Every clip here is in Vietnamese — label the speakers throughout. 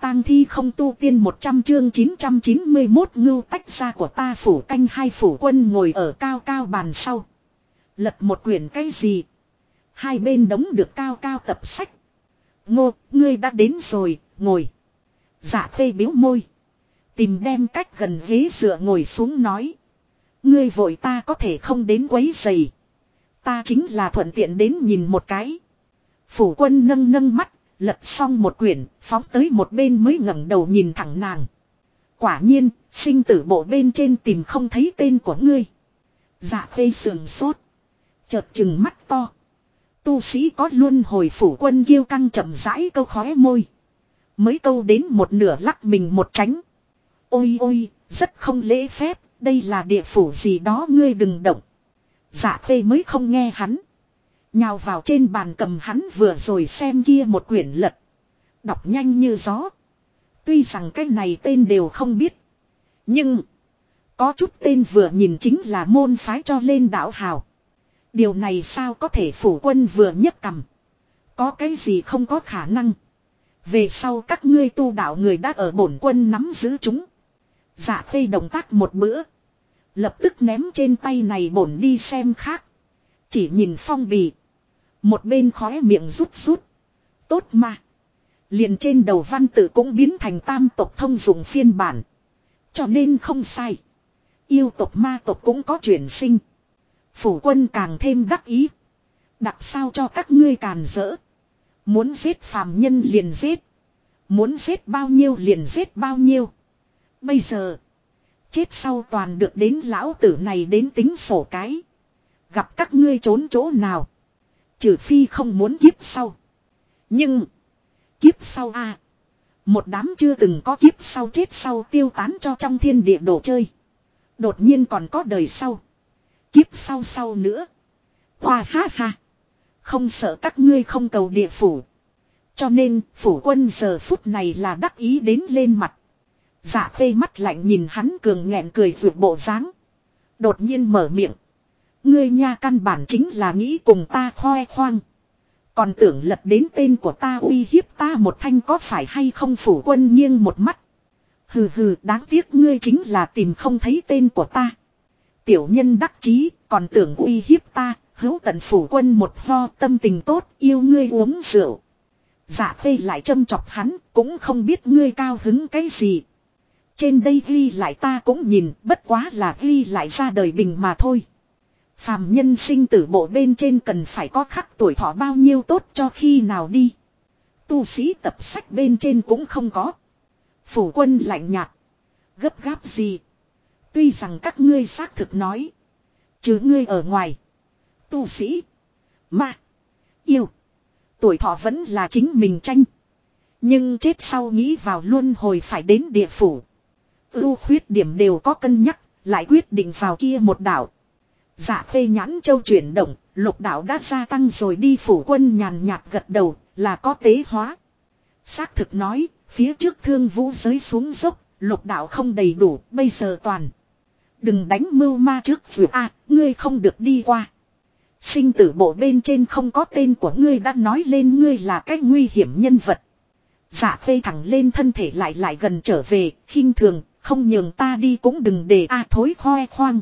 Speaker 1: tang thi không tu tiên 100 chương 991 ngưu tách ra của ta phủ canh hai phủ quân ngồi ở cao cao bàn sau. Lật một quyển cái gì? Hai bên đống được cao cao tập sách. Ngô, ngươi đã đến rồi, ngồi. Dạ Khê biếu môi. Tìm đem cách gần ghế dựa ngồi xuống nói. Ngươi vội ta có thể không đến quấy rầy. Ta chính là thuận tiện đến nhìn một cái. Phủ quân nâng nâng mắt, lật xong một quyển, phóng tới một bên mới ngẩng đầu nhìn thẳng nàng. Quả nhiên, sinh tử bộ bên trên tìm không thấy tên của ngươi. Dạ Khê sườn sốt. Chợt chừng mắt to. Tu sĩ có luân hồi phủ quân kiêu căng chậm rãi câu khóe môi. Mới câu đến một nửa lắc mình một tránh. Ôi ôi, rất không lễ phép, đây là địa phủ gì đó ngươi đừng động. Dạ Khê mới không nghe hắn. Nhào vào trên bàn cầm hắn vừa rồi xem kia một quyển lật. Đọc nhanh như gió. Tuy rằng cái này tên đều không biết. Nhưng có chút tên vừa nhìn chính là môn phái cho lên đạo hào. Điều này sao có thể phủ quân vừa nhấc cầm. Có cái gì không có khả năng. Về sau các ngươi tu đạo người đã ở bổn quân nắm giữ chúng. Dạ Khê động tác một bữa. Lập tức ném trên tay này bổn đi xem khác. Chỉ nhìn phong bì. Một bên khóe miệng rút rút. Tốt mà. Liền trên đầu văn tự cũng biến thành tam tộc thông dụng phiên bản. Cho nên không sai. Yêu tộc ma tộc cũng có chuyển sinh. Phủ quân càng thêm đắc ý. Đặc sao cho các ngươi càn rỡ. Muốn giết phàm nhân liền giết. Muốn giết bao nhiêu liền giết bao nhiêu. Bây giờ. Chết sau toàn được đến lão tử này đến tính sổ cái. Gặp các ngươi trốn chỗ nào. Trừ phi không muốn kiếp sau. Nhưng. Kiếp sau a một đám chưa từng có kiếp sau chết sau tiêu tán cho trong thiên địa đồ chơi. Đột nhiên còn có đời sau. Kiếp sau sau nữa. Hoa ha ha. Không sợ các ngươi không cầu địa phủ. Cho nên phủ quân giờ phút này là đắc ý đến lên mặt. Dạ Khê mắt lạnh nhìn hắn cường nghẹn cười vượt bộ dáng. Đột nhiên mở miệng. Ngươi nha căn bản chính là nghĩ cùng ta khoe khoang. Còn tưởng lật đến tên của ta uy hiếp ta một thanh có phải hay không phủ quân nghiêng một mắt. Hừ hừ đáng tiếc ngươi chính là tìm không thấy tên của ta. Tiểu nhân đắc chí còn tưởng uy hiếp ta. Hữu tận phủ quân một ho tâm tình tốt yêu ngươi uống rượu. Dạ Khê lại châm chọc hắn cũng không biết ngươi cao hứng cái gì. Trên đây ghi lại ta cũng nhìn bất quá là ghi lại ra đời bình mà thôi. Phàm nhân sinh tử bộ bên trên cần phải có khắc tuổi thọ bao nhiêu tốt cho khi nào đi. Tu sĩ tập sách bên trên cũng không có. Phủ quân lạnh nhạt. Gấp gáp gì. Tuy rằng các ngươi xác thực nói. Chứ ngươi ở ngoài. Tu sĩ. Ma. Yêu. Tuổi thọ vẫn là chính mình tranh. Nhưng chết sau nghĩ vào luân hồi phải đến địa phủ. Ưu khuyết điểm đều có cân nhắc. Lại quyết định vào kia một đảo. Dạ Khê nhãn châu chuyển động. Lục đảo đã gia tăng rồi đi phủ quân nhàn nhạt gật đầu. Là có tế hóa. Xác thực nói. Phía trước thương vũ giới xuống dốc. Lục đảo không đầy đủ. Bây giờ toàn. Đừng đánh mưu ma trước vượt a ngươi không được đi qua. Sinh tử bộ bên trên không có tên của ngươi đã nói lên ngươi là cái nguy hiểm nhân vật. Dạ Khê thẳng lên thân thể lại gần trở về, khinh thường, không nhường ta đi cũng đừng để a thối khoe khoang.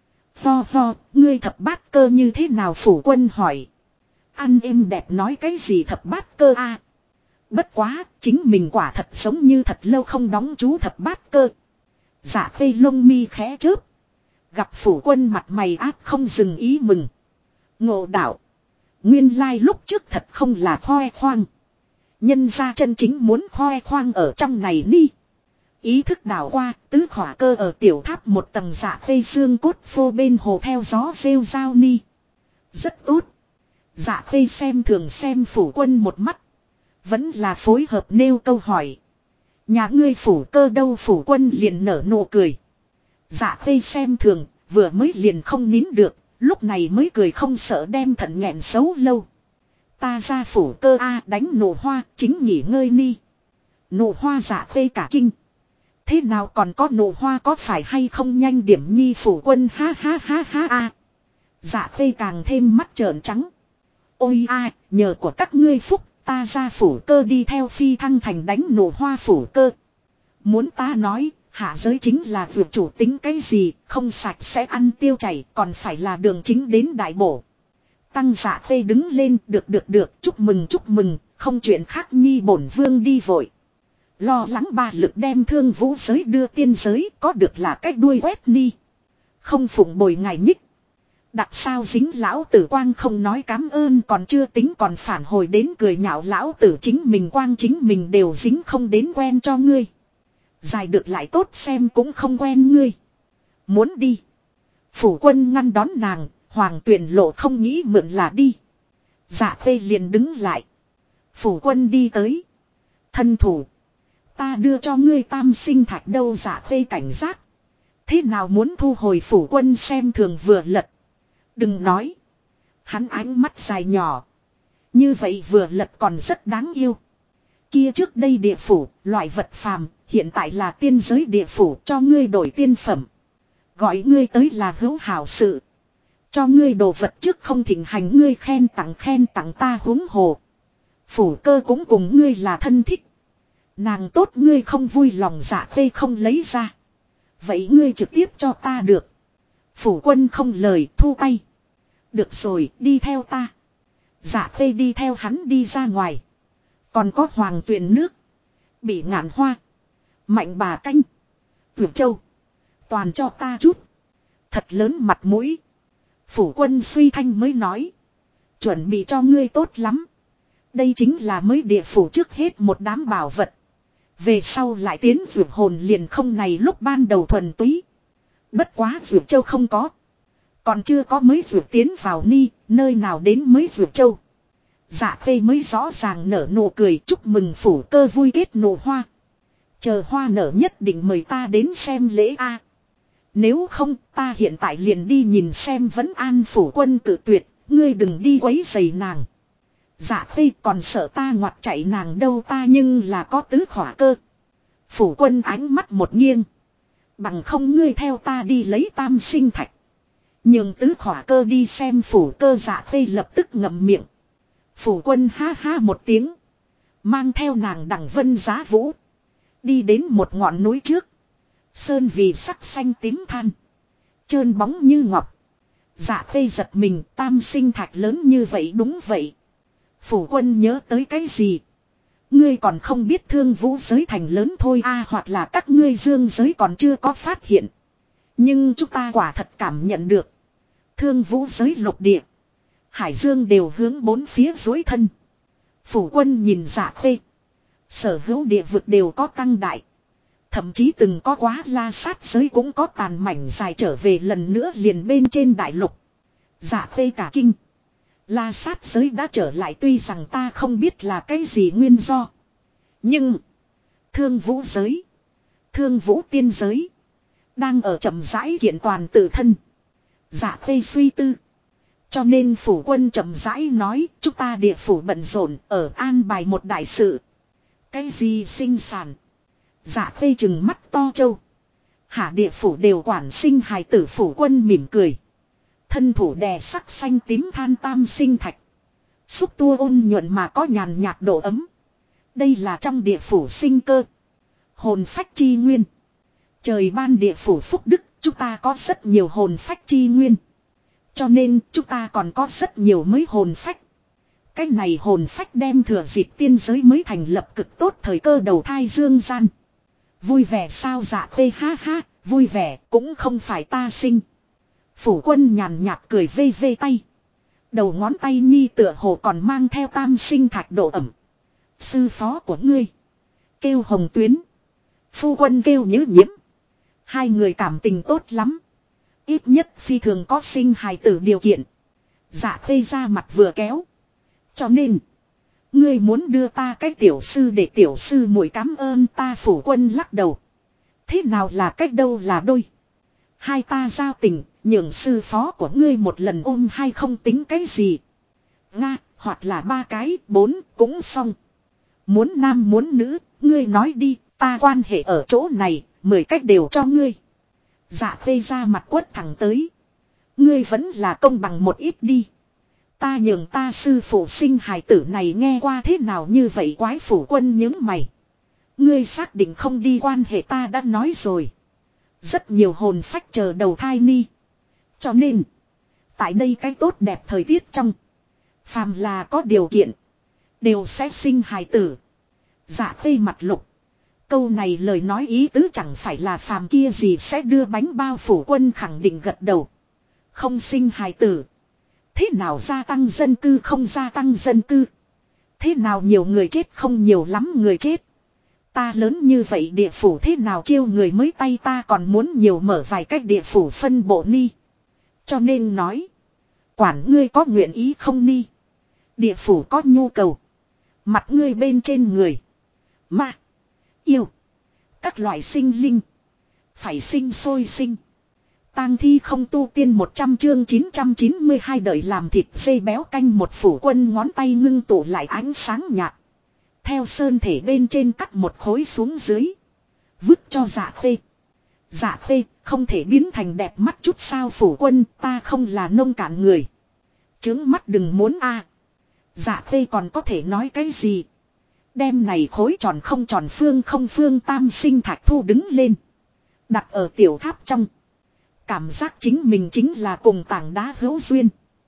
Speaker 1: Ho, ngươi thập bát cơ như thế nào phủ quân hỏi. Ăn êm đẹp nói cái gì thập bát cơ a bất quá, chính mình quả thật giống như thật lâu không đóng chú thập bát cơ. Dạ Khê lông mi khẽ chớp. Gặp phủ quân mặt mày ác không dừng ý mừng. Ngộ đạo. Nguyên lai lúc trước thật không là khoe khoang. Nhân ra chân chính muốn khoe khoang ở trong này ni. Ý thức đảo qua, tứ khỏa cơ ở tiểu tháp một tầng Dạ Khê xương cốt phô bên hồ theo gió rêu rao ni. Rất tốt. Dạ Khê xem thường xem phủ quân một mắt. Vẫn là phối hợp nêu câu hỏi. Nhà ngươi phủ cơ đâu phủ quân liền nở nụ cười. Dạ Khê xem thường, vừa mới liền không nín được, lúc này mới cười không sợ đem thận nghẹn xấu lâu. Ta ra phủ cơ a đánh nụ hoa, chính nghỉ ngơi ni. Nụ hoa Dạ Khê cả kinh. Thế nào còn có nụ hoa có phải hay không nhanh điểm nhi phủ quân ha ha ha ha a. Dạ Khê càng thêm mắt trợn trắng. Ôi a, nhờ của các ngươi phúc, Ta ra phủ cơ đi theo phi thăng thành đánh nổ hoa phủ cơ. Muốn ta nói, hạ giới chính là vượt chủ tính cái gì, không sạch sẽ ăn tiêu chảy, còn phải là đường chính đến đại bổ. Tăng Dạ Khê đứng lên, được, chúc mừng, không chuyện khác nhi bổn vương đi vội. Lo lắng ba lực đem thương vũ giới đưa tiên giới, có được là cách đuôi quét ni. Không phụng bồi ngài nhích. Đặc sao dính lão tử quang không nói cám ơn còn chưa tính còn phản hồi đến cười nhạo lão tử chính mình quang chính mình đều dính không đến quen cho ngươi. Dài được lại tốt xem cũng không quen ngươi. Muốn đi. Phủ quân ngăn đón nàng, Hoàng Tuyền Lộ không nghĩ mượn là đi. Dạ Khê liền đứng lại. Phủ quân đi tới. Thân thủ. Ta đưa cho ngươi tam sinh thạch đâu Dạ Khê cảnh giác. Thế nào muốn thu hồi phủ quân xem thường vừa lật. Đừng nói. Hắn ánh mắt dài nhỏ. Như vậy vừa lật còn rất đáng yêu. Kia trước đây địa phủ, loại vật phàm, hiện tại là tiên giới địa phủ cho ngươi đổi tiên phẩm. Gọi ngươi tới là hữu hảo sự. Cho ngươi đồ vật trước không thịnh hành ngươi khen tặng ta huống hồ. Phủ cơ cũng cùng ngươi là thân thích. Nàng tốt ngươi không vui lòng Dạ Khê không lấy ra. Vậy ngươi trực tiếp cho ta được. Phủ quân không lời thu tay. Được rồi đi theo ta. Dạ Khê đi theo hắn đi ra ngoài. Còn có Hoàng Tuyền nước. Bị ngạn hoa. Mạnh bà canh. Vượt châu. Toàn cho ta chút. Thật lớn mặt mũi. Phủ quân suy thanh mới nói. Chuẩn bị cho ngươi tốt lắm. Đây chính là mới địa phủ trước hết một đám bảo vật. Về sau lại tiến vượt hồn liền không này lúc ban đầu thuần túy. Bất quá vượt châu không có. Còn chưa có mới vượt tiến vào ni, nơi nào đến mới vượt châu. Dạ Khê mới rõ ràng nở nụ cười chúc mừng phủ cơ vui kết nụ hoa. Chờ hoa nở nhất định mời ta đến xem lễ a. Nếu không ta hiện tại liền đi nhìn xem vẫn an phủ quân cự tuyệt, ngươi đừng đi quấy rầy nàng. Dạ Khê còn sợ ta ngoặt chạy nàng đâu ta nhưng là có tứ khỏa cơ. Phủ quân ánh mắt một nghiêng. Bằng không ngươi theo ta đi lấy tam sinh thạch. Nhường tứ khỏa cơ đi xem phủ cơ Dạ Khê lập tức ngậm miệng. Phủ quân ha ha một tiếng. Mang theo nàng đằng vân giá vũ. Đi đến một ngọn núi trước. Sơn vì sắc xanh tím than. Trơn bóng như ngọc. Dạ Khê giật mình tam sinh thạch lớn như vậy đúng vậy. Phủ quân nhớ tới cái gì? Ngươi còn không biết thương vũ giới thành lớn thôi hoặc là các ngươi dương giới còn chưa có phát hiện. Nhưng chúng ta quả thật cảm nhận được. Thương vũ giới lục địa. Hải dương đều hướng bốn phía dối thân. Phủ quân nhìn Dạ Khê. Sở hữu địa vực đều có tăng đại. Thậm chí từng có quá la sát giới cũng có tàn mảnh dài trở về lần nữa liền bên trên đại lục. Dạ Khê cả kinh. La sát giới đã trở lại tuy rằng ta không biết là cái gì nguyên do. Nhưng. Thương vũ giới. Thương vũ tiên giới. Đang ở chậm rãi kiện toàn tự thân. Dạ Khê suy tư. Cho nên phủ quân chậm rãi nói chúng ta địa phủ bận rộn ở an bài một đại sự. Cái gì sinh sản. Dạ Khê chừng mắt to trâu. Hạ địa phủ đều quản sinh hài tử phủ quân mỉm cười. Thân thủ đè sắc xanh tím than tam sinh thạch. Xúc tua ôn nhuận mà có nhàn nhạt độ ấm. Đây là trong địa phủ sinh cơ. Hồn phách chi nguyên. Trời ban địa phủ phúc đức, chúng ta có rất nhiều hồn phách chi nguyên. Cho nên chúng ta còn có rất nhiều mới hồn phách. Cái này hồn phách đem thừa dịp tiên giới mới thành lập cực tốt thời cơ đầu thai dương gian. Vui vẻ sao Dạ Khê ha ha, vui vẻ cũng không phải ta sinh. Phủ quân nhàn nhạt cười vê vê tay. Đầu ngón tay nhi tựa hồ còn mang theo tam sinh thạch độ ẩm. Sư phó của ngươi. Kêu Hồng Tuyến. Phu quân kêu Nhữ Nhiễm. Hai người cảm tình tốt lắm. Ít nhất phi thường có sinh hài tử điều kiện. Dạ Khê ra mặt vừa kéo. Cho nên. Ngươi muốn đưa ta cái tiểu sư để tiểu sư muội cảm ơn ta phủ quân lắc đầu. Thế nào là cách đâu là đôi. Hai ta giao tình, nhường sư phó của ngươi một lần ôm hay không tính cái gì. Nga, hoặc là ba cái, bốn, cũng xong. Muốn nam muốn nữ, ngươi nói đi, ta quan hệ ở chỗ này, 10 cách đều cho ngươi. Dạ Khê ra mặt quất thẳng tới. Ngươi vẫn là công bằng một ít đi. ta nhường ta sư phụ sinh hài tử này nghe qua thế nào như vậy quái phủ quân những mày. Ngươi xác định không đi quan hệ ta đã nói rồi. Rất nhiều hồn phách chờ đầu thai ni. Cho nên, tại đây cái tốt đẹp thời tiết trong. Phàm là có điều kiện, đều sẽ sinh hài tử. Dạ khê mặt lục. Câu này lời nói ý tứ chẳng phải là phàm kia gì sẽ đưa bánh bao phủ quân khẳng định gật đầu. Không sinh hài tử. Thế nào gia tăng dân cư không gia tăng dân cư. Thế nào nhiều người chết không nhiều lắm người chết. Ta lớn như vậy địa phủ thế nào chiêu người mới tay ta còn muốn nhiều mở vài cách địa phủ phân bộ ni. Cho nên nói. Quản ngươi có nguyện ý không ni. Địa phủ có nhu cầu. Mặt ngươi bên trên người. Ma. Yêu. Các loại sinh linh. Phải sinh sôi sinh. Tang thi không tu tiên 100 chương 992 đợi làm thịt dê béo canh một phủ quân ngón tay ngưng tụ lại ánh sáng nhạt. Theo sơn thể bên trên cắt một khối xuống dưới. Vứt cho dạ khê. Dạ khê không thể biến thành đẹp mắt chút sao phủ quân ta không là nông cạn người. Trướng mắt đừng muốn a. Dạ khê còn có thể nói cái gì. Đem này khối tròn không tròn phương không phương tam sinh thạch thu đứng lên. Đặt ở tiểu tháp trong. Cảm giác chính mình chính là cùng tảng đá hữu duyên.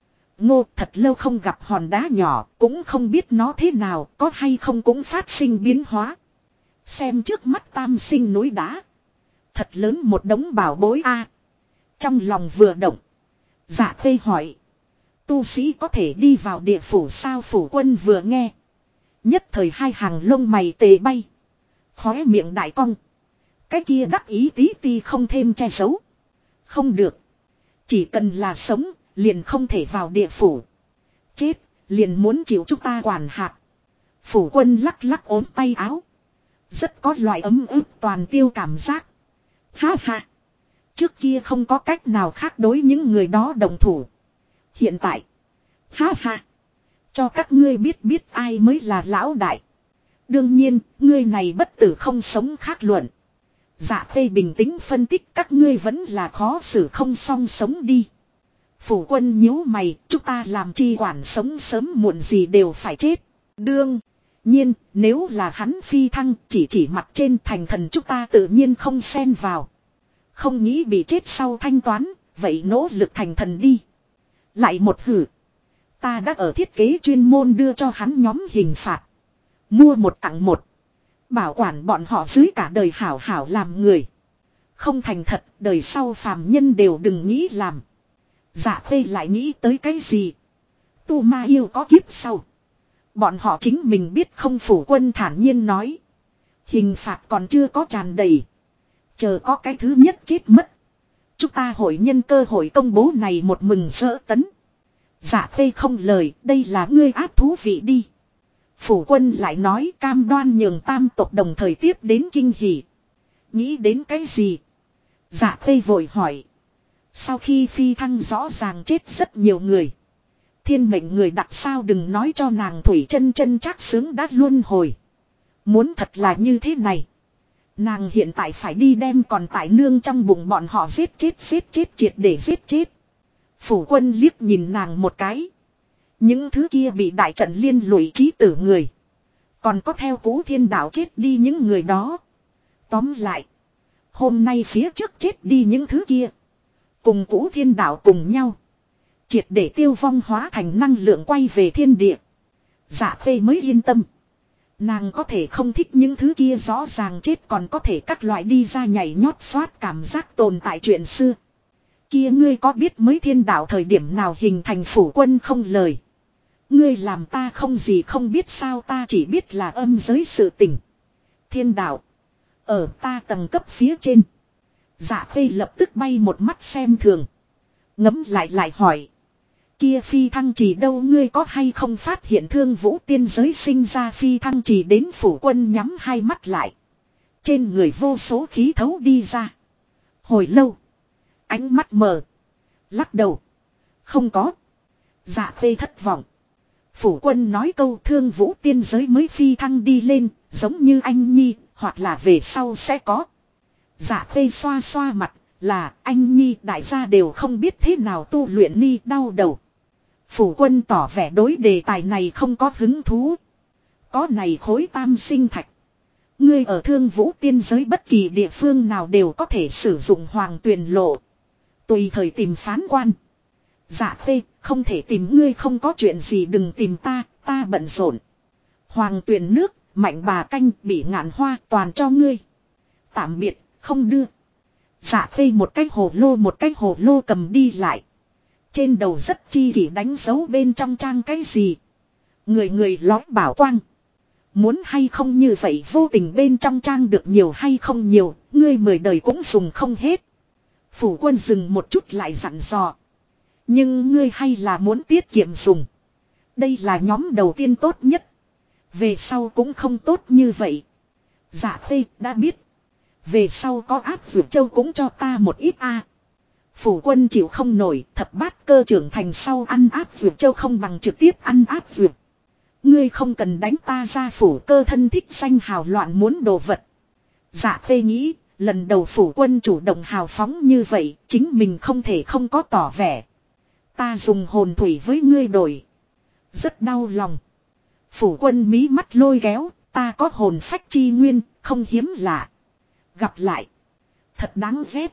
Speaker 1: Ngô thật lâu không gặp hòn đá nhỏ, cũng không biết nó thế nào, có hay không cũng phát sinh biến hóa. Xem trước mắt tam sinh núi đá. Thật lớn một đống bảo bối a. Trong lòng vừa động. Dạ khê hỏi. Tu sĩ có thể đi vào địa phủ sao phủ quân vừa nghe. Nhất thời hai hàng lông mày tề bay. Khóe miệng đại cong. Cái kia đắc ý tí ti không thêm che giấu. Không được. Chỉ cần là sống, liền không thể vào địa phủ. Chết, liền muốn chịu chúng ta quản hạt. Phủ quân lắc lắc ốm tay áo. Rất có loại ấm ức toàn tiêu cảm giác. Ha ha. Trước kia không có cách nào khác đối những người đó đồng thủ. Hiện tại. Ha ha. Cho các ngươi biết ai mới là lão đại. Đương nhiên, ngươi này bất tử không sống khác luận. Dạ khê bình tĩnh phân tích các ngươi vẫn là khó xử không song sống đi. Phủ quân nhíu mày, chúng ta làm chi quản sống sớm muộn gì đều phải chết. Đương nhiên, nếu là hắn phi thăng chỉ mặt trên thành thần chúng ta tự nhiên không xen vào. Không nghĩ bị chết sau thanh toán, vậy nỗ lực thành thần đi. Lại một hử. Ta đã ở thiết kế chuyên môn đưa cho hắn nhóm hình phạt. Mua một tặng một. Bảo quản bọn họ dưới cả đời hảo hảo làm người. Không thành thật, đời sau phàm nhân đều đừng nghĩ làm. Dạ khê lại nghĩ tới cái gì? Tu ma yêu có kiếp sau. Bọn họ chính mình biết không phủ quân thản nhiên nói. Hình phạt còn chưa có tràn đầy. Chờ có cái thứ nhất chết mất. Chúng ta hội nhân cơ hội công bố này một mừng rỡ tấn. Dạ khê không lời, đây là ngươi ác thú vị đi. Phủ quân lại nói cam đoan nhường tam tộc đồng thời tiếp đến kinh hỉ. Nghĩ đến cái gì? Dạ khê vội hỏi. Sau khi phi thăng rõ ràng chết rất nhiều người. Thiên mệnh người đặt sao đừng nói cho nàng Thủy chân chân chắc sướng đã luân hồi. Muốn thật là như thế này. Nàng hiện tại phải đi đem còn tại nương trong bụng bọn họ giết chết triệt để giết chết. Phủ quân liếc nhìn nàng một cái. Những thứ kia bị đại trận liên lụy chí tử người. Còn có theo Cú Thiên Đạo chết đi những người đó. Tóm lại. Hôm nay phía trước chết đi những thứ kia. Cùng Cú Thiên Đạo cùng nhau. Triệt để tiêu vong hóa thành năng lượng quay về thiên địa. Dạ khê mới yên tâm. Nàng có thể không thích những thứ kia rõ ràng chết còn có thể các loại đi ra nhảy nhót xoát cảm giác tồn tại chuyện xưa. Kia ngươi có biết mới thiên đạo thời điểm nào hình thành phủ quân không lời. Ngươi làm ta không gì không biết sao ta chỉ biết là âm giới sự tình. Thiên đạo. Ở ta tầng cấp phía trên. Dạ khê lập tức bay một mắt xem thường. Ngấm lại hỏi. Kia phi thăng trì đâu ngươi có hay không phát hiện thương vũ tiên giới sinh ra phi thăng trì đến phủ quân nhắm hai mắt lại. Trên người vô số khí thấu đi ra. Hồi lâu. Ánh mắt mờ. Lắc đầu. Không có. Dạ khê thất vọng. Phủ quân nói câu thương vũ tiên giới mới phi thăng đi lên. Giống như anh Nhi. Hoặc là về sau sẽ có. Dạ khê xoa xoa mặt. Là anh Nhi đại gia đều không biết thế nào tu luyện ni đau đầu. Phủ quân tỏ vẻ đối đề tài này không có hứng thú. Có này khối tam sinh thạch. Ngươi ở Thương Vũ tiên giới bất kỳ địa phương nào đều có thể sử dụng hoàng tuyền lộ. Tùy thời tìm phán quan. Dạ Khê, không thể tìm ngươi, không có chuyện gì đừng tìm ta, ta bận rộn. Hoàng tuyền nước, mạnh bà canh, bị ngạn hoa, toàn cho ngươi. Tạm biệt, không đưa. Dạ Khê một cái hồ lô cầm đi lại. Trên đầu rất chi kỷ đánh dấu bên trong trang cái gì. Người lói bảo quang. Muốn hay không như vậy vô tình bên trong trang được nhiều hay không nhiều, ngươi 10 đời cũng dùng không hết. Phủ quân dừng một chút lại dặn dò. Nhưng ngươi hay là muốn tiết kiệm dùng. Đây là nhóm đầu tiên tốt nhất. Về sau cũng không tốt như vậy. Dạ Khê đã biết. Về sau có áp Dược Châu cũng cho ta một ít a. Phủ quân chịu không nổi, thập bát cơ trưởng thành sau ăn áp Dược Châu không bằng trực tiếp ăn áp Dược. Ngươi không cần đánh ta ra, phủ cơ thân thích danh hào loạn muốn đồ vật. Dạ Khê nghĩ, lần đầu phủ quân chủ động hào phóng như vậy, chính mình không thể không có tỏ vẻ. Ta dùng hồn thủy với ngươi đổi. Rất đau lòng. Phủ quân mí mắt lôi kéo, ta có hồn phách chi nguyên, không hiếm lạ. Gặp lại. Thật đáng ghét.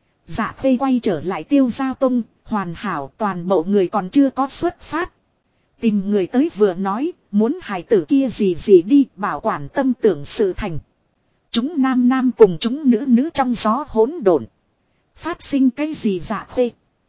Speaker 1: Dạ Khê quay trở lại Tiêu Giao Tông, hoàn hảo, toàn bộ người còn chưa có xuất phát. Tìm người tới vừa nói, muốn hài tử kia gì đi, bảo quản tâm tưởng sự thành. Chúng nam cùng chúng nữ trong gió hỗn độn. Phát sinh cái gì Dạ Khê?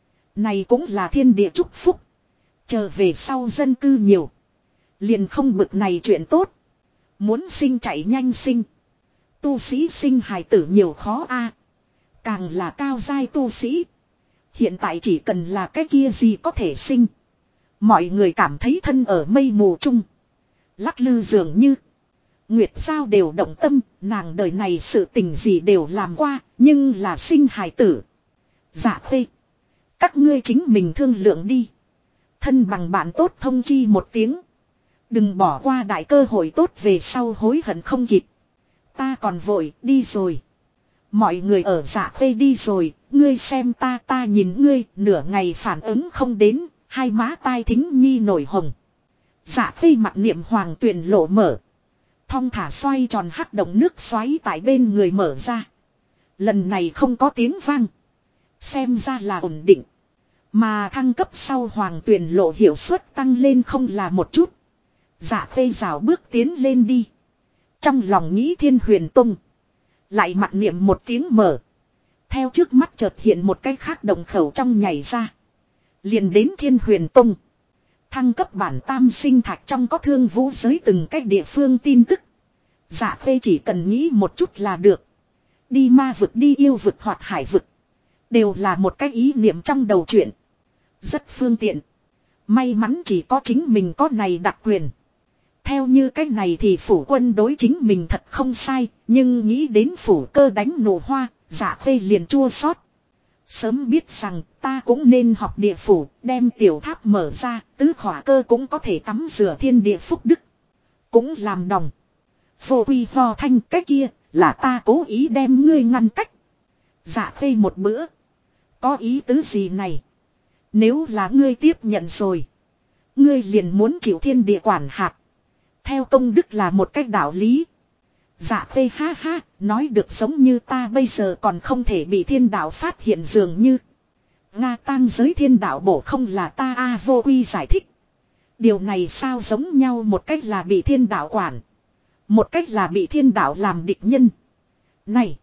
Speaker 1: Này cũng là thiên địa chúc phúc. Chờ về sau dân cư nhiều. Liền không bực này chuyện tốt. Muốn sinh chạy nhanh sinh. Tu sĩ sinh hài tử nhiều khó a. Càng là cao giai tu sĩ. Hiện tại chỉ cần là cái kia gì có thể sinh. Mọi người cảm thấy thân ở mây mù chung. Lắc lư dường như. Nguyệt Giao đều động tâm, nàng đời này sự tình gì đều làm qua, nhưng là sinh hài tử. Dạ Khê. Các ngươi chính mình thương lượng đi. Thân bằng bạn tốt thông chi một tiếng. Đừng bỏ qua đại cơ hội tốt về sau hối hận không kịp. Ta còn vội, đi rồi. Mọi người ở Dạ Khê đi rồi, ngươi xem ta nhìn ngươi, nửa ngày phản ứng không đến, hai má tai thính nhi nổi hồng. Dạ Khê mặt niệm hoàng tuyền lộ mở. Thong thả xoay tròn hắc động nước xoáy tại bên người mở ra. Lần này không có tiếng vang. Xem ra là ổn định. Mà thăng cấp sau hoàng tuyền lộ hiệu suất tăng lên không là một chút. Dạ Khê rào bước tiến lên đi. Trong lòng nghĩ Thiên Huyền Tông. Lại mặt niệm một tiếng mở. Theo trước mắt chợt hiện một cái khác động khẩu trong nhảy ra. Liền đến Thiên Huyền Tông. Thăng cấp bản tam sinh thạch trong có Thương Vũ giới từng cách địa phương tin tức. Dạ Khê chỉ cần nghĩ một chút là được. Đi ma vực, đi yêu vực hoặc hải vực. Đều là một cái ý niệm trong đầu chuyện. Rất phương tiện. May mắn chỉ có chính mình có này đặc quyền. Theo như cách này thì phủ quân đối chính mình thật không sai. Nhưng nghĩ đến phủ cơ đánh nổ hoa, Dạ Khê liền chua xót. Sớm biết rằng ta cũng nên học địa phủ, đem tiểu tháp mở ra, tứ khỏa cơ cũng có thể tắm rửa thiên địa phúc đức. Cũng làm đồng. Vô quy ho thanh cái kia, là ta cố ý đem ngươi ngăn cách. Dạ Khê một bữa. Có ý tứ gì này? Nếu là ngươi tiếp nhận rồi. Ngươi liền muốn chịu thiên địa quản hạt. Theo công đức là một cách đạo lý. Dạ Khê ha ha, nói được giống như ta bây giờ còn không thể bị thiên đạo phát hiện dường như. Nga tang giới thiên đạo bổ không là ta a. Vô quy giải thích. Điều này sao giống nhau, một cách là bị thiên đạo quản. Một cách là bị thiên đạo làm địch nhân. Này.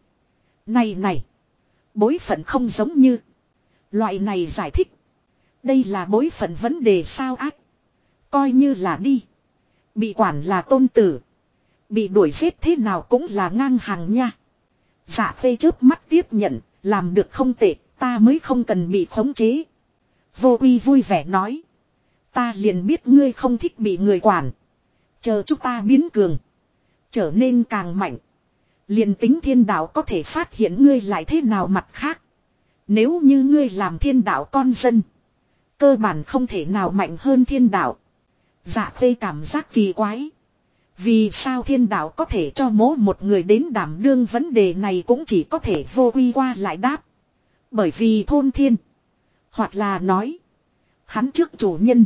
Speaker 1: Bối phận không giống như. Loại này giải thích. Đây là bối phận vấn đề sao ác. Coi như là đi. Bị quản là tôn tử. Bị đuổi giết thế nào cũng là ngang hàng nha. Dạ Khê chớp mắt tiếp nhận. Làm được không tệ. Ta mới không cần bị khống chế. Vô quy vui vẻ nói. Ta liền biết ngươi không thích bị người quản. Chờ chúng ta biến cường. Trở nên càng mạnh. Liền tính thiên đạo có thể phát hiện ngươi lại thế nào mặt khác. Nếu như ngươi làm thiên đạo con dân. Cơ bản không thể nào mạnh hơn thiên đạo. Dạ Khê cảm giác kỳ quái. Vì sao thiên đạo có thể cho một người đến đảm đương vấn đề này cũng chỉ có thể vô quy qua lại đáp. Bởi vì thôn thiên. Hoặc là nói. Hắn trước chủ nhân.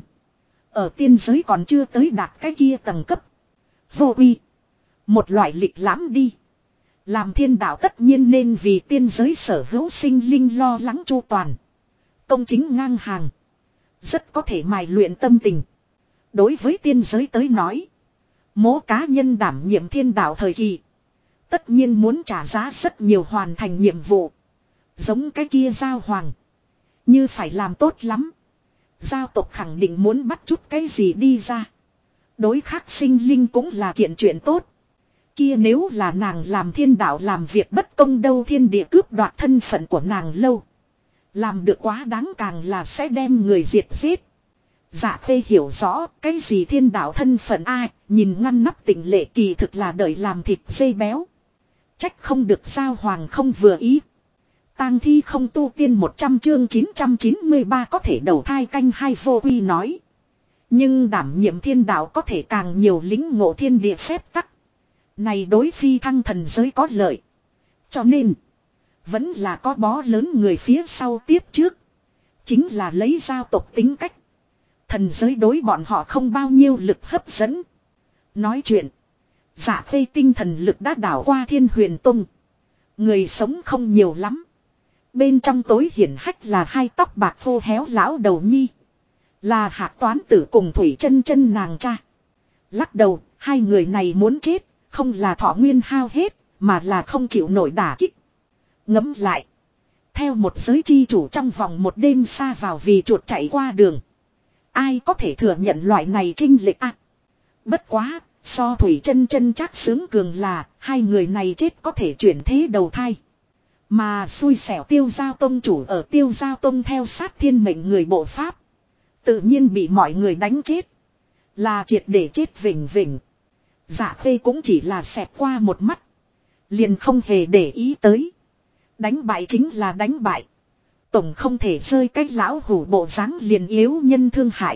Speaker 1: Ở tiên giới còn chưa tới đạt cái kia tầng cấp. Vô uy. Một loại lịch lãm đi. Làm thiên đạo tất nhiên nên vì tiên giới sở hữu sinh linh lo lắng chu toàn. Công chính ngang hàng. Rất có thể mài luyện tâm tình. Đối với tiên giới tới nói. Mỗi cá nhân đảm nhiệm thiên đạo thời kỳ. Tất nhiên muốn trả giá rất nhiều hoàn thành nhiệm vụ. Giống cái kia giao hoàng. Như phải làm tốt lắm. Giao tộc khẳng định muốn bắt chút cái gì đi ra. Đối khác sinh linh cũng là kiện chuyện tốt. Kia nếu là nàng làm thiên đạo làm việc bất công đâu, thiên địa cướp đoạt thân phận của nàng lâu. Làm được quá đáng càng là sẽ đem người diệt giết. Dạ Khê hiểu rõ cái gì thiên đạo thân phận ai, nhìn ngăn nắp tịnh lệ kỳ thực là đợi làm thịt dây béo. Trách không được giao hoàng không vừa ý. Tang thi không tu tiên 100 chương 993 có thể đầu thai canh hai vô uy nói. Nhưng đảm nhiệm thiên đạo có thể càng nhiều lính ngộ thiên địa phép tắc. Này đối phi thăng thần giới có lợi. Cho nên, vẫn là có bó lớn người phía sau tiếp trước. Chính là lấy giao tộc tính cách. Thần giới đối bọn họ không bao nhiêu lực hấp dẫn. Nói chuyện, Dạ Khê tinh thần lực đã đảo qua Thiên Huyền Tông. Người sống không nhiều lắm. Bên trong tối hiển hách là hai tóc bạc khô héo lão đầu nhi. Là Hạc Toán Tử cùng Thủy Chân Chân nàng cha. Lắc đầu, hai người này muốn chết, không là thọ nguyên hao hết, mà là không chịu nổi đả kích. Ngẫm lại. Theo một giới chi chủ trong vòng một đêm xa vào vì chuột chạy qua đường. Ai có thể thừa nhận loại này chênh lệch à? Bất quá, so Thủy Chân Chân chắc sướng cường là, hai người này chết có thể chuyển thế đầu thai. Mà xui xẻo Tiêu Giao Tông chủ ở Tiêu Giao Tông theo sát thiên mệnh người bộ pháp. Tự nhiên bị mọi người đánh chết. Là triệt để chết vĩnh vĩnh. Dạ Khê cũng chỉ là xẹt qua một mắt. Liền không hề để ý tới. Đánh bại chính là đánh bại. Tổng không thể rơi cách lão hủ bộ dáng liền yếu nhân thương hại.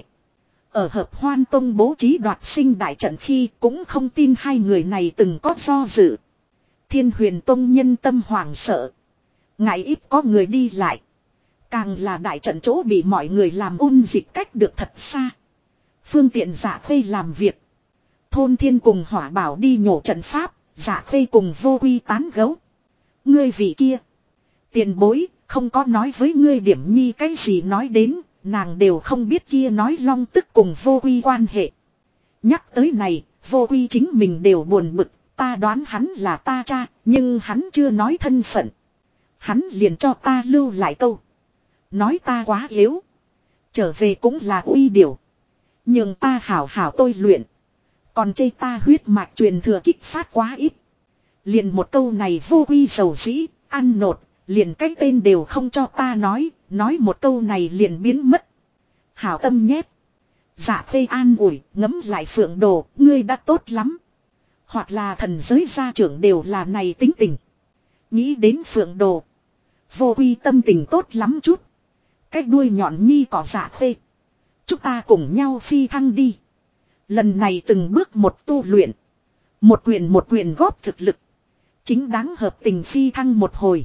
Speaker 1: Ở Hợp Hoan Tông bố trí đoạt sinh đại trận khi cũng không tin hai người này từng có do dự. Thiên Huyền Tông nhân tâm hoảng sợ. Ngại ít có người đi lại. Càng là đại trận chỗ bị mọi người làm dịch cách được thật xa. Phương tiện Dạ Khê làm việc. Thôn Thiên cùng Hỏa Bảo đi nhổ trận pháp, Dạ Khê cùng Vô Uy tán gấu. Ngươi vị kia. Tiền bối, không có nói với ngươi điểm nhi cái gì nói đến, nàng đều không biết kia nói long tức cùng Vô Uy quan hệ. Nhắc tới này, Vô Uy chính mình đều buồn bực, ta đoán hắn là ta cha, nhưng hắn chưa nói thân phận. Hắn liền cho ta lưu lại câu. Nói ta quá yếu. Trở về cũng là uy điều. Nhưng ta hảo hảo tôi luyện. Còn chê ta huyết mạch truyền thừa kích phát quá ít. Liền một câu này Vô Uy dầu dĩ, ăn nột, liền cái tên đều không cho ta nói một câu này liền biến mất. Hảo tâm nhét. Dạ Khê an ủi, ngấm lại Phượng Đồ, ngươi đã tốt lắm. Hoặc là thần giới gia trưởng đều là này tính tình. Nghĩ đến Phượng Đồ. Vô Uy tâm tình tốt lắm chút. Cái đuôi nhọn nhi cỏ Dạ Khê. Chúng ta cùng nhau phi thăng đi. Lần này từng bước một tu luyện. Một quyền góp thực lực. Chính đáng hợp tình phi thăng một hồi.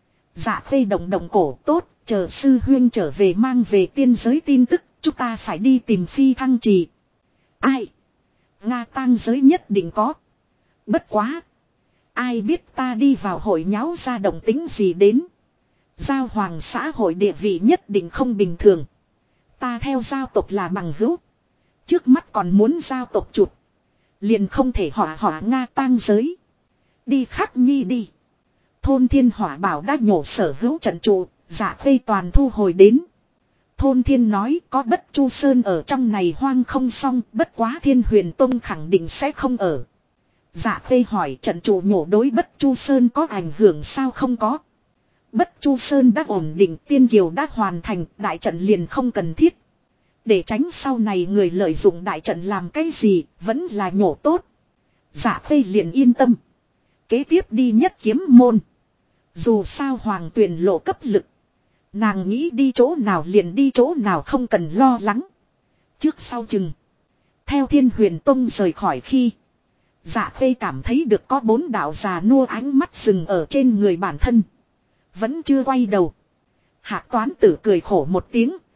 Speaker 1: Dạ Khê động động cổ tốt. Chờ sư huyên trở về mang về tiên giới tin tức. Chúng ta phải đi tìm phi thăng trì. Ai? Nga tang giới nhất định có. Bất quá. Ai biết ta đi vào hội nháo ra động tính gì đến. Giao hoàng xã hội địa vị nhất định không bình thường. Ta theo giao tộc là bằng hữu. Trước mắt còn muốn giao tộc chụp. Liền không thể hỏa Nga tang giới. Đi khắc nhi đi. Thôn Thiên Hỏa Bảo đã nhổ sở hữu trận trụ. Dạ Khê toàn thu hồi đến. Thôn Thiên nói có Bất Chu Sơn ở trong này hoang không xong. Bất quá Thiên Huyền Tông khẳng định sẽ không ở. Dạ Khê hỏi trận trụ nhổ đối Bất Chu Sơn có ảnh hưởng sao không có. Bất Chu Sơn đã ổn định, tiên kiều đã hoàn thành, đại trận liền không cần thiết. Để tránh sau này người lợi dụng đại trận làm cái gì, vẫn là nhổ tốt. Dạ Khê liền yên tâm. Kế tiếp đi Nhất Kiếm môn. Dù sao hoàng tuyển lộ cấp lực. Nàng nghĩ đi chỗ nào liền đi chỗ nào không cần lo lắng. Trước sau chừng. Theo Thiên Huyền Tông rời khỏi khi. Dạ Khê cảm thấy được có 4 đạo già nua ánh mắt dừng ở trên người bản thân. Vẫn chưa quay đầu. Hạc Toán Tử cười khổ một tiếng.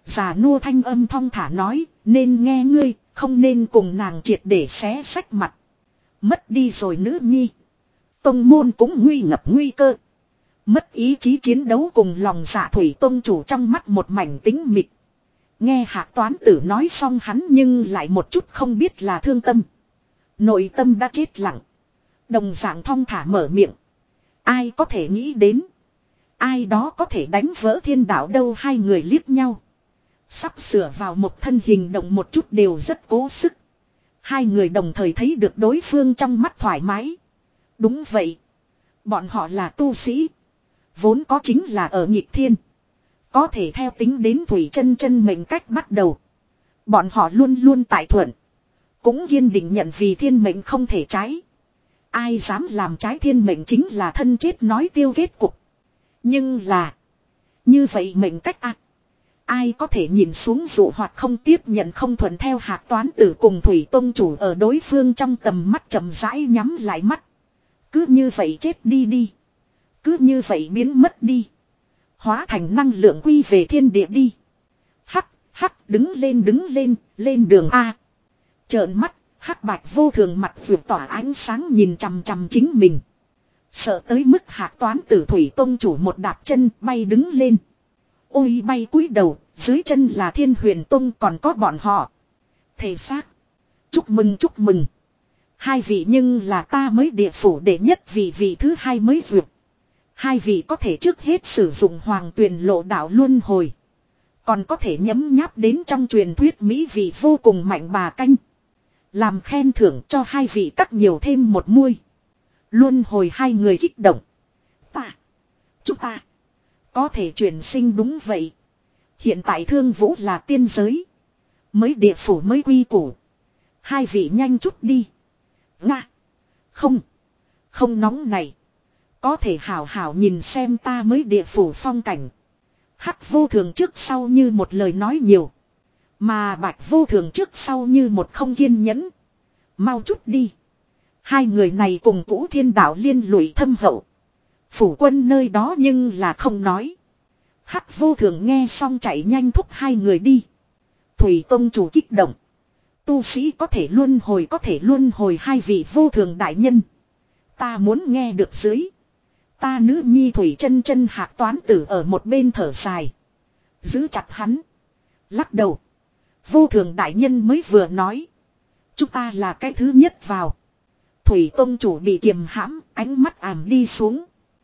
Speaker 1: Già nua thanh âm thong thả nói, nên nghe ngươi, không nên cùng nàng triệt để xé xách mặt. Mất đi rồi nữ nhi. Tông môn cũng nguy ngập nguy cơ. Mất ý chí chiến đấu cùng lòng dạ thủy tông chủ trong mắt một mảnh tính mịch. Nghe Hạc Toán Tử nói xong hắn nhưng lại một chút không biết là thương tâm. Nội tâm đã chết lặng. Đồng dạng thong thả mở miệng. Ai có thể nghĩ đến. Ai đó có thể đánh vỡ thiên đạo đâu. Hai người liếc nhau. Sắp sửa vào một thân hình động một chút đều rất cố sức. Hai người đồng thời thấy được đối phương trong mắt thoải mái. Đúng vậy. Bọn họ là tu sĩ. Vốn có chính là ở nghịch thiên. Có thể theo tính đến Thủy Chân Chân mệnh cách bắt đầu. Bọn họ luôn luôn tại thuận. Cũng kiên định nhận vì thiên mệnh không thể trái. Ai dám làm trái thiên mệnh chính là thân chết nói tiêu kết cục. Nhưng là. Như vậy mệnh cách ác. Ai có thể nhìn xuống dụ hoặc không tiếp nhận không thuận theo Hạc Toán Tử cùng Thủy Tông chủ ở đối phương trong tầm mắt chậm rãi nhắm lại mắt. Cứ như vậy chết đi đi. Cứ như vậy biến mất đi. Hóa thành năng lượng quy về thiên địa đi. Hắc, hắc, đứng lên, lên đường A. Trợn mắt, Hắc Bạch vô thường mặt vượt tỏa ánh sáng nhìn chằm chằm chính mình. Sợ tới mức Hạc Toán Tử Thủy Tông chủ một đạp chân bay đứng lên. Ôi bay cúi đầu, dưới chân là Thiên Huyền Tông còn có bọn họ. Thể xác. Chúc mừng. Hai vị nhưng là ta mới địa phủ đệ nhất vị thứ hai mới vượt. Hai vị có thể trước hết sử dụng hoàng tuyền lộ đạo luân hồi. Còn có thể nhấm nháp đến trong truyền thuyết mỹ vị vô cùng mạnh bà canh. Làm khen thưởng cho hai vị cắt nhiều thêm một muôi. Luân hồi hai người kích động. Chúng ta. Có thể chuyển sinh đúng vậy. Hiện tại Thương Vũ là tiên giới. Mới địa phủ mới quy củ. Hai vị nhanh chút đi. Nga. Không nóng này. Có thể hảo hảo nhìn xem ta mới địa phủ phong cảnh. Hắc vô thường trước sau như một lời nói nhiều. Mà Bạch vô thường trước sau như một không kiên nhẫn. Mau chút đi. Hai người này cùng Cũ Thiên Đạo liên lụy thâm hậu. Phủ quân nơi đó nhưng là không nói. Hắc vô thường nghe xong chạy nhanh thúc hai người đi. Thủy Tông chủ kích động. Tu sĩ có thể luân hồi hai vị vô thường đại nhân. Ta muốn nghe được dưới. Ta nữ nhi Thủy Chân Chân Hạc Toán Tử ở một bên thở dài. Giữ chặt hắn. Lắc đầu. Vô thường đại nhân mới vừa nói. Chúng ta là cái thứ nhất vào. Thủy Tông chủ bị kiềm hãm, ánh mắt ảm đi xuống.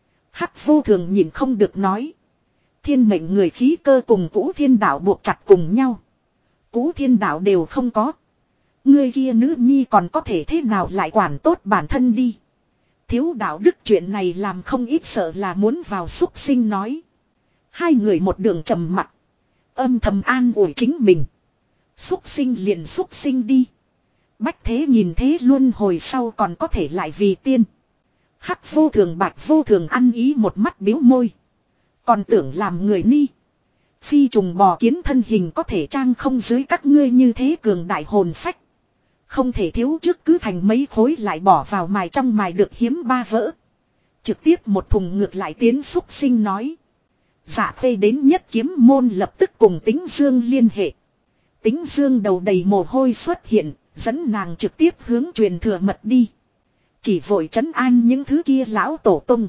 Speaker 1: Hắc vô thường nhìn không được nói. Thiên mệnh người khí cơ cùng Cũ Thiên Đạo buộc chặt cùng nhau. Cũ Thiên Đạo đều không có. Người kia nữ nhi còn có thể thế nào lại quản tốt bản thân đi. Thiếu đạo đức chuyện này làm không ít sợ là muốn vào xúc sinh nói. Hai người một đường trầm mặc. Âm thầm an ủi chính mình. Xúc sinh liền xúc sinh đi. Bách thế nhìn thế luôn hồi sau còn có thể lại vì tiên. Hắc vô thường Bạch vô thường ăn ý một mắt biếu môi. Còn tưởng làm người ni. Phi trùng bò kiến thân hình có thể trang không dưới các ngươi như thế cường đại hồn phách. Không thể thiếu trước cứ thành mấy khối lại bỏ vào mài trong mài được hiếm ba vỡ. Trực tiếp một thùng ngược lại tiến xúc sinh nói. Dạ phê đến nhất kiếm môn lập tức cùng Tính Dương liên hệ. Tính Dương đầu đầy mồ hôi xuất hiện, dẫn nàng trực tiếp hướng truyền thừa mật đi. Chỉ vội trấn an những thứ kia lão tổ tung.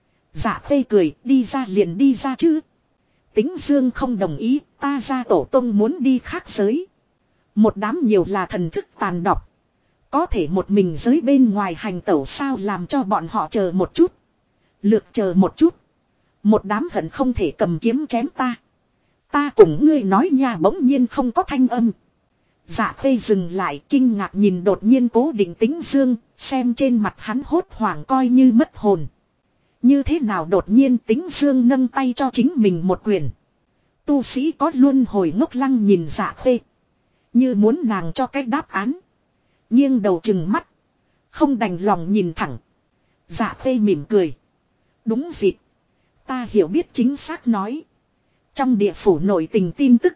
Speaker 1: Dạ phê cười, đi ra liền đi ra chứ. Tính Dương không đồng ý, ta ra tổ tông muốn đi khác giới. Một đám nhiều là thần thức tàn độc. Có thể một mình giới bên ngoài hành tẩu sao làm cho bọn họ chờ một chút. Lược chờ một chút. Một đám hận không thể cầm kiếm chém ta. Ta cùng ngươi nói nha bỗng nhiên không có thanh âm. Dạ phê dừng lại kinh ngạc nhìn đột nhiên cố định Tính Dương, xem trên mặt hắn hốt hoảng coi như mất hồn. Như thế nào đột nhiên Tính Dương nâng tay cho chính mình một quyền. Tu sĩ có luân hồi ngốc lăng nhìn dạ phê. Như muốn nàng cho cái đáp án. Nghiêng đầu chừng mắt. Không đành lòng nhìn thẳng. Dạ phê mỉm cười. Đúng dịp. Ta hiểu biết chính xác nói. Trong địa phủ nổi tình tin tức.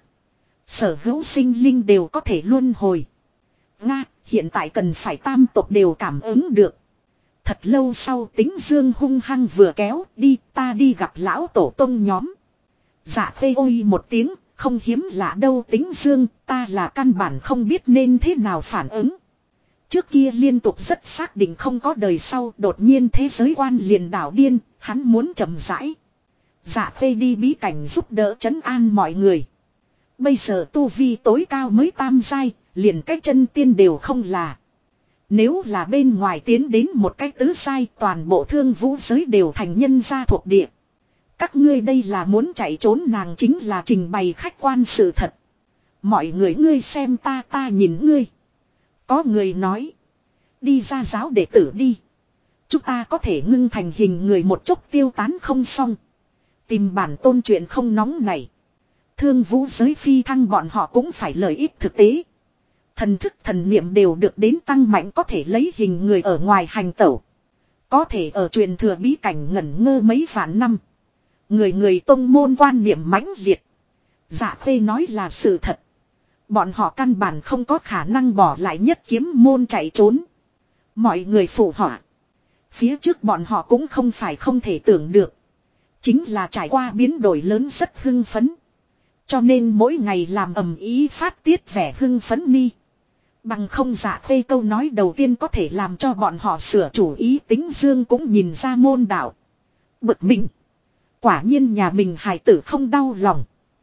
Speaker 1: Sở hữu sinh linh đều có thể luân hồi. Nga, hiện tại cần phải tam tộc đều cảm ứng được. Thật lâu sau Tính Dương hung hăng vừa kéo đi ta đi gặp lão tổ tông nhóm. Dạ phê ôi một tiếng, Không hiếm lạ đâu Tính Dương, ta là căn bản không biết nên thế nào phản ứng. Trước kia liên tục rất xác định không có đời sau, đột nhiên thế giới quan liền đảo điên, hắn muốn chậm rãi. Dạ Khê đi bí cảnh giúp đỡ trấn an mọi người. Bây giờ tu vi tối cao mới tam giai, liền cái chân tiên đều không là. Nếu là bên ngoài tiến đến một cái tứ giai, toàn bộ thương vũ giới đều thành nhân gia thuộc địa. Các ngươi đây là muốn chạy trốn, nàng chính là trình bày khách quan sự thật. Mọi người ngươi xem ta, ta nhìn ngươi. Có người nói. Đi ra giáo đệ tử đi. Chúng ta có thể ngưng thành hình người một chốc tiêu tán không xong. Tìm bản tôn chuyện không nóng này. Thương vũ giới phi thăng bọn họ cũng phải lợi ích thực tế. Thần thức thần niệm đều được đến tăng mạnh, có thể lấy hình người ở ngoài hành tẩu. Có thể ở truyền thừa bí cảnh ngẩn ngơ mấy vạn năm. Người người tông môn quan niệm mãnh liệt. Dạ Khê nói là sự thật. Bọn họ căn bản không có khả năng bỏ lại nhất kiếm môn chạy trốn. Mọi người phụ họa. Phía trước bọn họ cũng không phải không thể tưởng được. Chính là trải qua biến đổi lớn rất hưng phấn. Cho nên mỗi ngày làm ầm ý phát tiết vẻ hưng phấn ni. Bằng không Dạ Khê câu nói đầu tiên có thể làm cho bọn họ sửa chủ ý. Tính Dương cũng nhìn ra môn đạo. Bực mình. Quả nhiên nhà mình hài tử không đau lòng.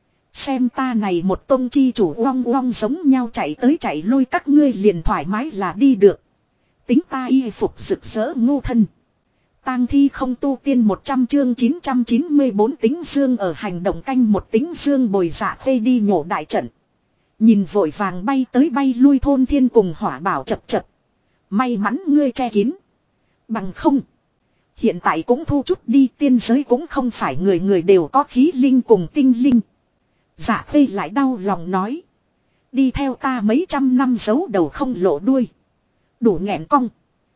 Speaker 1: Xem ta này một tông chi chủ uong uong giống nhau chạy tới chạy lui, các ngươi liền thoải mái là đi được. Tính ta y phục rực rỡ ngu thân. Tang thi không tu tiên 100 chương 994 Tính Dương ở hành động canh một. Tính Dương bồi Dạ Khê đi nhổ đại trận. Nhìn vội vàng bay tới bay lui thôn thiên cùng hỏa bảo chập chập. May mắn ngươi che kín. Bằng không. Hiện tại cũng thu chút đi, tiên giới cũng không phải người người đều có khí linh cùng tinh linh. Dạ Khê lại đau lòng nói. Đi theo ta mấy trăm năm giấu đầu không lộ đuôi. Đủ nghẹn cong.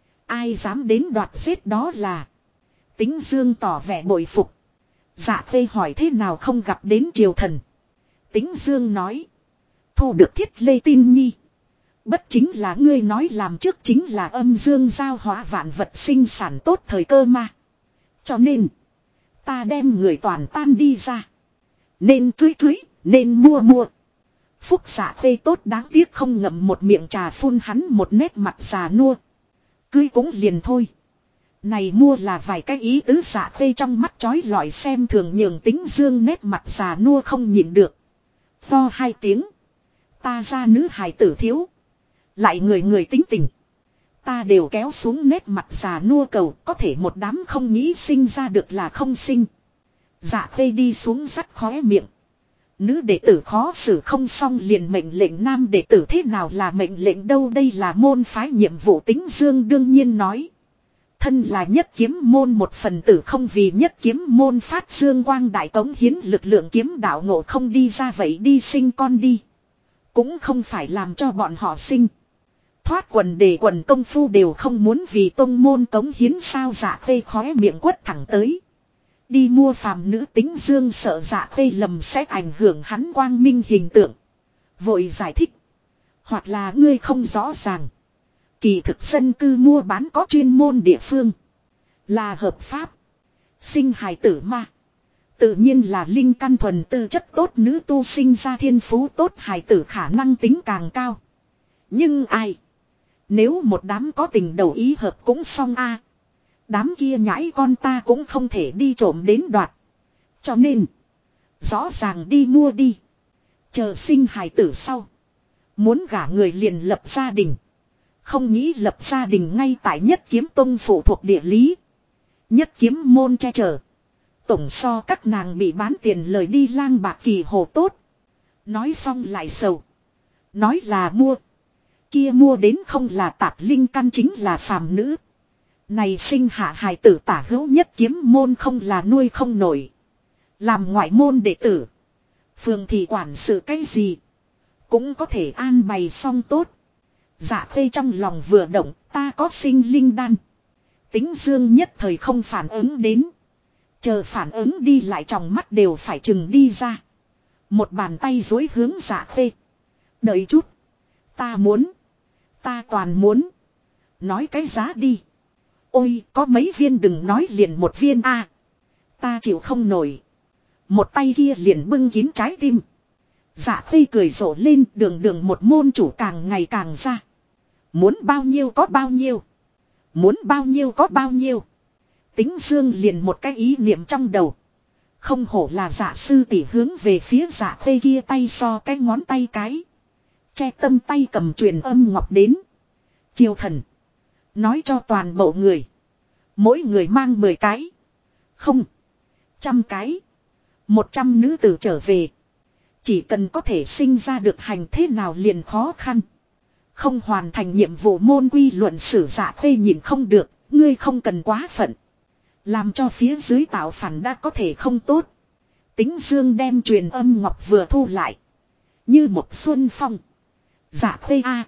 Speaker 1: Ai dám đến đoạt giết đó là. Tính Dương tỏ vẻ bội phục. Dạ Khê hỏi thế nào không gặp đến triều thần. Tính Dương nói. Thu được Thiết Lê tin nhi. Bất chính là ngươi nói làm trước chính là âm dương giao hóa vạn vật sinh sản tốt thời cơ mà. Cho nên. Ta đem người toàn tan đi ra. Nên cưới cưới, nên mua mua. Phúc Dạ Khê tốt đáng tiếc không ngậm một miệng trà phun hắn một nét mặt già nua. Cưới cũng liền thôi. Này mua là vài cái ý tứ. Dạ Khê trong mắt chói lọi xem thường nhường Tính Dương nét mặt già nua không nhịn được. Pho hai tiếng. Ta ra nữ hài tử thiếu. Lại người người tính tình. Ta đều kéo xuống nét mặt già nua cầu. Có thể một đám không nghĩ sinh ra được là không sinh. Dạ Khê đi xuống rắt khóe miệng. Nữ đệ tử khó xử không xong liền mệnh lệnh nam đệ tử, thế nào là mệnh lệnh đâu, đây là môn phái nhiệm vụ. Tính Dương đương nhiên nói. Thân là nhất kiếm môn một phần tử, không vì nhất kiếm môn phát dương quang đại cống hiến lực lượng kiếm đạo ngộ không đi ra vậy đi sinh con đi. Cũng không phải làm cho bọn họ sinh. Thoát quần để quần công phu đều không muốn vì tông môn cống hiến sao. Dạ Khê khóe miệng quất thẳng tới. Đi mua phàm nữ. Tính Dương sợ Dạ Khê lầm sẽ ảnh hưởng hắn quang minh hình tượng. Vội giải thích. Hoặc là ngươi không rõ ràng. Kỳ thực dân cư mua bán có chuyên môn địa phương. Là hợp pháp. Sinh hài tử mà. Tự nhiên là linh căn thuần tư chất tốt, nữ tu sinh ra thiên phú tốt, hài tử khả năng tính càng cao. Nhưng ai? Nếu một đám có tình đầu ý hợp cũng xong a. Đám kia nhãi con ta cũng không thể đi trộm đến đoạt. Cho nên. Rõ ràng đi mua đi. Chờ sinh hài tử sau. Muốn gả người liền lập gia đình. Không nghĩ lập gia đình ngay tại Nhất Kiếm Tông phụ thuộc địa lý. Nhất Kiếm môn che chở. Tổng so các nàng bị bán tiền lời đi lang bạc kỳ hồ tốt. Nói xong lại sầu. Nói là mua. Kia mua đến không là tạp linh căn chính là phàm nữ. Này sinh hạ hài tử tả hữu Nhất Kiếm môn không là nuôi không nổi. Làm ngoại môn đệ tử. Phường thì quản sự cái gì. Cũng có thể an bày xong tốt. Dạ Khê trong lòng vừa động, ta có sinh linh đan. Tính Dương nhất thời không phản ứng đến. Chờ phản ứng đi lại trong mắt đều phải chừng đi ra. Một bàn tay dối hướng Dạ Khê. Đợi chút. Ta muốn. Ta toàn muốn. Nói cái giá đi. Ôi có mấy viên đừng nói liền một viên a. Ta chịu không nổi. Một tay kia liền bưng kín trái tim. Dạ Khê cười rộ lên, đường đường một môn chủ càng ngày càng ra. Muốn bao nhiêu có bao nhiêu. Muốn bao nhiêu có bao nhiêu. Tính Dương liền một cái ý niệm trong đầu. Không hổ là Dạ sư tỷ, hướng về phía Dạ Khê kia tay so cái ngón tay cái. Che tâm tay cầm truyền âm ngọc đến. Chiêu thần. Nói cho toàn bộ người. Mỗi người mang 10 cái. Không. 100 cái. 100 nữ tử trở về. Chỉ cần có thể sinh ra được hành thế nào liền khó khăn. Không hoàn thành nhiệm vụ môn quy luận sử. Dạ Khê nhìn không được. Ngươi không cần quá phận. Làm cho phía dưới tạo phản đã có thể không tốt. Tính Dương đem truyền âm ngọc vừa thu lại. Như một xuân phong. Dạ Khê a.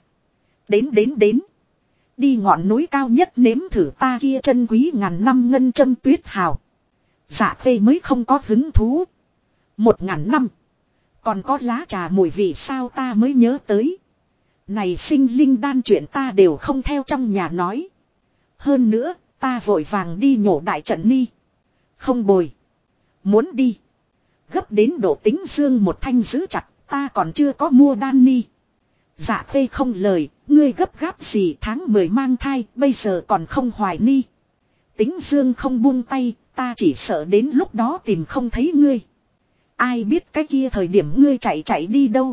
Speaker 1: Đến. Đi ngọn núi cao nhất nếm thử ta kia chân quý ngàn năm ngân châm tuyết hào. Dạ Khê mới không có hứng thú. 1000 năm. Còn có lá trà mùi vị sao ta mới nhớ tới. Này sinh linh đan chuyện ta đều không theo trong nhà nói. Hơn nữa, ta vội vàng đi nhổ đại trận ni. Không bồi. Muốn đi. Gấp đến độ Tính Dương một thanh giữ chặt, ta còn chưa có mua đan ni. Dạ Khê không lời, ngươi gấp gáp gì, tháng 10 mang thai, bây giờ còn không hoài ni. Tính Dương không buông tay, ta chỉ sợ đến lúc đó tìm không thấy ngươi. Ai biết cái kia thời điểm ngươi chạy đi đâu.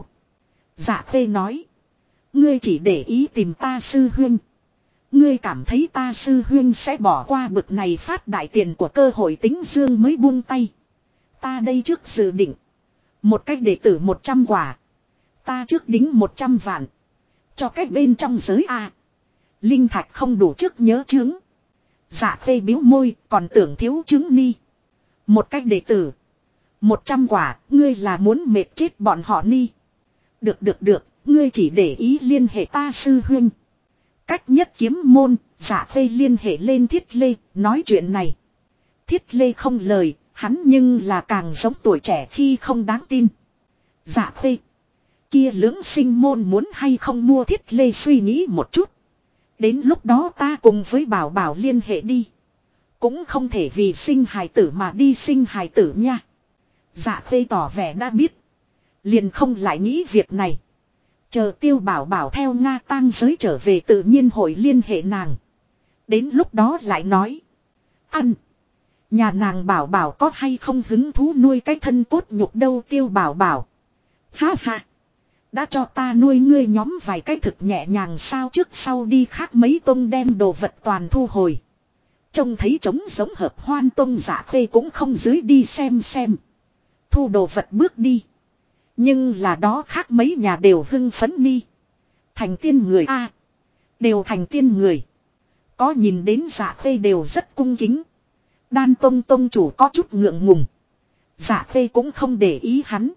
Speaker 1: Dạ Khê nói. Ngươi chỉ để ý tìm ta sư huynh. Ngươi cảm thấy ta sư huynh sẽ bỏ qua bực này phát đại tiền của cơ hội. Tính Dương mới buông tay. Ta đây trước dự định. Một cách đệ tử 100 quả. Ta trước đính 100 vạn. Cho cách bên trong giới A. Linh thạch không đủ trước nhớ chứng. Dạ Khê biếu môi, còn tưởng thiếu chứng ni. Một cách đệ tử. 100 quả, ngươi là muốn mệt chết bọn họ ni. Được, ngươi chỉ để ý liên hệ ta sư huynh. Cách nhất kiếm môn, Dạ Khê liên hệ lên Thiết Lê, nói chuyện này. Thiết Lê không lời, hắn nhưng là càng giống tuổi trẻ khi không đáng tin. Dạ Khê. Kia lưỡng sinh môn muốn hay không mua Thiết Lê suy nghĩ một chút. Đến lúc đó ta cùng với Bảo Bảo liên hệ đi. Cũng không thể vì sinh hài tử mà đi sinh hài tử nha. Dạ Khê tỏ vẻ đã biết. Liền không lại nghĩ việc này. Chờ Tiêu Bảo Bảo theo Nga tang giới trở về tự nhiên hội liên hệ nàng. Đến lúc đó lại nói. Ăn. Nhà nàng Bảo Bảo có hay không hứng thú nuôi cái thân cốt nhục đâu. Tiêu Bảo Bảo. Ha ha. Đã cho ta nuôi ngươi nhóm vài cái thực nhẹ nhàng sao, trước sau đi khác mấy tông đem đồ vật toàn thu hồi. Trông thấy trống giống hợp hoan tông. Dạ Khê cũng không dưới đi xem. Thu đồ vật bước đi. Nhưng là đó khác mấy nhà đều hưng phấn ni. Thành tiên người a, đều thành tiên người. Có nhìn đến Dạ Khê đều rất cung kính. Đan tông tông chủ có chút ngượng ngùng. Dạ Khê cũng không để ý hắn.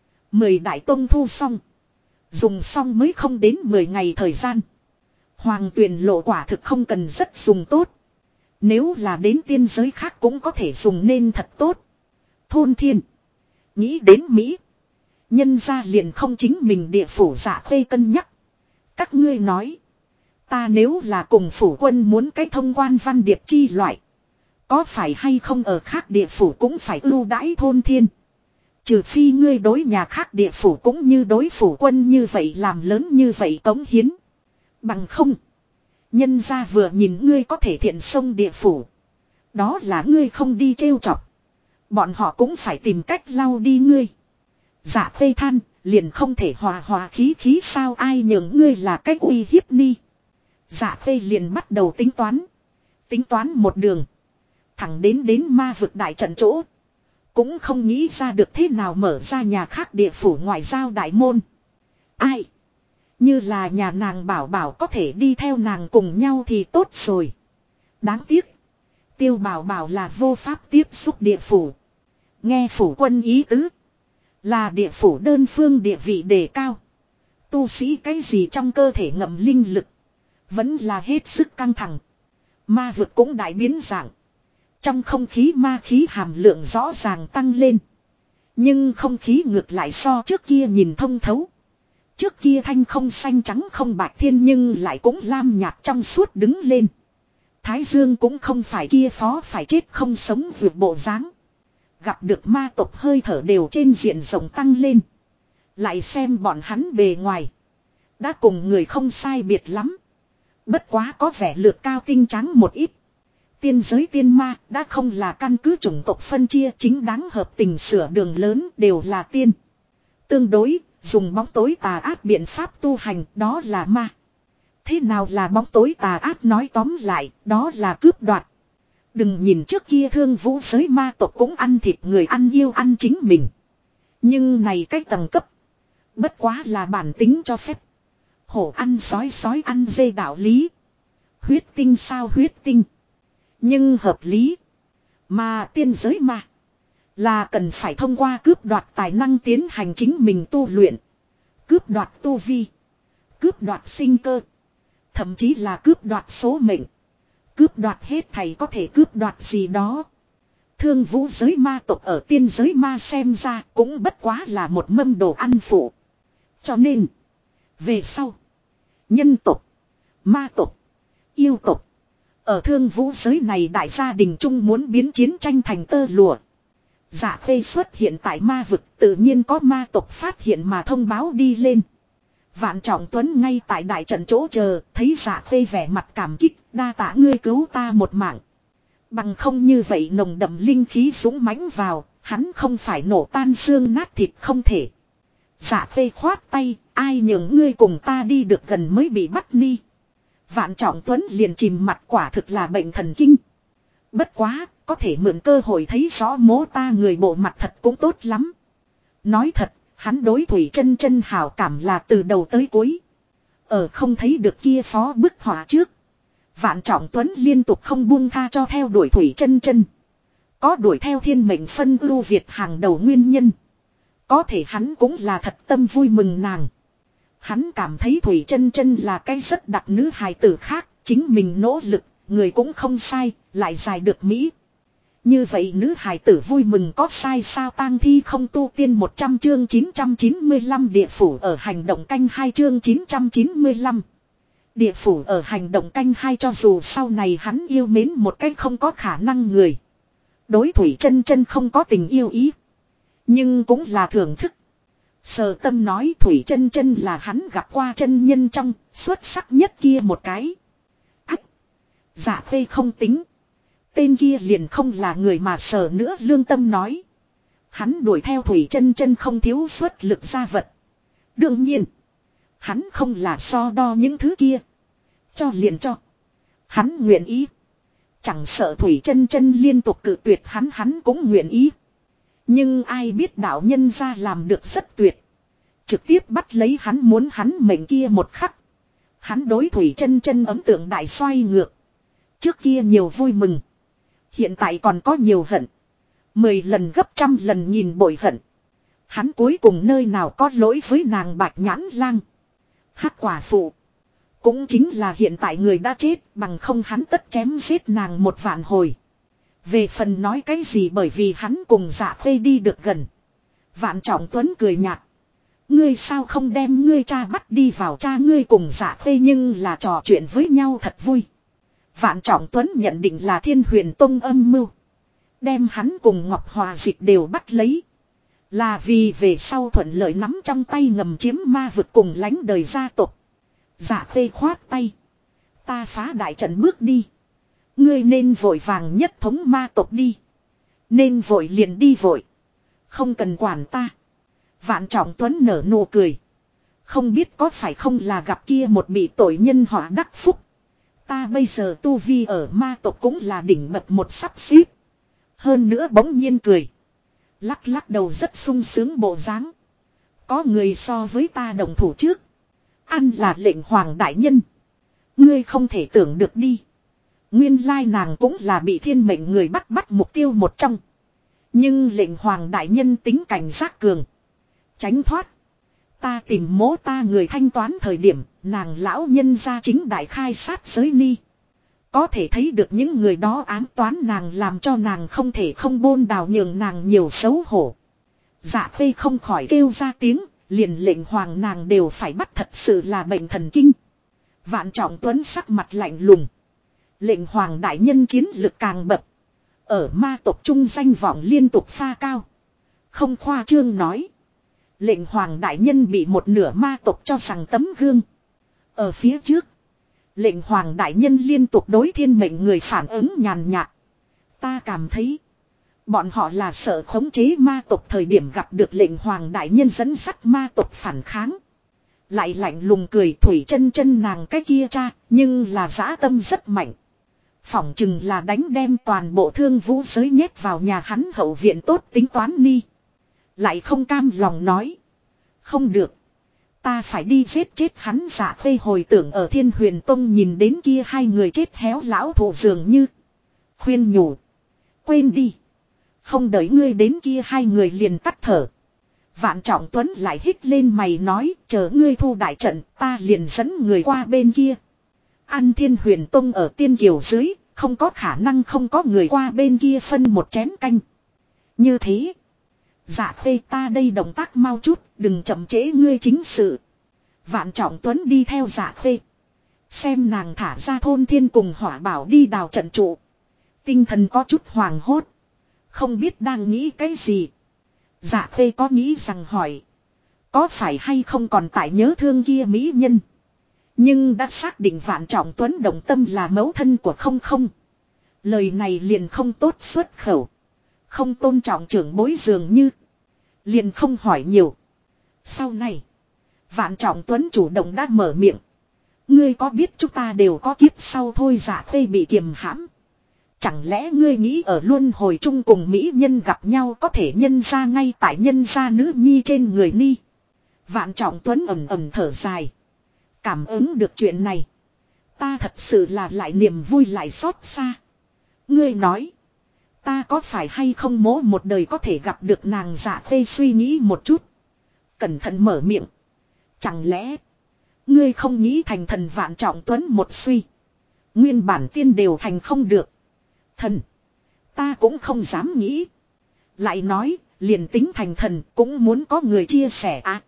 Speaker 1: 10 đại tông thu xong. Dùng xong mới không đến 10 ngày thời gian. Hoàng Tuyền lộ quả thực không cần rất dùng tốt. Nếu là đến tiên giới khác cũng có thể dùng nên thật tốt. Thôn Thiên. Nghĩ đến Mỹ. Nhân ra liền không chính mình địa phủ. Dạ Khê cân nhắc. Các ngươi nói. Ta nếu là cùng phủ quân muốn cái thông quan văn điệp chi loại. Có phải hay không ở khác địa phủ cũng phải ưu đãi Thôn Thiên. Trừ phi ngươi đối nhà khác địa phủ cũng như đối phủ quân như vậy làm lớn như vậy cống hiến. Bằng không. Nhân ra vừa nhìn ngươi có thể thiện sông địa phủ. Đó là ngươi không đi trêu chọc. Bọn họ cũng phải tìm cách lau đi ngươi. Dạ Khê than, liền không thể hòa khí sao, ai nhường ngươi là cách uy hiếp ni. Dạ Khê liền bắt đầu tính toán. Tính toán một đường. Thẳng đến ma vực đại trận chỗ. Cũng không nghĩ ra được thế nào mở ra nhà khác địa phủ ngoại giao đại môn. Ai? Như là nhà nàng Bảo Bảo có thể đi theo nàng cùng nhau thì tốt rồi. Đáng tiếc. Tiêu Bảo Bảo là vô pháp tiếp xúc địa phủ. Nghe phủ quân ý tứ. Là địa phủ đơn phương địa vị đề cao. Tu sĩ cái gì trong cơ thể ngậm linh lực. Vẫn là hết sức căng thẳng. Ma vực cũng đại biến dạng. Trong không khí ma khí hàm lượng rõ ràng tăng lên. Nhưng không khí ngược lại so trước kia nhìn thông thấu. Trước kia thanh không xanh trắng không bạch thiên nhưng lại cũng lam nhạt trong suốt đứng lên. Thái dương cũng không phải kia phó phải chết không sống vượt bộ dáng. Gặp được ma tộc hơi thở đều trên diện rộng tăng lên. Lại xem bọn hắn bề ngoài. Đã cùng người không sai biệt lắm. Bất quá có vẻ lược cao tinh trắng một ít. Tiên giới tiên ma đã không là căn cứ chủng tộc phân chia, chính đáng hợp tình sửa đường lớn đều là tiên. Tương đối, dùng bóng tối tà ác biện pháp tu hành đó là ma. Thế nào là bóng tối tà ác, nói tóm lại, đó là cướp đoạt. Đừng nhìn trước kia Thương Vũ giới ma tộc cũng ăn thịt người, ăn yêu ăn chính mình. Nhưng này cái tầng cấp. Bất quá là bản tính cho phép. Hổ ăn sói, sói ăn dê đạo lý. Huyết tinh sao huyết tinh. Nhưng hợp lý. Mà tiên giới ma là cần phải thông qua cướp đoạt tài năng tiến hành chính mình tu luyện. Cướp đoạt tu vi. Cướp đoạt sinh cơ. Thậm chí là cướp đoạt số mệnh. Cướp đoạt hết thầy có thể cướp đoạt gì đó. Thương Vũ giới ma tộc ở tiên giới ma xem ra cũng bất quá là một mâm đồ ăn phụ. Cho nên, về sau, nhân tộc, ma tộc, yêu tộc, ở Thương Vũ giới này đại gia đình chung muốn biến chiến tranh thành tơ lụa. Dạ Khê xuất hiện tại ma vực, tự nhiên có ma tộc phát hiện mà thông báo đi lên. Vạn Trọng Tuấn ngay tại đại trận chỗ chờ, thấy Dạ Khê vẻ mặt cảm kích, đa tạ ngươi cứu ta một mạng. Bằng không như vậy nồng đậm linh khí dũng mãnh vào, hắn không phải nổ tan xương nát thịt không thể. Dạ Khê khoát tay, ai nhường ngươi cùng ta đi được gần mới bị bắt ni. Vạn Trọng Tuấn liền chìm mặt, quả thực là bệnh thần kinh. Bất quá, có thể mượn cơ hội thấy rõ mố ta người bộ mặt thật cũng tốt lắm. Nói thật, hắn đối Thủy Chân Chân hảo cảm là từ đầu tới cuối. Ở không thấy được kia phó bức họa trước, Vạn Trọng Tuấn liên tục không buông tha cho theo đuổi Thủy Chân Chân. Có đuổi theo thiên mệnh phân ưu việt hàng đầu nguyên nhân. Có thể hắn cũng là thật tâm vui mừng nàng. Hắn cảm thấy Thủy Chân Chân là cái rất đặc nữ hài tử khác, chính mình nỗ lực, người cũng không sai, lại dài được Mỹ. Như vậy nữ hài tử vui mừng có sai sao? Tang thi không tu tiên 100 chương 995 địa phủ ở hành động canh 2 chương 995. Địa phủ ở hành động canh 2 cho dù sau này hắn yêu mến một cách không có khả năng người. Đối Thủy Chân Chân không có tình yêu ý. Nhưng cũng là thưởng thức. Sở Tâm nói Thủy Chân Chân là hắn gặp qua chân nhân trong xuất sắc nhất kia một cái. Ách! Dạ Khê không tính. Tên kia liền không là người mà Sở nữa lương tâm nói. Hắn đuổi theo Thủy Chân Chân không thiếu xuất lực ra vật. Đương nhiên. Hắn không là so đo những thứ kia. Cho liền cho. Hắn nguyện ý. Chẳng sợ Thủy Chân Chân liên tục cự tuyệt hắn cũng nguyện ý. Nhưng ai biết đạo nhân ra làm được rất tuyệt. Trực tiếp bắt lấy hắn muốn hắn mệnh kia một khắc. Hắn đối Thủy Chân Chân ấn tượng đại xoay ngược. Trước kia nhiều vui mừng. Hiện tại còn có nhiều hận. 10 lần gấp trăm lần nhìn bội hận. Hắn cuối cùng nơi nào có lỗi với nàng Bạch Nhãn Lang. Hắc quả phụ. Cũng chính là hiện tại người đã chết, bằng không hắn tất chém giết nàng 1.000.000 hồi. Về phần nói cái gì bởi vì hắn cùng Dạ Khê đi được gần. Vạn Trọng Tuấn cười nhạt. Ngươi sao không đem ngươi cha bắt đi vào, cha ngươi cùng Dạ Khê nhưng là trò chuyện với nhau thật vui. Vạn Trọng Tuấn nhận định là Thiên Huyền Tông âm mưu. Đem hắn cùng Ngọc Hòa Dịch đều bắt lấy. Là vì về sau thuận lợi nắm trong tay ngầm chiếm ma vực cùng lánh đời gia tộc. Dạ Khê khoát tay. Ta phá đại trận bước đi. Ngươi nên vội vàng nhất thống ma tộc đi. Nên vội liền đi vội. Không cần quản ta. Vạn Trọng Tuấn nở nụ cười. Không biết có phải không là gặp kia một bị tội nhân họa đắc phúc. Ta bây giờ tu vi ở ma tộc cũng là đỉnh bậc một sắp xếp. Hơn nữa bỗng nhiên cười. Lắc lắc đầu rất sung sướng bộ dáng. Có người so với ta đồng thủ trước. Ăn là lệnh hoàng đại nhân. Ngươi không thể tưởng được đi. Nguyên lai nàng cũng là bị thiên mệnh người bắt mục tiêu một trong. Nhưng lệnh hoàng đại nhân tính cảnh giác cường. Tránh thoát. Ta tìm mố ta người thanh toán thời điểm, nàng lão nhân ra chính đại khai sát giới ni. Có thể thấy được những người đó ám toán nàng làm cho nàng không thể không bôn đào nhường nàng nhiều xấu hổ. Dạ Khê không khỏi kêu ra tiếng, liền lệnh hoàng nàng đều phải bắt thật sự là bệnh thần kinh. Vạn Trọng Tuấn sắc mặt lạnh lùng. Lệnh hoàng đại nhân chiến lực càng bậc. Ở ma tộc trung danh vọng liên tục pha cao. Không khoa trương nói. Lệnh hoàng đại nhân bị một nửa ma tộc cho rằng tấm gương. Ở phía trước. Lệnh hoàng đại nhân liên tục đối thiên mệnh người phản ứng nhàn nhạt. Ta cảm thấy. Bọn họ là sợ khống chế ma tộc thời điểm gặp được lệnh hoàng đại nhân dẫn dắt ma tộc phản kháng. Lại lạnh lùng cười Thủy chân chân nàng cái kia cha, nhưng là dã tâm rất mạnh. Phỏng chừng là đánh đem toàn bộ thương vũ giới nhét vào nhà hắn hậu viện tốt tính toán ni. Lại không cam lòng nói. Không được. Ta phải đi giết chết hắn. Dạ Khê hồi tưởng ở Thiên Huyền Tông nhìn đến kia hai người chết héo lão thụ dường như. Khuyên nhủ. Quên đi. Không đợi ngươi đến kia hai người liền tắt thở. Vạn Trọng Tuấn lại hít lên mày nói, chờ ngươi thu đại trận, ta liền dẫn người qua bên kia. Ăn Thiên Huyền Tông ở Tiên Kiều dưới, không có khả năng không có người qua bên kia phân một chén canh. Như thế. Dạ Khê ta đây động tác mau chút, đừng chậm trễ ngươi chính sự. Vạn Trọng Tuấn đi theo Dạ Khê. Xem nàng thả ra thôn thiên cùng hỏa bảo đi đào trận trụ. Tinh thần có chút hoàng hốt. Không biết đang nghĩ cái gì. Dạ Khê có nghĩ rằng hỏi. Có phải hay không còn tại nhớ thương kia mỹ nhân. Nhưng đã xác định Vạn Trọng Tuấn đồng tâm là mẫu thân của không không. Lời này liền không tốt xuất khẩu. Không tôn trọng trưởng bối dường như. Liền không hỏi nhiều. Sau này. Vạn Trọng Tuấn chủ động đã mở miệng. Ngươi có biết chúng ta đều có kiếp sau thôi. Dạ Khê bị kiềm hãm. Chẳng lẽ ngươi nghĩ ở luân hồi chung cùng mỹ nhân gặp nhau có thể nhân ra ngay tại nhân gia nữ nhi trên người ni. Vạn Trọng Tuấn ầm ầm thở dài. Cảm ứng được chuyện này. Ta thật sự là lại niềm vui lại xót xa. Ngươi nói. Ta có phải hay không mố một đời có thể gặp được nàng. Dạ Khê suy nghĩ một chút. Cẩn thận mở miệng. Chẳng lẽ. Ngươi không nghĩ thành thần. Vạn Trọng Tuấn một suy. Nguyên bản tiên đều thành không được. Thần. Ta cũng không dám nghĩ. Lại nói. Liền tính thành thần cũng muốn có người chia sẻ à.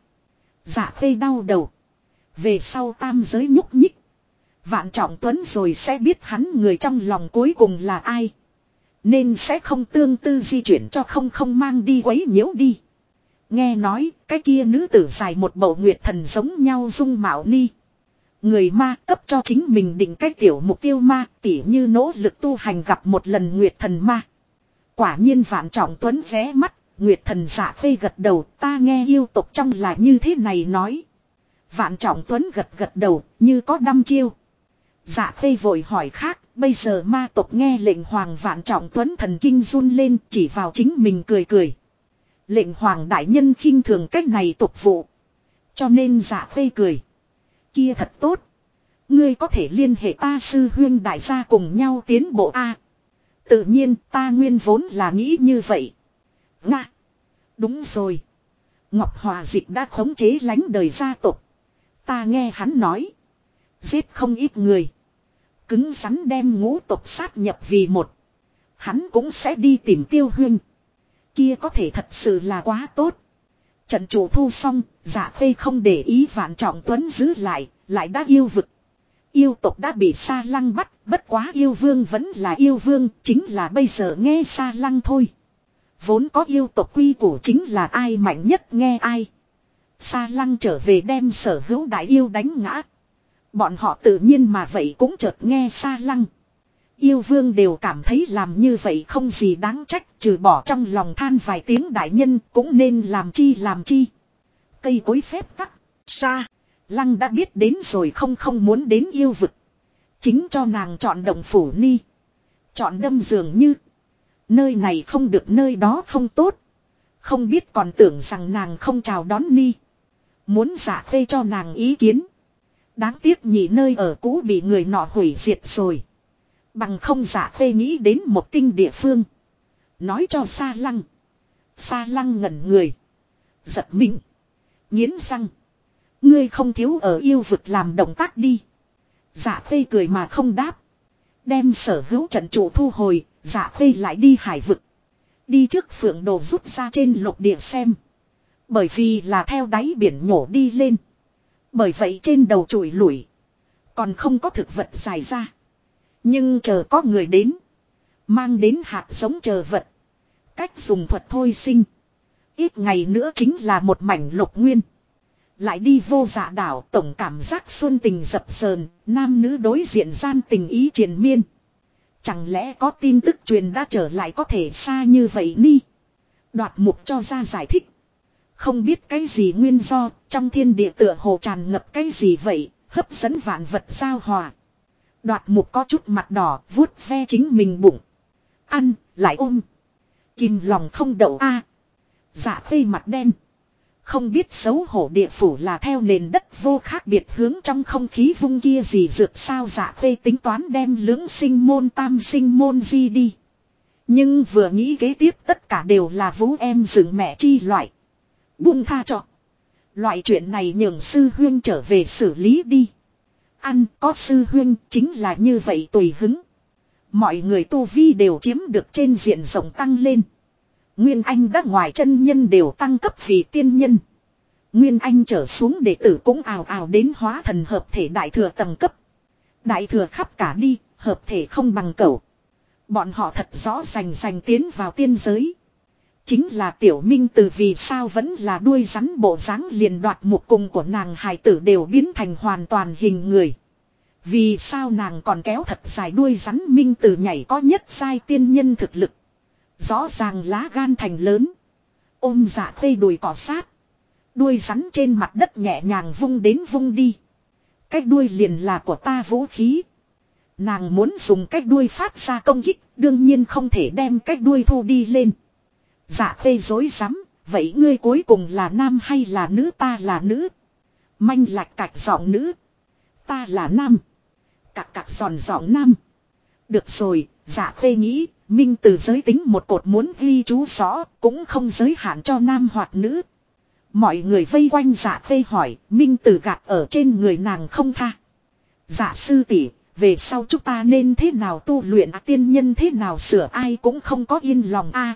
Speaker 1: Dạ Khê đau đầu. Về sau tam giới nhúc nhích. Vạn Trọng Tuấn rồi sẽ biết hắn người trong lòng cuối cùng là ai. Nên sẽ không tương tư di chuyển cho không mang đi quấy nhiễu đi. Nghe nói cái kia nữ tử dài một bầu nguyệt thần giống nhau dung mạo ni. Người ma cấp cho chính mình định cái tiểu mục tiêu ma tỉ như nỗ lực tu hành gặp một lần nguyệt thần ma. Quả nhiên Vạn Trọng Tuấn ghé mắt. Nguyệt thần Dạ Khê gật đầu ta nghe yêu tục trong là như thế này nói. Vạn Trọng Tuấn gật đầu như có đăm chiêu. Dạ Khê vội hỏi khác. Bây giờ ma tộc nghe lệnh hoàng. Vạn Trọng Tuấn thần kinh run lên chỉ vào chính mình cười. Lệnh hoàng đại nhân khinh thường cách này tục vụ. Cho nên Dạ Khê cười. Kia thật tốt. Ngươi có thể liên hệ ta sư huyên đại gia cùng nhau tiến bộ a. Tự nhiên ta nguyên vốn là nghĩ như vậy. Nga. Đúng rồi. Ngọc Hòa Dịch đã khống chế lánh đời gia tộc. Ta nghe hắn nói. Giết không ít người. Cứng rắn đem ngũ tộc sát nhập vì một. Hắn cũng sẽ đi tìm Tiêu Huyên. Kia có thể thật sự là quá tốt. Trận chủ thu xong. Dạ Khê không để ý Vạn Trọng Tuấn giữ lại. Lại đã yêu vực. Yêu tộc đã bị Sa Lăng bắt. Bất quá yêu vương vẫn là yêu vương. Chính là bây giờ nghe Sa Lăng thôi. Vốn có yêu tộc quy củ chính là ai mạnh nhất nghe ai. Sa Lăng trở về đem sở hữu đại yêu đánh ngã. Bọn họ tự nhiên mà vậy cũng chợt nghe Sa Lăng. Yêu vương đều cảm thấy làm như vậy không gì đáng trách. Trừ bỏ trong lòng than vài tiếng đại nhân cũng nên làm chi. Cây cối phép tắc. Sa Lăng đã biết đến rồi không muốn đến yêu vực. Chính cho nàng chọn động phủ ni. Chọn đâm dường như. Nơi này không được nơi đó không tốt. Không biết còn tưởng rằng nàng không chào đón ni. Muốn Dạ Khê cho nàng ý kiến. Đáng tiếc nhị nơi ở cũ bị người nọ hủy diệt rồi. Bằng không Dạ Khê nghĩ đến một tinh địa phương. Nói cho Sa Lăng. Sa Lăng ngẩn người. Giật mình. Nghiến răng. Ngươi không thiếu ở yêu vực làm động tác đi. Dạ Khê cười mà không đáp. Đem sở hữu trận trụ thu hồi. Dạ Khê lại đi hải vực. Đi trước phượng đồ rút ra trên lục địa xem. Bởi vì là theo đáy biển nhổ đi lên. Bởi vậy trên đầu trụi lủi. Còn không có thực vật dài ra. Nhưng chờ có người đến. Mang đến hạt giống chờ vật. Cách dùng thuật thôi sinh. Ít ngày nữa chính là một mảnh lục nguyên. Lại đi vô dạ đảo, tổng cảm giác xuân tình dập dờn, nam nữ đối diện gian tình ý triền miên. Chẳng lẽ có tin tức truyền đã trở lại có thể xa như vậy ni? Đoạt mục cho ra giải thích. Không biết cái gì nguyên do, trong thiên địa tựa hồ tràn ngập cái gì vậy, hấp dẫn vạn vật giao hòa. Đoạt mục có chút mặt đỏ, vuốt ve chính mình bụng. Ăn, lại ôm. Kìm lòng không đậu a. Dạ khê mặt đen. Không biết xấu hổ địa phủ là theo nền đất vô khác biệt hướng trong không khí vung kia gì dược sao. Dạ khê tính toán đem lưỡng sinh môn tam sinh môn di đi. Nhưng vừa nghĩ kế tiếp tất cả đều là vũ em dựng mẹ chi loại. Buông tha cho. Loại chuyện này nhường sư huyên trở về xử lý đi. Ăn có sư huyên chính là như vậy tùy hứng. Mọi người tu vi đều chiếm được trên diện rộng tăng lên. Nguyên Anh đã ngoài chân nhân đều tăng cấp vì tiên nhân. Nguyên Anh trở xuống đệ tử cũng ào ào đến hóa thần hợp thể đại thừa tầng cấp. Đại thừa khắp cả đi, hợp thể không bằng cẩu. Bọn họ thật rõ rành tiến vào tiên giới. Chính là tiểu minh từ vì sao vẫn là đuôi rắn bộ dáng liền đoạt mục cùng của nàng hài tử đều biến thành hoàn toàn hình người. Vì sao nàng còn kéo thật dài đuôi rắn minh từ nhảy có nhất giai tiên nhân thực lực. Rõ ràng lá gan thành lớn. Ôm dạ khê đùi cỏ sát. Đuôi rắn trên mặt đất nhẹ nhàng vung đến vung đi. Cái đuôi liền là của ta vũ khí. Nàng muốn dùng cái đuôi phát ra công kích. Đương nhiên không thể đem cái đuôi thu đi lên. Dạ khê dối rắm. Vậy ngươi cuối cùng là nam hay là nữ? Ta là nữ. Manh lạch cạch giọng nữ. Ta là nam. Cạc cạc giòn giọng nam. Được rồi, dạ khê nghĩ. Minh từ giới tính một cột muốn ghi chú rõ. Cũng không giới hạn cho nam hoặc nữ. Mọi người vây quanh dạ khê hỏi. Minh từ gạt ở trên người nàng không tha. Dạ sư tỷ, về sau chúng ta nên thế nào tu luyện tiên nhân thế nào sửa ai cũng không có yên lòng a.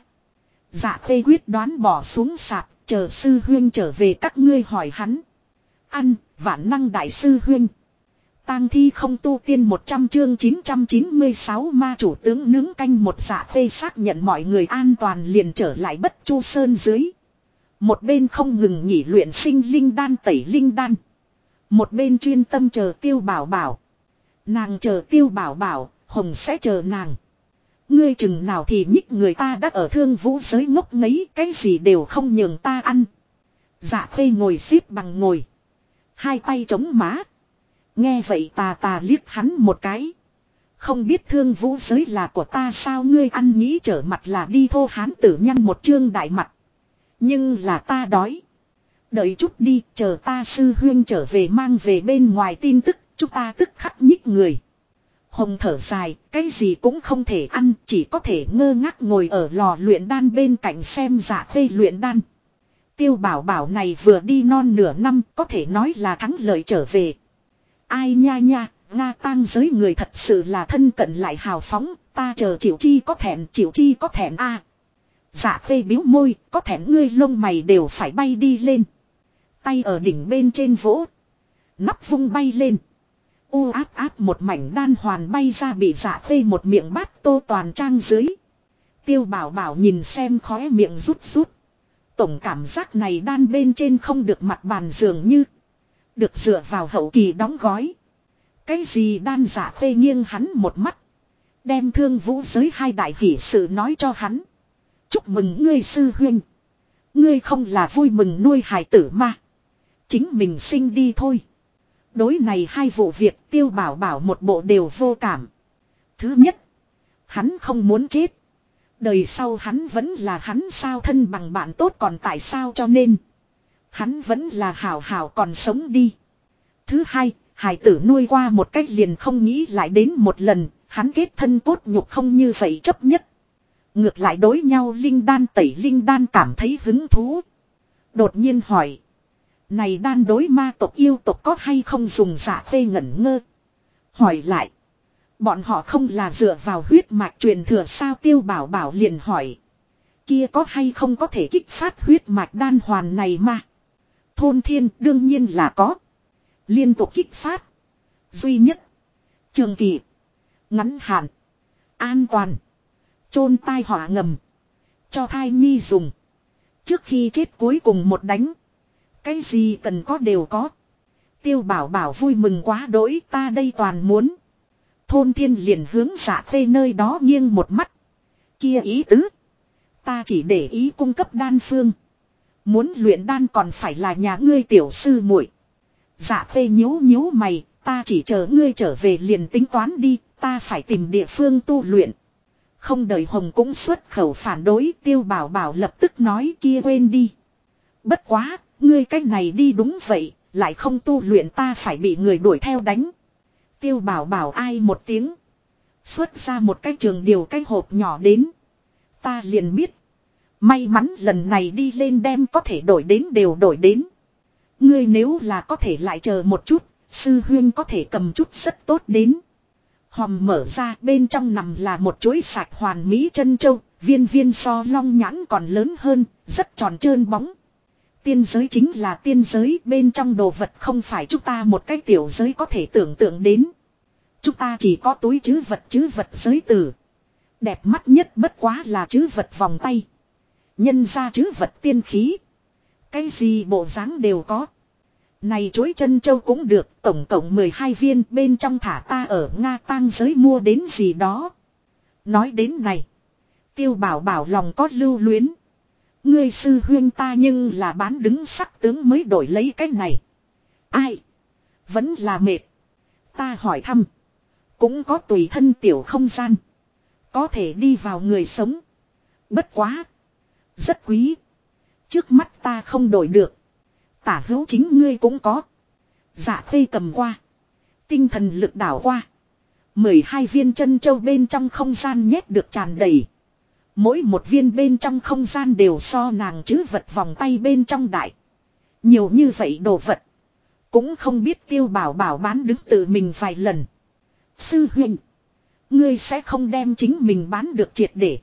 Speaker 1: Dạ khê quyết đoán bỏ xuống sạp. Chờ sư huyên trở về các ngươi hỏi hắn. Ăn, vạn năng đại sư huyên. Tang thi không tu tiên 100 chương 996 ma chủ tướng nướng canh một. Dạ khê xác nhận mọi người an toàn liền trở lại Bất Chu Sơn dưới. Một bên không ngừng nghỉ luyện sinh linh đan tẩy linh đan. Một bên chuyên tâm chờ Tiêu Bảo Bảo. Nàng chờ Tiêu Bảo Bảo, Hồng sẽ chờ nàng. Ngươi chừng nào thì nhích người ta đã ở Thương Vũ giới ngốc nghếch, cái gì đều không nhường ta ăn. Dạ khê ngồi xếp bằng ngồi. Hai tay chống má. Nghe vậy tà tà liếc hắn một cái. Không biết Thương Vũ giới là của ta sao? Ngươi ăn nghĩ trở mặt là đi thô hán tử nhăn một chương đại mặt. Nhưng là ta đói. Đợi chút đi, chờ ta sư huyên trở về mang về bên ngoài tin tức, chúng ta tức khắc nhích người. Hồng thở dài, cái gì cũng không thể ăn, chỉ có thể ngơ ngác ngồi ở lò luyện đan bên cạnh xem Dạ khê luyện đan. Tiêu Bảo Bảo này vừa đi non nửa năm, có thể nói là thắng lợi trở về. Ai nha nha, Nga tang giới người thật sự là thân cận lại hào phóng, ta chờ chịu chi có thẹn a. Dạ khê biếu môi, có thẹn ngươi lông mày đều phải bay đi lên. Tay ở đỉnh bên trên vỗ. Nắp vung bay lên. U áp áp một mảnh đan hoàn bay ra bị dạ khê một miệng bát tô toàn trang dưới. Tiêu Bảo Bảo nhìn xem khóe miệng rút rút. Tổng cảm giác này đan bên trên không được mặt bàn dường như. Được dựa vào hậu kỳ đóng gói. Cái gì đan? Dạ khê nghiêng hắn một mắt. Đem Thương Vũ giới hai đại hỷ sự nói cho hắn. Chúc mừng ngươi sư huynh. Ngươi không là vui mừng nuôi hài tử mà. Chính mình sinh đi thôi. Đối này hai vụ việc Tiêu Bảo Bảo một bộ đều vô cảm. Thứ nhất. Hắn không muốn chết. Đời sau hắn vẫn là hắn sao? Thân bằng bạn tốt còn tại sao cho nên. Hắn vẫn là hảo hảo còn sống đi. Thứ hai. Hài tử nuôi qua một cách liền không nghĩ lại đến một lần. Hắn kết thân cốt nhục không như vậy chấp nhất. Ngược lại đối nhau linh đan tẩy linh đan cảm thấy hứng thú. Đột nhiên hỏi. Này đan đối ma tộc yêu tộc có hay không dùng? Dạ khê ngẩn ngơ. Hỏi lại. Bọn họ không là dựa vào huyết mạch truyền thừa sao? Tiêu Bảo Bảo liền hỏi. Kia có hay không có thể kích phát huyết mạch đan hoàn này mà? Thôn thiên đương nhiên là có. Liên tục kích phát. Duy nhất. Trường kỳ. Ngắn hạn. An toàn. Chôn tai họa ngầm. Cho thai nhi dùng. Trước khi chết cuối cùng một đánh. Cái gì cần có đều có. Tiêu Bảo Bảo vui mừng quá đỗi, ta đây toàn muốn. Thôn Thiên liền hướng Dạ Khê nơi đó nghiêng một mắt. Kia ý tứ. Ta chỉ để ý cung cấp đan phương. Muốn luyện đan còn phải là nhà ngươi tiểu sư muội. Dạ Khê nhíu nhíu mày, ta chỉ chờ ngươi trở về liền tính toán đi, ta phải tìm địa phương tu luyện. Không đợi Hồng cũng xuất khẩu phản đối, Tiêu Bảo Bảo lập tức nói kia quên đi. Bất quá, ngươi cách này đi đúng vậy, lại không tu luyện ta phải bị người đuổi theo đánh. Tiêu Bảo Bảo ai một tiếng. Xuất ra một cái trường điều cái hộp nhỏ đến. Ta liền biết. May mắn lần này đi lên đem có thể đổi đến đều đổi đến. Ngươi nếu là có thể lại chờ một chút, sư huyên có thể cầm chút rất tốt đến. Hòm mở ra bên trong nằm là một chuỗi sạch hoàn mỹ chân châu, viên viên so long nhãn còn lớn hơn, rất tròn trơn bóng. Tiên giới chính là tiên giới, bên trong đồ vật không phải chúng ta một cái tiểu giới có thể tưởng tượng đến. Chúng ta chỉ có túi chứ vật giới tử. Đẹp mắt nhất bất quá là chứ vật vòng tay. Nhân ra chứ vật tiên khí. Cái gì bộ dáng đều có. Này chuỗi chân châu cũng được, tổng cộng 12 viên, bên trong thả ta ở Nga tang giới mua đến gì đó. Nói đến này, Tiêu Bảo Bảo lòng có lưu luyến. Ngươi sư huyên ta nhưng là bán đứng sắc tướng mới đổi lấy cái này. Ai? Vẫn là mệt. Ta hỏi thăm. Cũng có tùy thân tiểu không gian. Có thể đi vào người sống. Bất quá. Rất quý. Trước mắt ta không đổi được. Tả hữu chính ngươi cũng có. Dạ Khê cầm qua. Tinh thần lực đảo qua. 12 viên chân châu bên trong không gian nhét được tràn đầy. Mỗi một viên bên trong không gian đều so nàng chứ vật vòng tay bên trong đại. Nhiều như vậy đồ vật. Cũng không biết Tiêu Bảo Bảo bán đứng tự mình vài lần. Sư huynh. Ngươi sẽ không đem chính mình bán được triệt để.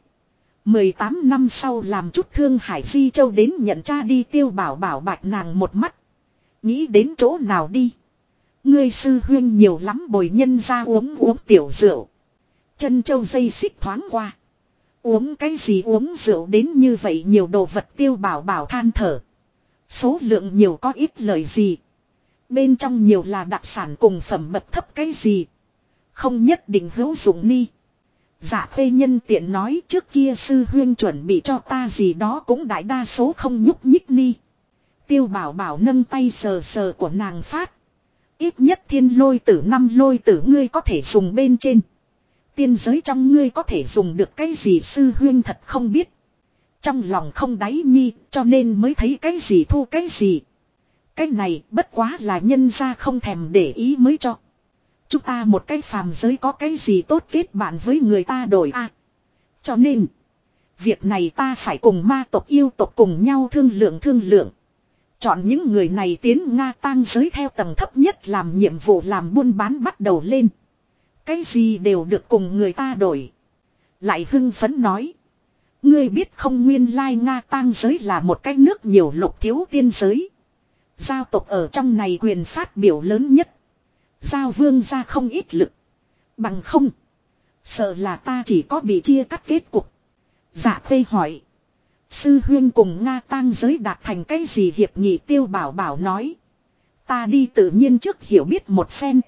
Speaker 1: 18 năm sau làm chút Thương Hải Di Châu đến nhận cha đi. Tiêu Bảo Bảo bạch nàng một mắt. Nghĩ đến chỗ nào đi. Ngươi sư huynh nhiều lắm bồi nhân ra uống tiểu rượu. Chân châu dây xích thoáng qua. Uống cái gì uống rượu đến như vậy nhiều đồ vật. Tiêu Bảo Bảo than thở. Số lượng nhiều có ít lời gì. Bên trong nhiều là đặc sản cùng phẩm bậc thấp cái gì. Không nhất định hữu dụng ni. Dạ Khê nhân tiện nói trước kia sư huyên chuẩn bị cho ta gì đó cũng đại đa số không nhúc nhích ni. Tiêu Bảo Bảo nâng tay sờ sờ của nàng phát. Ít nhất thiên lôi tử 5 lôi tử ngươi có thể dùng bên trên. Tiên giới trong ngươi có thể dùng được cái gì sư huyên thật không biết. Trong lòng không đáy nhi cho nên mới thấy cái gì thu cái gì. Cái này bất quá là nhân ra không thèm để ý mới cho. Chúng ta một cái phàm giới có cái gì tốt kết bạn với người ta đổi a. Cho nên. Việc này ta phải cùng ma tộc yêu tộc cùng nhau thương lượng. Chọn những người này tiến Nga tang giới theo tầng thấp nhất làm nhiệm vụ làm buôn bán bắt đầu lên. Cái gì đều được cùng người ta đổi. Lại hưng phấn nói. Ngươi biết không nguyên lai Nga tang giới là một cái nước nhiều lục thiếu tiên giới. Giao tộc ở trong này quyền phát biểu lớn nhất. Giao vương ra không ít lực. Bằng không. Sợ là ta chỉ có bị chia cắt kết cục. Dạ Khê hỏi. Sư huyên cùng Nga tang giới đạt thành cái gì hiệp nghị. Tiêu Bảo Bảo nói. Ta đi tự nhiên trước hiểu biết một phen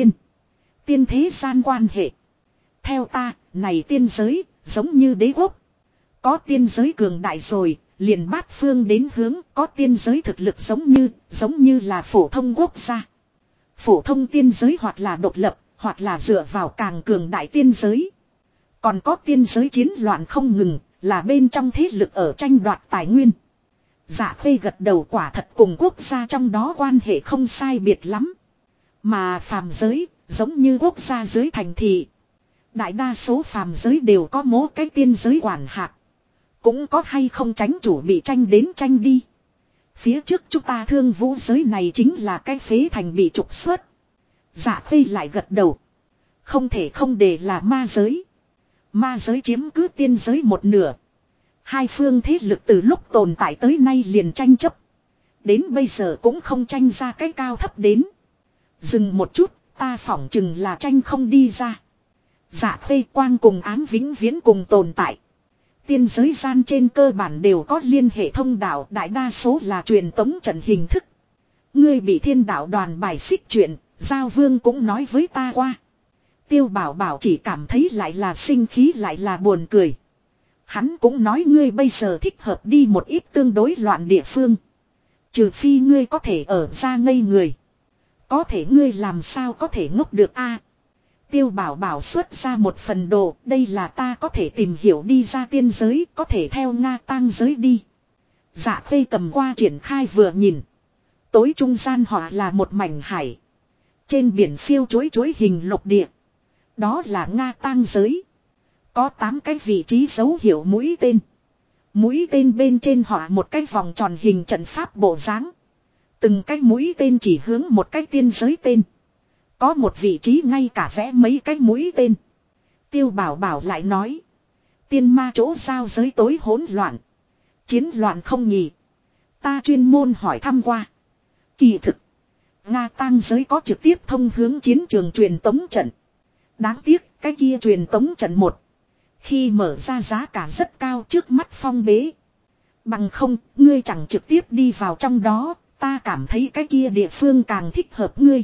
Speaker 1: tiên thế gian quan hệ. Theo ta, này tiên giới, giống như đế quốc. Có tiên giới cường đại rồi, liền bát phương đến hướng, có tiên giới thực lực giống như là phổ thông quốc gia. Phổ thông tiên giới hoặc là độc lập, hoặc là dựa vào càng cường đại tiên giới. Còn có tiên giới chiến loạn không ngừng, là bên trong thế lực ở tranh đoạt tài nguyên. Dạ Khê gật đầu quả thật cùng quốc gia trong đó quan hệ không sai biệt lắm. Mà phàm giới, giống như quốc gia dưới thành thị. Đại đa số phàm giới đều có mố cái tiên giới quản hạt. Cũng có hay không tránh chủ bị tranh đến tranh đi. Phía trước chúng ta thương vũ giới này chính là cái phế thành bị trục xuất. Dạ Khê lại gật đầu. Không thể không để là ma giới. Ma giới chiếm cứ tiên giới một nửa. Hai phương thế lực từ lúc tồn tại tới nay liền tranh chấp. Đến bây giờ cũng không tranh ra cái cao thấp đến. Dừng một chút, ta phỏng chừng là tranh không đi ra. Dạ Khê quang cùng ám vĩnh viễn cùng tồn tại. Tiên giới gian trên cơ bản đều có liên hệ thông đạo, đại đa số là truyền tống trận hình thức. Ngươi bị thiên đạo đoàn bài xích chuyện, Giao Vương cũng nói với ta qua. Tiêu Bảo Bảo chỉ cảm thấy lại là sinh khí lại là buồn cười. Hắn cũng nói ngươi bây giờ thích hợp đi một ít tương đối loạn địa phương. Trừ phi ngươi có thể ở ra ngây người. Có thể ngươi làm sao có thể ngốc được a? Tiêu Bảo Bảo xuất ra một phần đồ, đây là ta có thể tìm hiểu đi ra tiên giới, có thể theo Nga tang giới đi. Dạ Khê cầm qua triển khai vừa nhìn. Tối trung gian họ là một mảnh hải. Trên biển phiêu chuối chuối hình lục địa. Đó là Nga tang giới. Có 8 cái vị trí dấu hiệu mũi tên. Mũi tên bên trên họ một cái vòng tròn hình trận pháp bộ dáng. Từng cái mũi tên chỉ hướng một cái tiên giới tên. Có một vị trí ngay cả vẽ mấy cái mũi tên. Tiêu Bảo Bảo lại nói. Tiên ma chỗ giao giới tối hỗn loạn. Chiến loạn không nhỉ. Ta chuyên môn hỏi thăm qua. Kỳ thực. Nga tang giới có trực tiếp thông hướng chiến trường truyền tống trận. Đáng tiếc cái kia truyền tống trận một. Khi mở ra giá cả rất cao trước mắt phong bế. Bằng không, ngươi chẳng trực tiếp đi vào trong đó, ta cảm thấy cái kia địa phương càng thích hợp ngươi.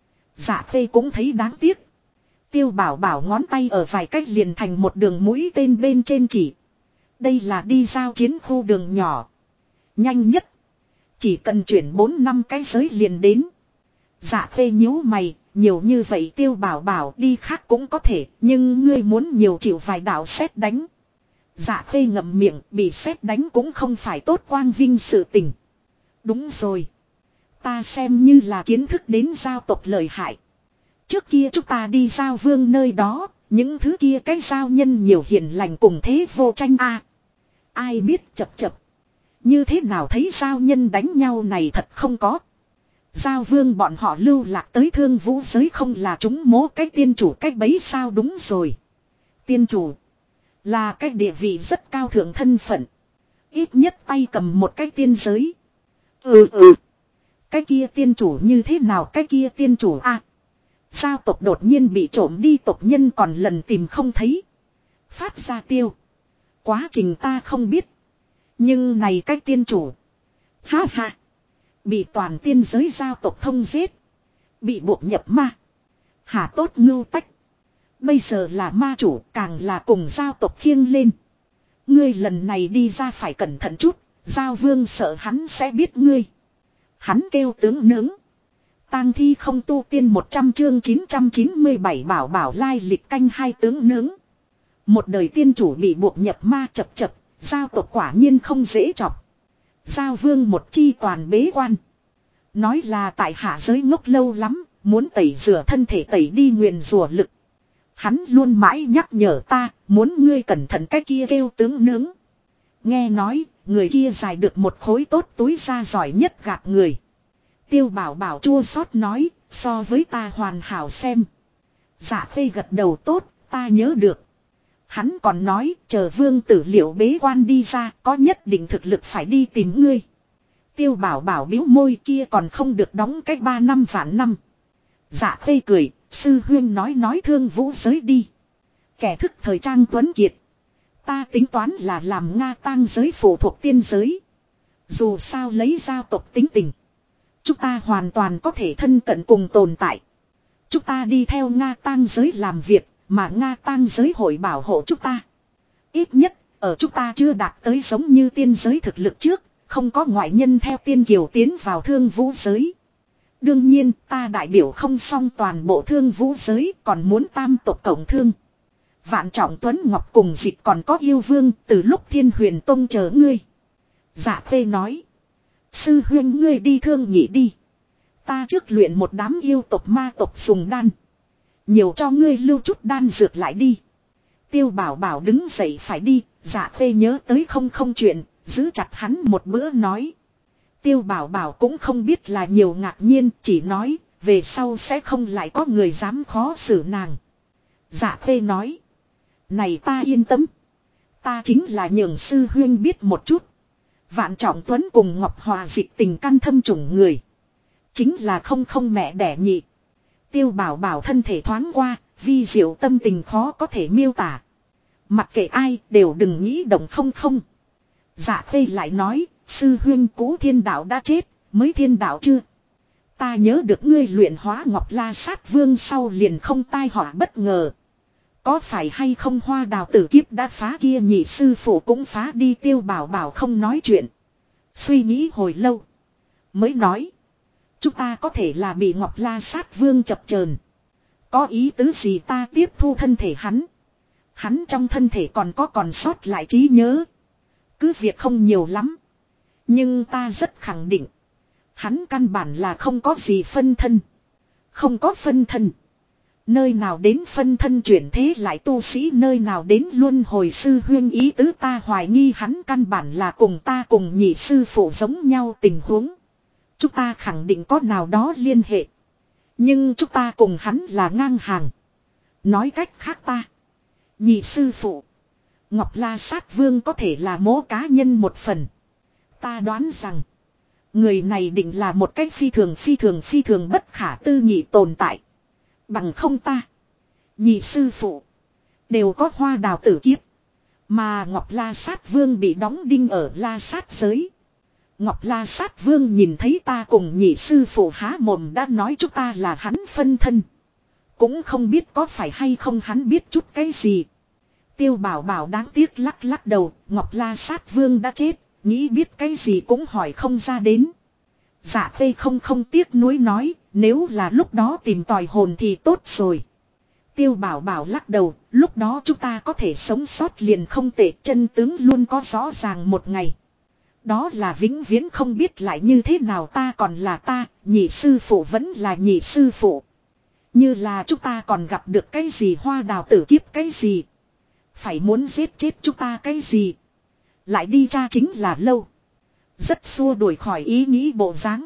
Speaker 1: Dạ Khê cũng thấy đáng tiếc. Tiêu Bảo Bảo ngón tay ở vài cách liền thành một đường mũi tên bên trên chỉ. Đây là đi giao chiến khu đường nhỏ. Nhanh nhất. Chỉ cần chuyển 4 năm cái giới liền đến. Dạ Khê nhíu mày, nhiều như vậy Tiêu Bảo Bảo đi khác cũng có thể, nhưng ngươi muốn nhiều chịu vài đạo sét đánh. Dạ Khê ngậm miệng, bị sét đánh cũng không phải tốt quang vinh sự tình. Đúng rồi. Ta xem như là kiến thức đến giao tộc lợi hại. Trước kia chúng ta đi giao vương nơi đó, những thứ kia cái giao nhân nhiều hiền lành cùng thế vô tranh a. Ai biết chập chập. Như thế nào thấy giao nhân đánh nhau này thật không có. Giao vương bọn họ lưu lạc tới thương vũ giới không là chúng mố cái tiên chủ cách bấy sao đúng rồi. Tiên chủ. Là cái địa vị rất cao thượng thân phận. Ít nhất tay cầm một cái tiên giới. Cái kia tiên chủ như thế nào cái kia tiên chủ a? Giao tộc đột nhiên bị trộm đi tộc nhân còn lần tìm không thấy. Phát ra tiêu. Quá trình ta không biết. Nhưng này cái tiên chủ. Ha ha. Bị toàn tiên giới giao tộc thông giết. Bị buộc nhập ma. Hà tốt ngưu tách. Bây giờ là ma chủ càng là cùng giao tộc khiêng lên. Ngươi lần này đi ra phải cẩn thận chút. Giao vương sợ hắn sẽ biết ngươi. Hắn kêu tướng nướng. Tang thi không tu tiên 100 chương 997 bảo bảo lai lịch canh hai tướng nướng. Một đời tiên chủ bị buộc nhập ma chập chập. Giao tộc quả nhiên không dễ chọc. Giao vương một chi toàn bế quan. Nói là tại hạ giới ngốc lâu lắm. Muốn tẩy rửa thân thể tẩy đi nguyền rủa lực. Hắn luôn mãi nhắc nhở ta. Muốn ngươi cẩn thận cái kia kêu tướng nướng. Nghe nói người kia giải được một khối tốt túi da giỏi nhất gạt người. Tiêu Bảo Bảo chua xót nói. So với ta hoàn hảo xem. Dạ Khê gật đầu tốt. Ta nhớ được. Hắn còn nói chờ vương tử liệu bế quan đi ra có nhất định thực lực phải đi tìm ngươi. Tiêu Bảo Bảo bĩu môi kia còn không được đóng cách 3 năm vạn năm. Dạ Khê cười, sư huyên nói thương vũ giới đi. Kẻ thức thời trang tuấn kiệt. Ta tính toán là làm Nga tang giới phụ thuộc tiên giới. Dù sao lấy giao tộc tính tình. Chúng ta hoàn toàn có thể thân cận cùng tồn tại. Chúng ta đi theo Nga tang giới làm việc. Mà Nga tang giới hội bảo hộ chúng ta. Ít nhất, ở chúng ta chưa đạt tới giống như tiên giới thực lực trước, không có ngoại nhân theo tiên kiều tiến vào thương vũ giới. Đương nhiên, ta đại biểu không xong toàn bộ thương vũ giới, còn muốn tam tộc cộng thương. Vạn Trọng Tuấn Ngọc cùng dịch còn có yêu vương, từ lúc Thiên Huyền Tông chờ ngươi. Dạ Khê nói. Sư huyên ngươi đi thương nhị đi. Ta trước luyện một đám yêu tộc ma tộc sùng đan. Nhiều cho ngươi lưu chút đan dược lại đi. Tiêu Bảo Bảo đứng dậy phải đi. Dạ Khê nhớ tới không chuyện. Giữ chặt hắn một bữa nói. Tiêu Bảo Bảo cũng không biết là nhiều ngạc nhiên. Chỉ nói về sau sẽ không lại có người dám khó xử nàng. Dạ Khê nói. Này ta yên tâm. Ta chính là nhường sư huyên biết một chút. Vạn Trọng Tuấn cùng Ngọc Hòa dịch tình căn thâm trùng người. Chính là không mẹ đẻ nhị. Tiêu Bảo Bảo thân thể thoáng qua, vi diệu tâm tình khó có thể miêu tả. Mặc kệ ai đều đừng nghĩ động không không. Dạ khê lại nói, sư huynh cũ thiên đạo đã chết, mới thiên đạo chưa? Ta nhớ được ngươi luyện hóa Ngọc La Sát Vương sau liền không tai họa bất ngờ. Có phải hay không Hoa Đào tử kiếp đã phá kia nhị sư phụ cũng phá đi. Tiêu Bảo Bảo không nói chuyện. Suy nghĩ hồi lâu. Mới nói. Chúng ta có thể là bị Ngọc La Sát Vương chập chờn. Có ý tứ gì ta tiếp thu thân thể hắn. Hắn trong thân thể còn sót lại trí nhớ. Cứ việc không nhiều lắm. Nhưng ta rất khẳng định. Hắn căn bản là không có gì phân thân. Không có phân thân. Nơi nào đến phân thân chuyển thế lại tu sĩ nơi nào đến luân hồi sư huyên ý tứ ta hoài nghi hắn căn bản là cùng ta cùng nhị sư phụ giống nhau tình huống. Chúng ta khẳng định có nào đó liên hệ. Nhưng chúng ta cùng hắn là ngang hàng. Nói cách khác ta. Nhị sư phụ. Ngọc La Sát Vương có thể là mố cá nhân một phần. Ta đoán rằng. Người này định là một cách phi thường bất khả tư nghị tồn tại. Bằng không ta. Nhị sư phụ. Đều có Hoa Đào tử kiếp. Mà Ngọc La Sát Vương bị đóng đinh ở La Sát giới. Ngọc La Sát Vương nhìn thấy ta cùng nhị sư phụ há mồm đã nói chúng ta là hắn phân thân. Cũng không biết có phải hay không hắn biết chút cái gì. Tiêu Bảo Bảo đáng tiếc lắc lắc đầu. Ngọc La Sát Vương đã chết. Nghĩ biết cái gì cũng hỏi không ra đến. Dạ Tây không tiếc nuối nói. Nếu là lúc đó tìm tòi hồn thì tốt rồi. Tiêu Bảo Bảo lắc đầu. Lúc đó chúng ta có thể sống sót liền không tệ. Chân tướng luôn có rõ ràng một ngày. Đó là vĩnh viễn không biết lại như thế nào ta còn là ta. Nhị sư phụ vẫn là nhị sư phụ. Như là chúng ta còn gặp được cái gì Hoa Đào tử kiếp cái gì. Phải muốn giết chết chúng ta cái gì. Lại đi tra chính là lâu. Rất xua đuổi khỏi ý nghĩ bộ dáng.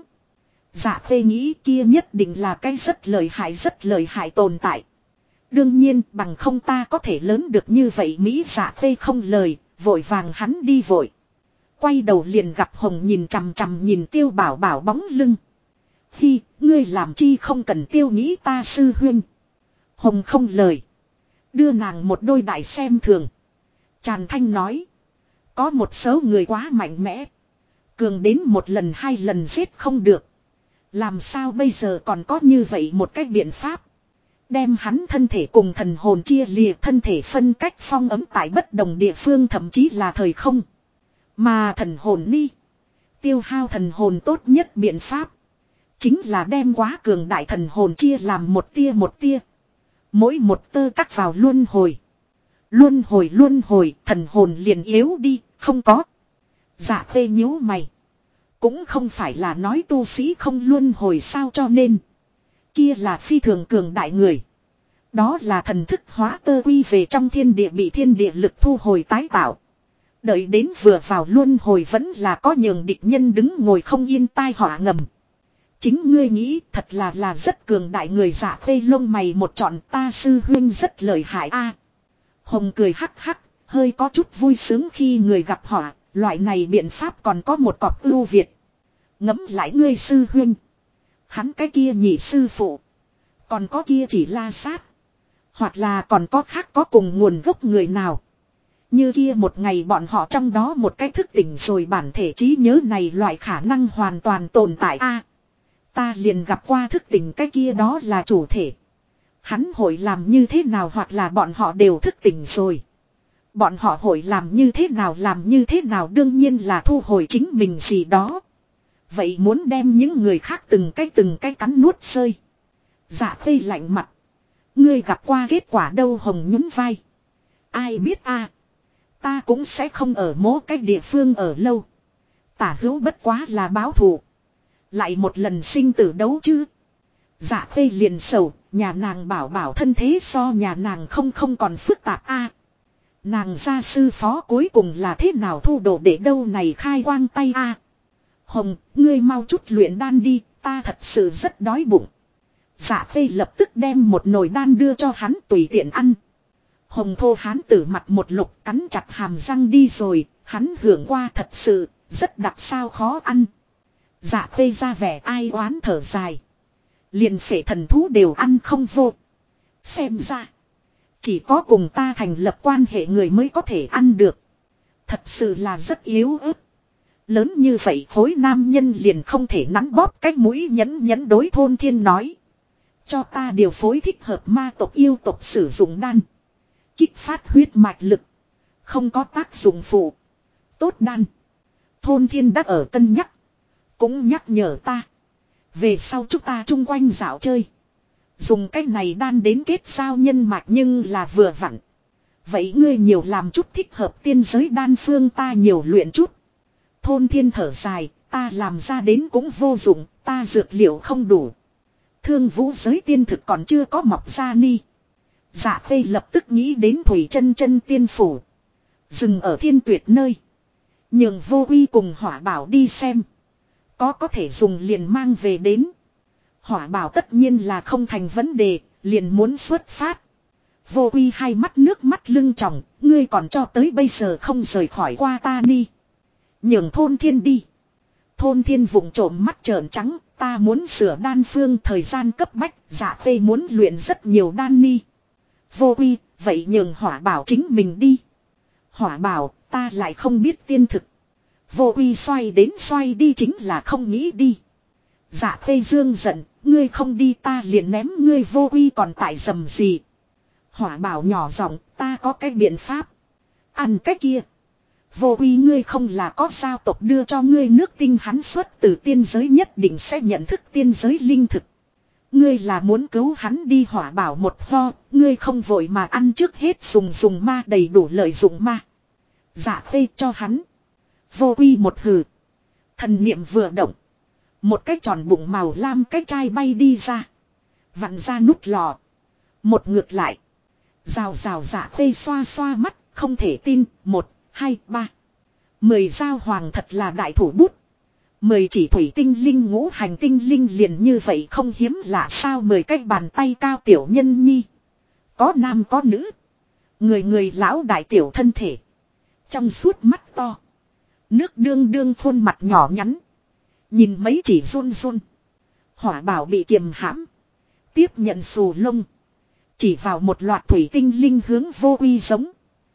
Speaker 1: Dạ Khê nghĩ kia nhất định là cái rất lợi hại tồn tại. Đương nhiên bằng không ta có thể lớn được như vậy Mỹ. Dạ Khê không lời, vội vàng hắn đi vội. Quay đầu liền gặp Hồng nhìn chằm chằm nhìn Tiêu Bảo Bảo bóng lưng. Hi, ngươi làm chi không cần tiêu nghĩ ta sư huynh. Hồng không lời. Đưa nàng một đôi đại xem thường. Tràn thanh nói. Có một số người quá mạnh mẽ. Cường đến một lần hai lần giết không được. Làm sao bây giờ còn có như vậy một cách biện pháp. Đem hắn thân thể cùng thần hồn chia lìa thân thể phân cách phong ấm tại bất đồng địa phương thậm chí là thời không. Mà thần hồn ni. Tiêu hao thần hồn tốt nhất biện pháp. Chính là đem quá cường đại thần hồn chia làm một tia. Mỗi một tơ cắt vào luân hồi. Luân hồi thần hồn liền yếu đi, không có. Dạ Khê nhíu mày. Cũng không phải là nói tu sĩ không luân hồi sao cho nên. Kia là phi thường cường đại người. Đó là thần thức hóa tơ quy về trong thiên địa bị thiên địa lực thu hồi tái tạo. Đợi đến vừa vào luân hồi vẫn là có nhường địch nhân đứng ngồi không yên tai họa ngầm. Chính ngươi nghĩ thật là rất cường đại người. Dạ Khê lông mày một trọn ta sư huynh rất lợi hại a. Hồng cười hắc hắc, hơi có chút vui sướng khi người gặp họa, loại này biện pháp còn có một cọp ưu việt. Ngẫm lại ngươi sư huynh. Hắn cái kia nhị sư phụ. Còn có kia chỉ La Sát. Hoặc là còn có khác có cùng nguồn gốc người nào. Như kia một ngày bọn họ trong đó một cái thức tỉnh rồi bản thể trí nhớ này loại khả năng hoàn toàn tồn tại a. Ta liền gặp qua thức tỉnh cái kia đó là chủ thể. Hắn hội làm như thế nào hoặc là bọn họ đều thức tỉnh rồi. Bọn họ hội làm như thế nào đương nhiên là thu hồi chính mình gì đó. Vậy muốn đem những người khác từng cái cắn nuốt rơi. Dạ Khê lạnh mặt. Ngươi gặp qua kết quả đâu Hồng nhún vai. Ai biết a, ta cũng sẽ không ở mố cái địa phương ở lâu. Tả hữu bất quá là báo thù. Lại một lần sinh tử đấu chứ. Dạ Khê liền sầu. Nhà nàng bảo bảo thân thế so nhà nàng không còn phức tạp a. Nàng gia sư phó cuối cùng là thế nào thu đồ để đâu này khai quang tay a. Hồng, ngươi mau chút luyện đan đi, ta thật sự rất đói bụng. Dạ Khê lập tức đem một nồi đan đưa cho hắn tùy tiện ăn. Hồng thô hán tử mặt một lục cắn chặt hàm răng đi rồi, hắn hưởng qua thật sự, rất đặc sao khó ăn. Dạ Khê ra vẻ ai oán thở dài. Liền phệ thần thú đều ăn không vô. Xem ra, Chỉ có cùng ta thành lập quan hệ người mới có thể ăn được. Thật sự là rất yếu ớt. Lớn như vậy khối nam nhân liền không thể nắn bóp cái mũi nhẫn đối Thôn Thiên nói. Cho ta điều phối thích hợp ma tộc yêu tộc sử dụng đan. Kích phát huyết mạch lực. Không có tác dụng phụ. Tốt đan. Thôn Thiên đã ở cân nhắc. Cũng nhắc nhở ta. Về sau chúng ta chung quanh dạo chơi. Dùng cái này đan đến kết giao nhân mạch nhưng là vừa vặn. Vậy ngươi nhiều làm chút thích hợp tiên giới đan phương ta nhiều luyện chút. Thôn Thiên thở dài, ta làm ra đến cũng vô dụng, ta dược liệu không đủ. Thương vũ giới tiên thực còn chưa có mọc ra ni. Dạ Khê lập tức nghĩ đến Thủy Chân Chân tiên phủ. Dừng ở Thiên Tuyệt nơi. Nhường Vô Uy cùng Hỏa Bảo đi xem. Có thể dùng liền mang về đến. Hỏa Bảo tất nhiên là không thành vấn đề, liền muốn xuất phát. Vô Uy hai mắt nước mắt lưng tròng, ngươi còn cho tới bây giờ không rời khỏi qua ta ni. Nhường Thôn Thiên đi. Thôn Thiên vụng trộm mắt trợn trắng, ta muốn sửa đan phương thời gian cấp bách, Dạ Khê muốn luyện rất nhiều đan ni. Vô Uy, vậy nhường Hỏa Bảo chính mình đi. Hỏa Bảo, ta lại không biết tiên thực. Vô Uy xoay đến xoay đi chính là không nghĩ đi. Dạ Khê dương giận, ngươi không đi ta liền ném ngươi. Vô Uy còn tại dầm gì. Hỏa Bảo nhỏ giọng, ta có cái biện pháp. Ăn cái kia. Vô Uy ngươi không là có sao tộc đưa cho ngươi nước tinh hắn xuất từ tiên giới nhất định sẽ nhận thức tiên giới linh thực. Ngươi là muốn cứu hắn đi. Hỏa Bảo một ho, ngươi không vội mà ăn trước hết dùng ma đầy đủ lợi dụng ma. Dạ Khê cho hắn. Vô Uy một hừ. Thần niệm vừa động. Một cái tròn bụng màu lam cái chai bay đi ra. Vặn ra nút lò. Một ngược lại. Rào Dạ Khê xoa xoa mắt, không thể tin. 1, 2, 3. 10 dao hoàng thật là đại thủ bút. 10 chỉ thủy tinh linh ngũ hành tinh linh liền như vậy không hiếm lạ sao. 10 cái bàn tay cao tiểu nhân nhi. Có nam có nữ. Người lão đại tiểu thân thể. Trong suốt mắt to. Nước đương khuôn mặt nhỏ nhắn. Nhìn mấy chỉ run. Hỏa Bảo bị kiềm hãm. Tiếp nhận xù lông. Chỉ vào một loạt thủy tinh linh hướng Vô Uy giống.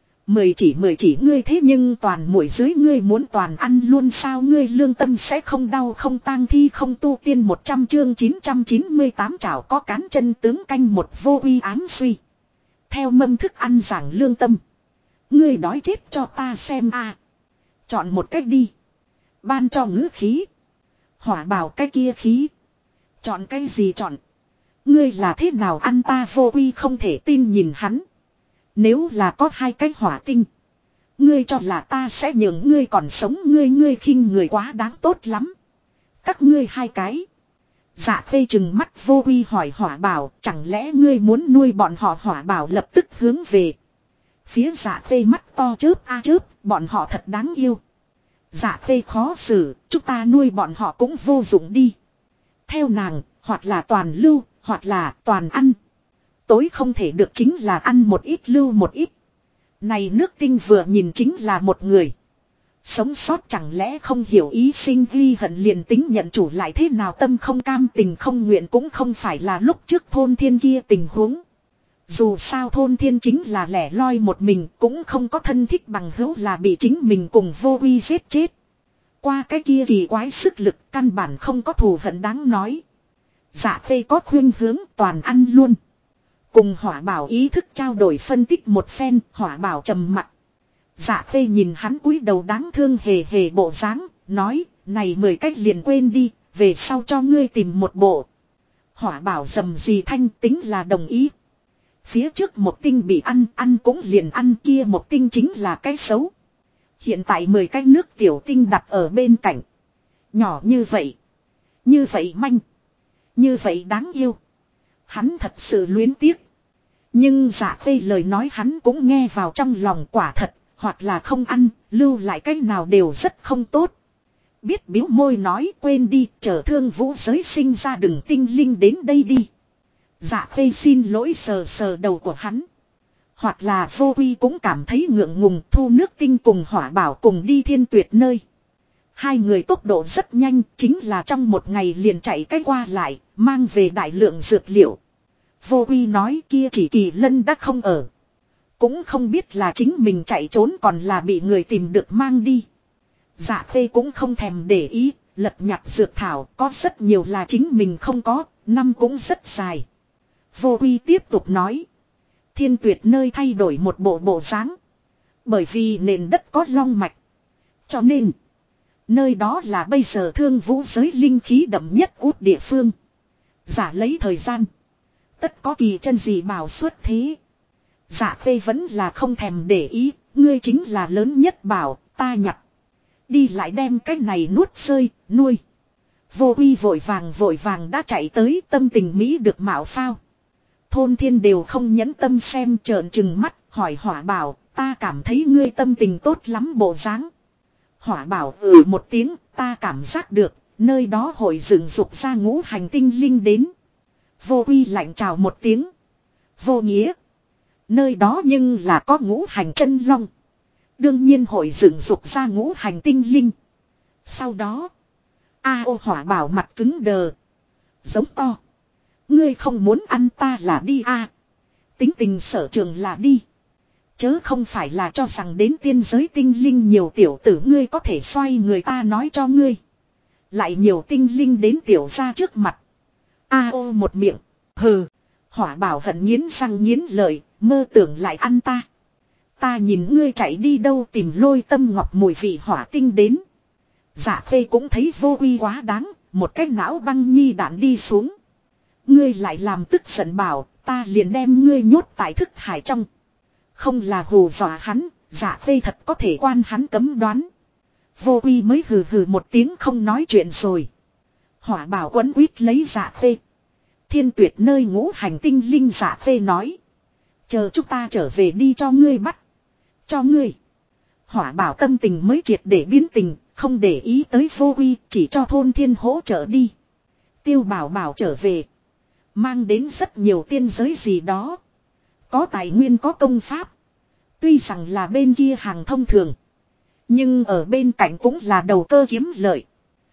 Speaker 1: 10 chỉ ngươi thế nhưng toàn mũi dưới ngươi muốn toàn ăn luôn sao. Ngươi lương tâm sẽ không đau không tang thi không tu tiên 100 chương 998 chảo có cán chân tướng canh một. Vô Uy ám suy. Theo mâm thức ăn giảng lương tâm. Ngươi đói chết cho ta xem a. Chọn một cách đi. Ban cho ngữ khí. Hỏa Bảo cái kia khí. Chọn cái gì chọn. Ngươi là thế nào ăn ta. Vô Uy không thể tin nhìn hắn. Nếu là có hai cái hỏa tinh. Ngươi cho là ta sẽ nhường ngươi còn sống. Ngươi khinh người quá đáng tốt lắm. Các ngươi hai cái. Dạ Khê chừng mắt Vô Uy hỏi Hỏa Bảo. Chẳng lẽ ngươi muốn nuôi bọn họ. Hỏa Bảo lập tức hướng về. Phía Dạ Khê mắt to chớp a chớp. Bọn họ thật đáng yêu. Dạ Khê khó xử. Chúng ta nuôi bọn họ cũng vô dụng đi. Theo nàng. Hoặc là toàn lưu. Hoặc là toàn ăn. Tối không thể được chính là ăn một ít lưu một ít. Này nước tinh vừa nhìn chính là một người. Sống sót chẳng lẽ không hiểu ý sinh ghi hận liền tính nhận chủ lại thế nào tâm không cam tình không nguyện cũng không phải là lúc trước Thôn Thiên kia tình huống. Dù sao Thôn Thiên chính là lẻ loi một mình cũng không có thân thích bằng hữu là bị chính mình cùng Vô Uy giết chết. Qua cái kia kỳ quái sức lực căn bản không có thù hận đáng nói. Dạ Khê có khuyên hướng toàn ăn luôn. Cùng Hỏa Bảo ý thức trao đổi phân tích một phen. Hỏa Bảo trầm mặt. Dạ Khê nhìn hắn cúi đầu đáng thương hề bộ dáng. Nói này 10 cách liền quên đi. Về sau cho ngươi tìm một bộ. Hỏa Bảo dầm gì thanh tính là đồng ý. Phía trước một tinh bị ăn cũng liền ăn kia một tinh chính là cái xấu. Hiện tại 10 cái nước tiểu tinh đặt ở bên cạnh. Nhỏ như vậy. Như vậy manh. Như vậy đáng yêu. Hắn thật sự luyến tiếc. Nhưng Dạ Khê lời nói hắn cũng nghe vào trong lòng quả thật. Hoặc là không ăn, lưu lại cách nào đều rất không tốt. Biết biếu môi nói quên đi, chờ Thương Vũ giới sinh ra đừng tinh linh đến đây đi. Dạ Khê xin lỗi sờ đầu của hắn. Hoặc là Vô Uy cũng cảm thấy ngượng ngùng thu nước tinh cùng Hỏa Bảo cùng đi Thiên Tuyệt nơi. Hai người tốc độ rất nhanh, chính là trong một ngày liền chạy cách qua lại, mang về đại lượng dược liệu. Vô Uy nói kia chỉ Kỳ Lân đã không ở, Cũng không biết là chính mình chạy trốn còn là bị người tìm được mang đi. Dạ khê cũng không thèm để ý, lật nhặt dược thảo có rất nhiều là chính mình không có, năm cũng rất dài. Vô Uy tiếp tục nói. Thiên Tuyệt nơi thay đổi một bộ dáng. Bởi vì nền đất có long mạch. Cho nên, nơi đó là bây giờ Thương Vũ giới linh khí đậm nhất út địa phương. Giả lấy thời gian. Tất có kỳ chân gì bảo xuất thế. Dạ khê vẫn là không thèm để ý. Ngươi chính là lớn nhất bảo, ta nhặt. Đi lại đem cái này nuốt rơi, nuôi. Vô Uy vội vàng đã chạy tới, tâm tình Mỹ được mạo phao. Thôn thiên đều không nhẫn tâm xem, trợn trừng mắt, hỏi Hỏa Bảo, ta cảm thấy ngươi tâm tình tốt lắm bộ dáng. Hỏa Bảo một tiếng, ta cảm giác được, nơi đó hội dựng dục ra ngũ hành tinh linh đến. Vô Uy lạnh chào một tiếng. Vô nghĩa. Nơi đó nhưng là có ngũ hành chân long. Đương nhiên hội dựng dục ra ngũ hành tinh linh. Sau đó, Hỏa Bảo mặt cứng đờ. Giống to. Ngươi không muốn ăn ta là đi tính tình sở trường là đi. Chớ không phải là cho rằng đến tiên giới tinh linh nhiều tiểu tử ngươi có thể xoay người ta nói cho ngươi. Lại nhiều tinh linh đến tiểu ra trước mặt. Một miệng. Hừ. Hỏa Bảo hận nghiến răng nghiến lợi, mơ tưởng lại ăn ta. Ta nhìn ngươi chạy đi đâu tìm Lôi Tâm Ngọc mùi vị hỏa tinh đến. Dạ khê cũng thấy Vô Uy quá đáng, một cái não băng nhi đạn đi xuống. Ngươi lại làm tức giận bảo, ta liền đem ngươi nhốt tại thức hải trong. Không là hù dọa hắn, dạ khê thật có thể quan hắn cấm đoán. Vô Uy mới hừ hừ một tiếng không nói chuyện rồi. Hỏa Bảo quấn quýt lấy dạ khê. Thiên Tuyệt nơi ngũ hành tinh linh dạ khê nói. Chờ chúng ta trở về đi cho ngươi bắt. Cho ngươi. Hỏa Bảo tâm tình mới triệt để biến tình, không để ý tới Vô Uy, chỉ cho thôn thiên hỗ trợ đi. Tiêu Bảo Bảo trở về. Mang đến rất nhiều tiên giới gì đó. Có tài nguyên có công pháp. Tuy rằng là bên kia hàng thông thường. Nhưng ở bên cạnh cũng là đầu cơ kiếm lợi.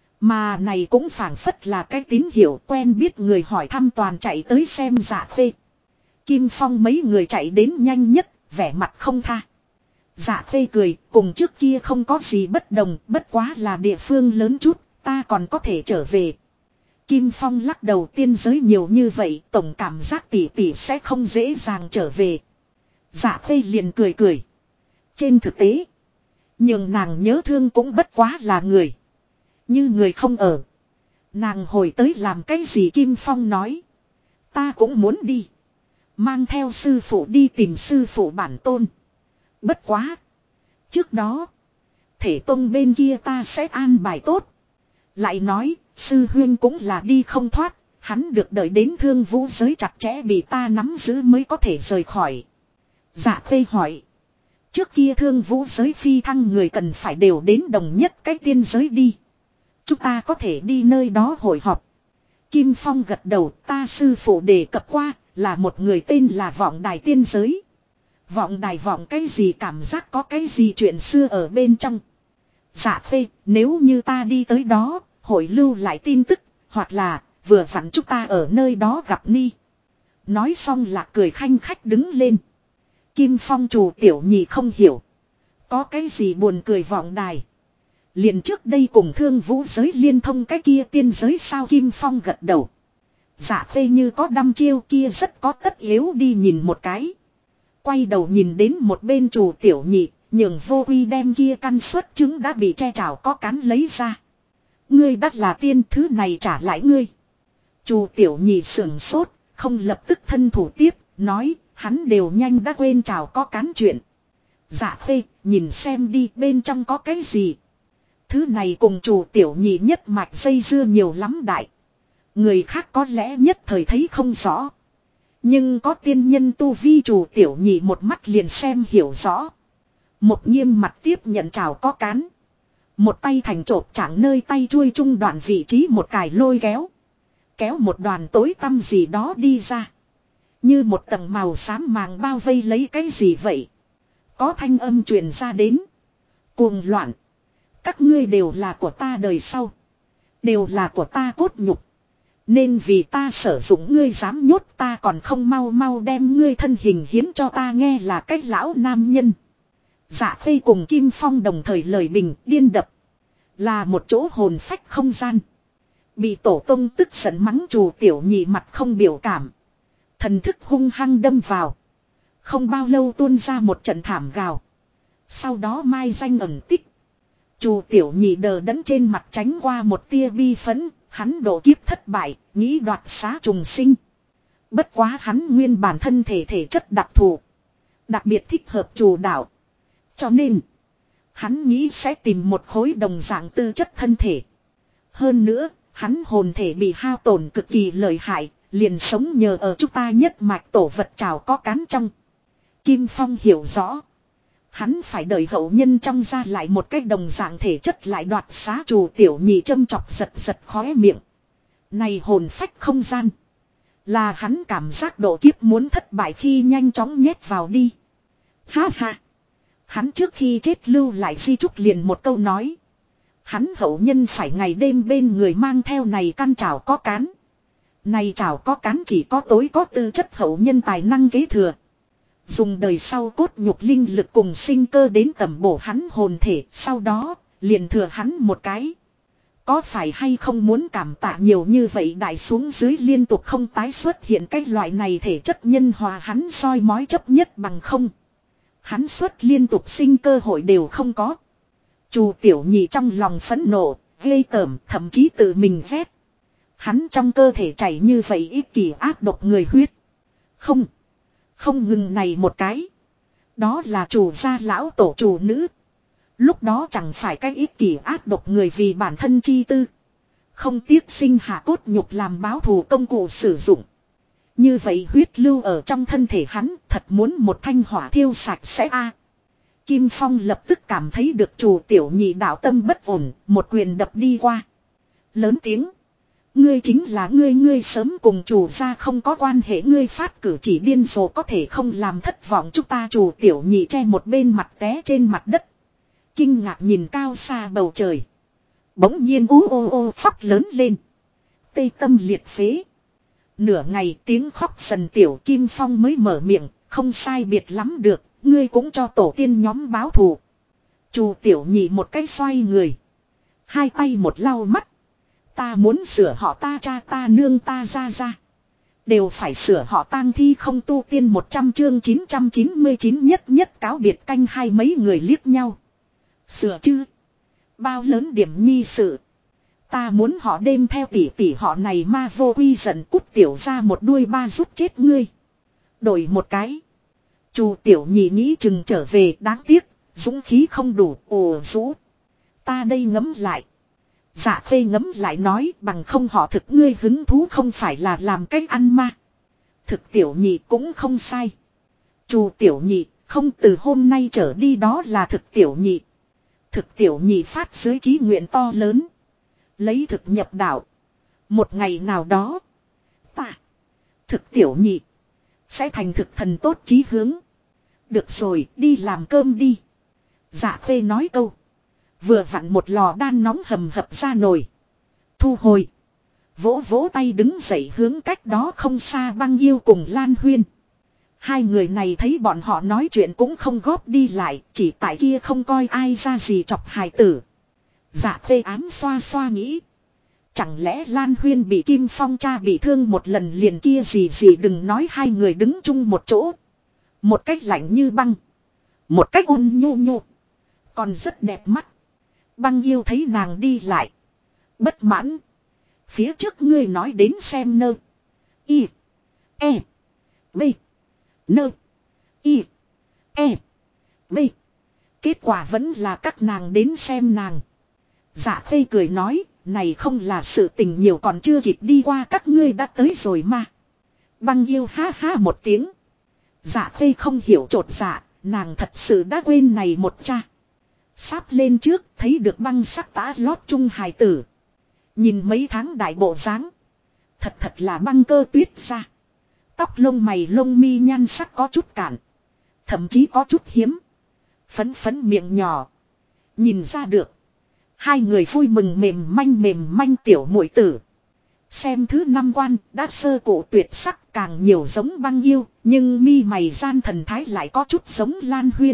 Speaker 1: Mà này cũng phảng phất là cái tín hiệu quen biết người hỏi thăm toàn chạy tới xem Dạ khê. Kim Phong mấy người chạy đến nhanh nhất, vẻ mặt không tha. Dạ khê cười, cùng trước kia không có gì bất đồng, bất quá là địa phương lớn chút, ta còn có thể trở về. Kim Phong lắc đầu, tiên giới nhiều như vậy, tổng cảm giác tỷ tỷ sẽ không dễ dàng trở về. Dạ khê liền cười cười. Trên thực tế, nhưng nàng nhớ thương cũng bất quá là người. Như người không ở. Nàng hồi tới làm cái gì Kim Phong nói. Ta cũng muốn đi. Mang theo sư phụ đi tìm sư phụ bản tôn. Bất quá. Trước đó. Thể tông bên kia ta sẽ an bài tốt. Lại nói. Sư huyên cũng là đi không thoát. Hắn được đợi đến Thương Vũ giới chặt chẽ bị ta nắm giữ mới có thể rời khỏi. Dạ khê hỏi. Trước kia Thương Vũ giới phi thăng người cần phải đều đến đồng nhất cái tiên giới đi. Chúng ta có thể đi nơi đó hội họp. Kim Phong gật đầu, ta sư phụ đề cập qua, là một người tên là Vọng Đài tiên giới. Vọng Đài vọng cái gì cảm giác có cái gì chuyện xưa ở bên trong. Dạ khê, nếu như ta đi tới đó, hội lưu lại tin tức, hoặc là, vừa vặn chúng ta ở nơi đó gặp Ni. Nói xong là cười khanh khách đứng lên. Kim Phong chủ tiểu nhị không hiểu. Có cái gì buồn cười Vọng Đài. Liền trước đây cùng Thương Vũ giới liên thông cái kia tiên giới sao Kim Phong gật đầu. Dạ khê như có đăm chiêu kia rất có tất yếu đi nhìn một cái. Quay đầu nhìn đến một bên chủ tiểu nhị, nhường Vô Uy đem kia căn suất trứng đã bị che chảo có cán lấy ra. Ngươi đắt là tiên thứ này trả lại ngươi. Chủ tiểu nhị sưởng sốt, không lập tức thân thủ tiếp, nói hắn đều nhanh đã quên chảo có cán chuyện. Dạ khê, nhìn xem đi bên trong có cái gì. Thứ này cùng chủ tiểu nhị nhất mạch dây dưa nhiều lắm đại. Người khác có lẽ nhất thời thấy không rõ. Nhưng có tiên nhân tu vi chủ tiểu nhị một mắt liền xem hiểu rõ. Một nghiêm mặt tiếp nhận chào có cán. Một tay thành chộp chẳng nơi tay chuôi trung đoạn vị trí một cài lôi kéo. Kéo một đoàn tối tăm gì đó đi ra. Như một tầng màu xám màng bao vây lấy cái gì vậy. Có thanh âm truyền ra đến. Cuồng loạn. Các ngươi đều là của ta đời sau. Đều là của ta cốt nhục. Nên vì ta sử dụng ngươi dám nhốt ta còn không mau mau đem ngươi thân hình hiến cho ta nghe là cách lão nam nhân. Dạ Khê cùng Kim Phong đồng thời lời bình điên đập. Là một chỗ hồn phách không gian. Bị tổ tông tức giận mắng Trù Tiểu Nhị mặt không biểu cảm. Thần thức hung hăng đâm vào. Không bao lâu tuôn ra một trận thảm gào. Sau đó mai danh ẩn tích. Trù Tiểu Nhị đờ đẫn trên mặt tránh qua một tia bi phẫn. Hắn độ kiếp thất bại, nghĩ đoạt xá trùng sinh. Bất quá hắn nguyên bản thân thể chất đặc thù. Đặc biệt thích hợp Trù đạo. Cho nên, hắn nghĩ sẽ tìm một khối đồng dạng tư chất thân thể. Hơn nữa, hắn hồn thể bị hao tổn cực kỳ lợi hại, liền sống nhờ ở chúng ta nhất mạch tổ vật trào có cán trong. Kim Phong hiểu rõ. Hắn phải đợi hậu nhân trong ra lại một cách đồng dạng thể chất lại đoạt xá Trù Tiểu Nhị châm chọc giật giật khóe miệng. Này hồn phách không gian. Là hắn cảm giác độ kiếp muốn thất bại khi nhanh chóng nhét vào đi. Ha ha. Hắn trước khi chết lưu lại di chúc liền một câu nói. Hắn hậu nhân phải ngày đêm bên người mang theo này căn chảo có cán. Này chảo có cán chỉ có tối có tư chất hậu nhân tài năng kế thừa. Dùng đời sau cốt nhục linh lực cùng sinh cơ đến tầm bổ hắn hồn thể. Sau đó liền thừa hắn một cái. Có phải hay không muốn cảm tạ nhiều như vậy đại xuống dưới liên tục không tái xuất hiện cái loại này thể chất nhân hòa hắn soi mói chấp nhất bằng không. Hắn xuất liên tục sinh cơ hội đều không có. Trù Tiểu Nhị trong lòng phẫn nộ, ghê tởm, thậm chí tự mình ghét. Hắn trong cơ thể chảy như vậy ích kỷ ác độc người huyết. Không ngừng này một cái. Đó là Trù gia lão tổ Trù nữ. Lúc đó chẳng phải cái ích kỷ ác độc người vì bản thân chi tư. Không tiếc sinh hạ cốt nhục làm báo thù công cụ sử dụng. Như vậy huyết lưu ở trong thân thể hắn thật muốn một thanh hỏa thiêu sạch sẽ a. Kim Phong lập tức cảm thấy được Trù Tiểu Nhị đạo tâm bất ổn, một quyền đập đi qua. Lớn tiếng. Ngươi chính là ngươi sớm cùng Trù gia không có quan hệ, ngươi phát cử chỉ điên rồ có thể không làm thất vọng chúng ta. Trù Tiểu Nhị che một bên mặt té trên mặt đất. Kinh ngạc nhìn cao xa bầu trời. Bỗng nhiên ô khóc lớn lên. Tê tâm liệt phế. Nửa ngày tiếng khóc dần Tiểu Kim Phong mới mở miệng, không sai biệt lắm được, ngươi cũng cho tổ tiên nhóm báo thù. Trù Tiểu Nhị một cái xoay người. Hai tay một lau mắt. Ta muốn sửa họ ta cha ta nương ta ra. Đều phải sửa họ tang thi không tu tiên 100 chương 999 nhất cáo biệt canh hai mấy người liếc nhau. Sửa chứ. Bao lớn điểm nhi sự. Ta muốn họ đêm theo tỷ họ này ma vô quy giận cút tiểu ra một đuôi ba rút chết ngươi. Đổi một cái. Trù Tiểu Nhị nghĩ chừng trở về đáng tiếc. Dũng khí không đủ ồ rũ. Ta đây ngấm lại. Dạ Khê ngấm lại nói bằng không họ thực ngươi hứng thú không phải là làm cách ăn ma. Thực Tiểu Nhị cũng không sai. Trù Tiểu Nhị không từ hôm nay trở đi đó là thực Tiểu Nhị. Thực Tiểu Nhị phát dưới chí nguyện to lớn. Lấy thực nhập đạo. Một ngày nào đó. Ta. Thực Tiểu Nhị. Sẽ thành thực thần tốt chí hướng. Được rồi đi làm cơm đi. Dạ Khê nói câu. Vừa vặn một lò đan nóng hầm hập ra nồi. Thu hồi. Vỗ vỗ tay đứng dậy hướng cách đó không xa Băng Yêu cùng Lan Huyên. Hai người này thấy bọn họ nói chuyện cũng không góp đi lại. Chỉ tại kia không coi ai ra gì chọc hài tử. Dạ Khê ám xoa xoa nghĩ. Chẳng lẽ Lan Huyên bị Kim Phong cha bị thương một lần liền kia gì đừng nói hai người đứng chung một chỗ. Một cách lạnh như băng. Một cách ôn nhu. Còn rất đẹp mắt. Băng Yêu thấy nàng đi lại. Bất mãn. Phía trước ngươi nói đến xem nơ. Y. E. B. Nơ. Y. E. B. Kết quả vẫn là các nàng đến xem nàng. Dạ Khê cười nói. Này không là sự tình nhiều còn chưa kịp đi qua các ngươi đã tới rồi mà. Băng Yêu ha ha một tiếng. Dạ Khê không hiểu trột dạ. Nàng thật sự đã quên này một cha. Sáp lên trước thấy được băng sắc tã lót chung hài tử. Nhìn mấy tháng đại bộ dáng. Thật là băng cơ tuyết ra. Tóc lông mày lông mi nhan sắc có chút cạn. Thậm chí có chút hiếm. Phấn miệng nhỏ. Nhìn ra được. Hai người vui mừng mềm manh tiểu muội tử. Xem thứ năm quan đã sơ cụ tuyệt sắc càng nhiều giống băng yêu. Nhưng mi mày gian thần thái lại có chút giống Lan Huyên.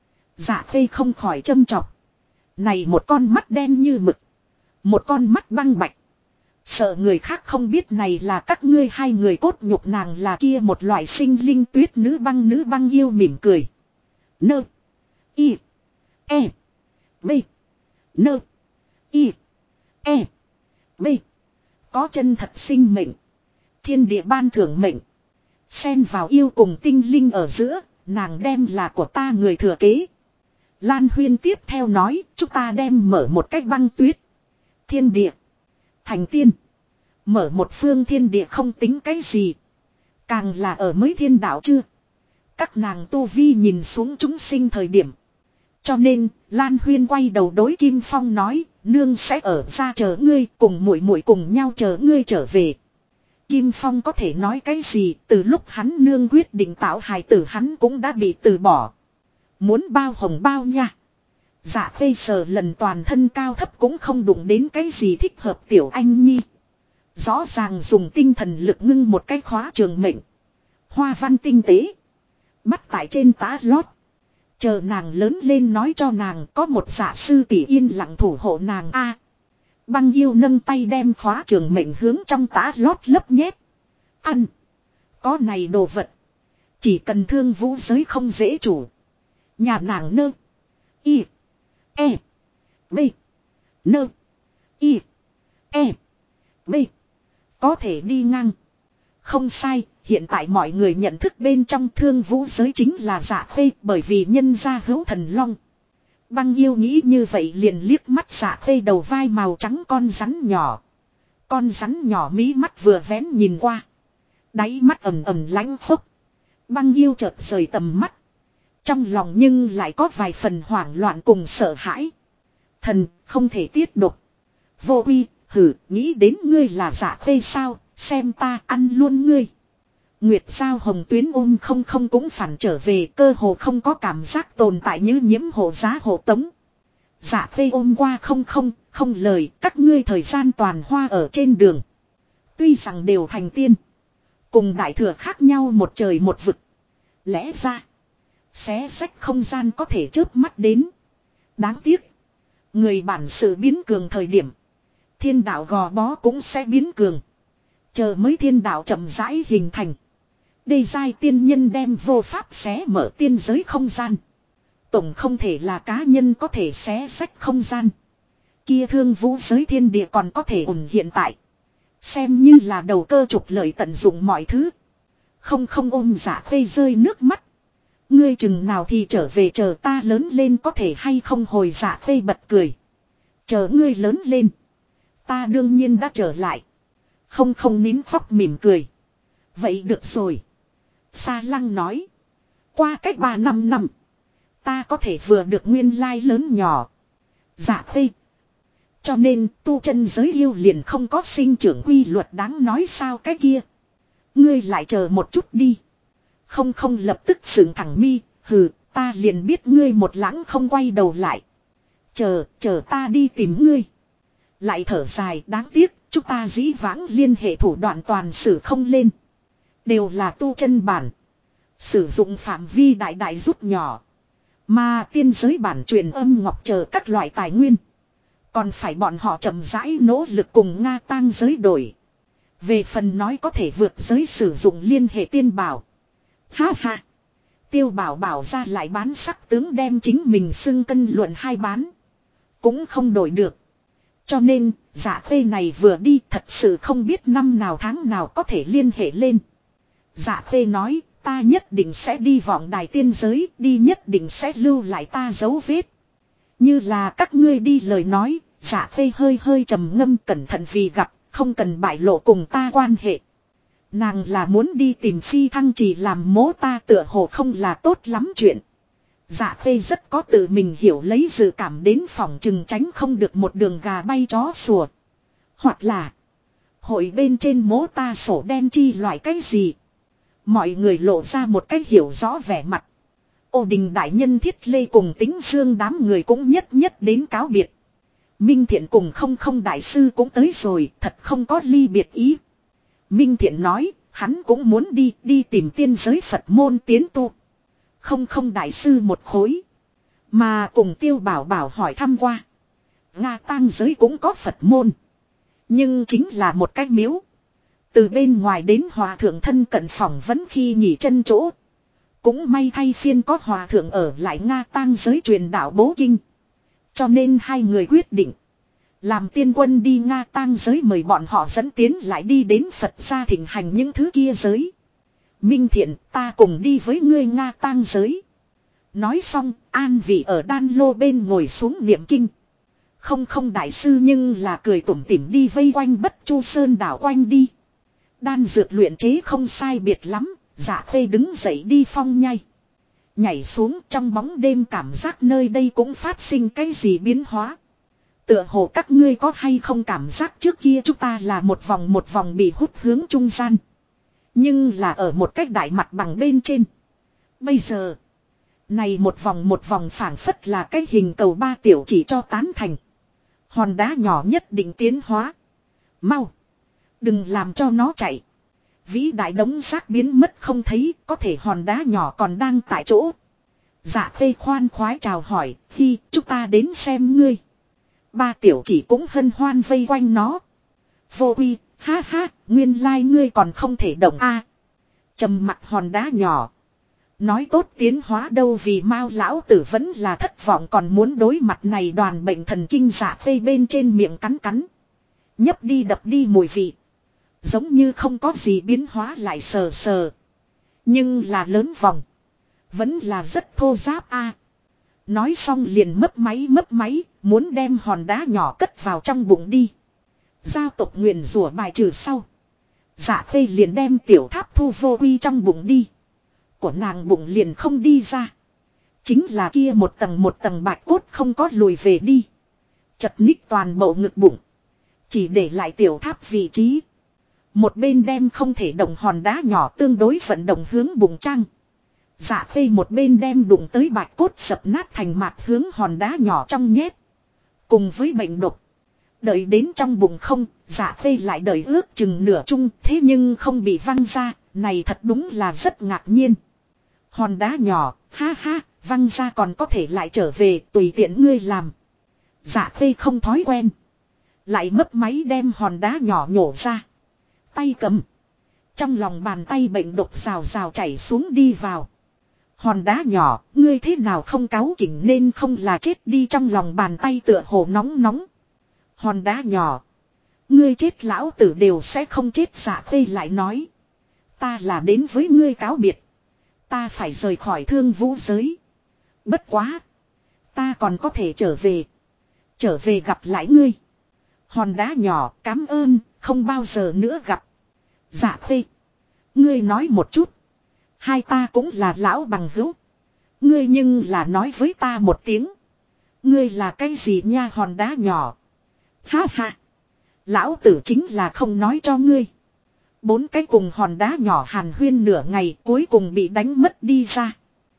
Speaker 1: Dạ khê không khỏi châm chọc. Này một con mắt đen như mực. Một con mắt băng bạch. Sợ người khác không biết này là các ngươi hai người cốt nhục nàng là kia một loại sinh linh tuyết nữ băng yêu mỉm cười. Nơ. Y. E. B. Nơ. Y. E. B. Có chân thật sinh mệnh. Thiên địa ban thưởng mệnh. Xen vào yêu cùng tinh linh ở giữa. Nàng đem là của ta người thừa kế. Lan Huyên tiếp theo nói. Chúng ta đem mở một cách băng tuyết. Thiên địa. Thành tiên. Mở một phương thiên địa không tính cái gì. Càng là ở mới thiên đạo chưa. Các nàng tu vi nhìn xuống chúng sinh thời điểm. Cho nên, Lan Huyên quay đầu đối Kim Phong nói, nương sẽ ở ra chờ ngươi, cùng muội muội cùng nhau chờ ngươi trở về. Kim Phong có thể nói cái gì, từ lúc hắn nương quyết định tạo hài tử hắn cũng đã bị từ bỏ. Muốn bao hồng bao nha. Dạ khê sờ lần toàn thân cao thấp cũng không đụng đến cái gì thích hợp tiểu anh nhi. Rõ ràng dùng tinh thần lực ngưng một cái khóa trường mệnh. Hoa văn tinh tế. Bắt tại trên tá lót. Chờ nàng lớn lên nói cho nàng có một dạ sư tỷ yên lặng thủ hộ nàng a. Băng yêu nâng tay đem khóa trường mệnh hướng trong tá lót lấp nhét. Ăn. Có này đồ vật. Chỉ cần thương vũ giới không dễ chủ. Nhà nàng nơ. Y. E. B. Nơ. Y. E. B. Có thể đi ngang. Không sai, hiện tại mọi người nhận thức bên trong thương vũ giới chính là Dạ khê bởi vì nhân gia hữu thần long. Băng yêu nghĩ như vậy liền liếc mắt Dạ khê đầu vai màu trắng con rắn nhỏ. Con rắn nhỏ mí mắt vừa vén nhìn qua. Đáy mắt ầm ầm lánh phốc. Băng yêu chợt rời tầm mắt. Trong lòng nhưng lại có vài phần hoảng loạn cùng sợ hãi. Thần, không thể tiết độc. Vô uy, hử, nghĩ đến ngươi là Dạ khê sao, xem ta ăn luôn ngươi. Nguyệt sao hồng tuyến không cũng phản trở về cơ hồ không có cảm giác tồn tại như nhiễm hộ giá hộ tống. Dạ khê ôm qua không lời các ngươi thời gian toàn hoa ở trên đường. Tuy rằng đều thành tiên. Cùng đại thừa khác nhau một trời một vực. Lẽ ra. Xé sách không gian có thể chớp mắt đến. Đáng tiếc. Người bản sự biến cường thời điểm. Thiên đạo gò bó cũng sẽ biến cường. Chờ mới thiên đạo chậm rãi hình thành. Đây giai tiên nhân đem vô pháp xé mở tiên giới không gian. Tổng không thể là cá nhân có thể xé sách không gian. Kia thương vũ giới thiên địa còn có thể ổn hiện tại. Xem như là đầu cơ trục lợi tận dụng mọi thứ. Không ôm Dạ khê rơi nước mắt. Ngươi chừng nào thì trở về chờ ta lớn lên có thể hay không hồi Dạ khê bật cười. Chờ ngươi lớn lên. Ta đương nhiên đã trở lại. Không nín khóc mỉm cười. Vậy được rồi. Sa Lăng nói. Qua cách 3-5 năm. Ta có thể vừa được nguyên lai lớn nhỏ. Dạ khê. Cho nên tu chân giới yêu liền không có sinh trưởng quy luật đáng nói sao cái kia. Ngươi lại chờ một chút đi. Không lập tức sướng thẳng mi. Hừ ta liền biết ngươi một lãng không quay đầu lại. Chờ ta đi tìm ngươi. Lại thở dài đáng tiếc. Chúng ta dĩ vãng liên hệ thủ đoạn toàn sử không lên. Đều là tu chân bản. Sử dụng phạm vi đại rút nhỏ. Mà tiên giới bản truyền âm ngọc chờ các loại tài nguyên. Còn phải bọn họ chậm rãi nỗ lực cùng Nga tang giới đổi. Về phần nói có thể vượt giới sử dụng liên hệ tiên bảo. Ha ha. Tiêu bảo ra lại bán sắc tướng đem chính mình xưng cân luận hai bán. Cũng không đổi được. Cho nên, Dạ khê này vừa đi thật sự không biết năm nào tháng nào có thể liên hệ lên. Dạ khê nói, ta nhất định sẽ đi vọng đài tiên giới, đi nhất định sẽ lưu lại ta dấu vết. Như là các ngươi đi lời nói, Dạ khê hơi trầm ngâm cẩn thận vì gặp, không cần bại lộ cùng ta quan hệ. Nàng là muốn đi tìm phi thăng chỉ làm mố ta tựa hồ không là tốt lắm chuyện. Dạ khê rất có tự mình hiểu lấy dự cảm đến phòng chừng tránh không được một đường gà bay chó sủa. Hoặc là hội bên trên mố ta sổ đen chi loại cái gì. Mọi người lộ ra một cách hiểu rõ vẻ mặt. Ô Đình đại nhân Thiết Lê cùng Tính Dương đám người cũng nhất đến cáo biệt. Minh Thiện cùng không không đại sư cũng tới rồi, thật không có ly biệt ý. Minh Thiện nói, hắn cũng muốn đi tìm tiên giới Phật môn tiến tu. Không không đại sư một khối. Mà cùng Tiêu Bảo Bảo hỏi thăm qua. Nga tang giới cũng có Phật môn. Nhưng chính là một cái miếu. Từ bên ngoài đến hòa thượng thân cận phỏng vấn khi nghỉ chân chỗ. Cũng may thay phiên có hòa thượng ở lại Nga tang giới truyền đạo bố kinh. Cho nên hai người quyết định. Làm tiên quân đi Nga tang giới mời bọn họ dẫn tiến lại đi đến Phật gia thịnh hành những thứ kia giới. Minh Thiện, ta cùng đi với ngươi Nga tang giới. Nói xong, an vị ở đan lô bên ngồi xuống niệm kinh. Không không đại sư nhưng là cười tủm tỉm đi vây quanh Bất Chu Sơn đảo quanh đi. Đan dược luyện chế không sai biệt lắm, Dạ Khê đứng dậy đi phong nhai. Nhảy xuống trong bóng đêm cảm giác nơi đây cũng phát sinh cái gì biến hóa. Tựa hồ các ngươi có hay không cảm giác trước kia chúng ta là một vòng bị hút hướng trung gian. Nhưng là ở một cách đại mặt bằng bên trên. Bây giờ, này một vòng phảng phất là cái hình cầu ba tiểu chỉ cho tán thành. Hòn đá nhỏ nhất định tiến hóa. Mau, đừng làm cho nó chạy. Vĩ đại đống rác biến mất không thấy, có thể hòn đá nhỏ còn đang tại chỗ. Dạ Khê khoan khoái chào hỏi, hi, chúng ta đến xem ngươi. Ba tiểu chỉ cũng hân hoan vây quanh nó. Vô uy, ha ha, nguyên lai ngươi còn không thể động a. Trầm mặc hòn đá nhỏ. Nói tốt tiến hóa đâu vì Mao lão tử vẫn là thất vọng còn muốn đối mặt này đoàn bệnh thần kinh. Dạ Khê bên trên miệng cắn cắn. Nhấp đi đập đi mùi vị. Giống như không có gì biến hóa lại sờ sờ. Nhưng là lớn vòng. Vẫn là rất thô ráp a. Nói xong liền mấp máy, muốn đem hòn đá nhỏ cất vào trong bụng đi. Giao tộc nguyền rủa bài trừ sau. Dạ Khê liền đem tiểu tháp thu vô uy trong bụng đi. Của nàng bụng liền không đi ra. Chính là kia một tầng bạch cốt không có lùi về đi. Chật ních toàn bộ ngực bụng. Chỉ để lại tiểu tháp vị trí. Một bên đem không thể động hòn đá nhỏ tương đối vận động hướng bụng trang. Dạ Khê một bên đem đụng tới bạch cốt sập nát thành mạt hướng hòn đá nhỏ trong nhét. Cùng với bệnh độc. Đợi đến trong bụng không, Dạ Khê lại đợi ước chừng nửa chung, thế nhưng không bị văng ra, này thật đúng là rất ngạc nhiên. Hòn đá nhỏ, ha ha, văng ra còn có thể lại trở về, tùy tiện ngươi làm. Dạ Khê không thói quen. Lại mấp máy đem hòn đá nhỏ nhổ ra. Tay cầm. Trong lòng bàn tay bệnh độc rào rào chảy xuống đi vào. Hòn đá nhỏ, ngươi thế nào không cáu kỉnh nên không là chết đi trong lòng bàn tay tựa hồ nóng nóng. Hòn đá nhỏ. Ngươi chết lão tử đều sẽ không chết. Dạ Khê lại nói. Ta là đến với ngươi cáo biệt. Ta phải rời khỏi Thương Vũ giới. Bất quá. Ta còn có thể trở về. Trở về gặp lại ngươi. Hòn đá nhỏ cảm ơn, không bao giờ nữa gặp. Dạ Khê. Ngươi nói một chút. Hai ta cũng là lão bằng hữu. Ngươi nhưng là nói với ta một tiếng. Ngươi là cái gì nha hòn đá nhỏ. Ha ha. Lão tử chính là không nói cho ngươi. Bốn cái cùng hòn đá nhỏ hàn huyên nửa ngày cuối cùng bị đánh mất đi ra.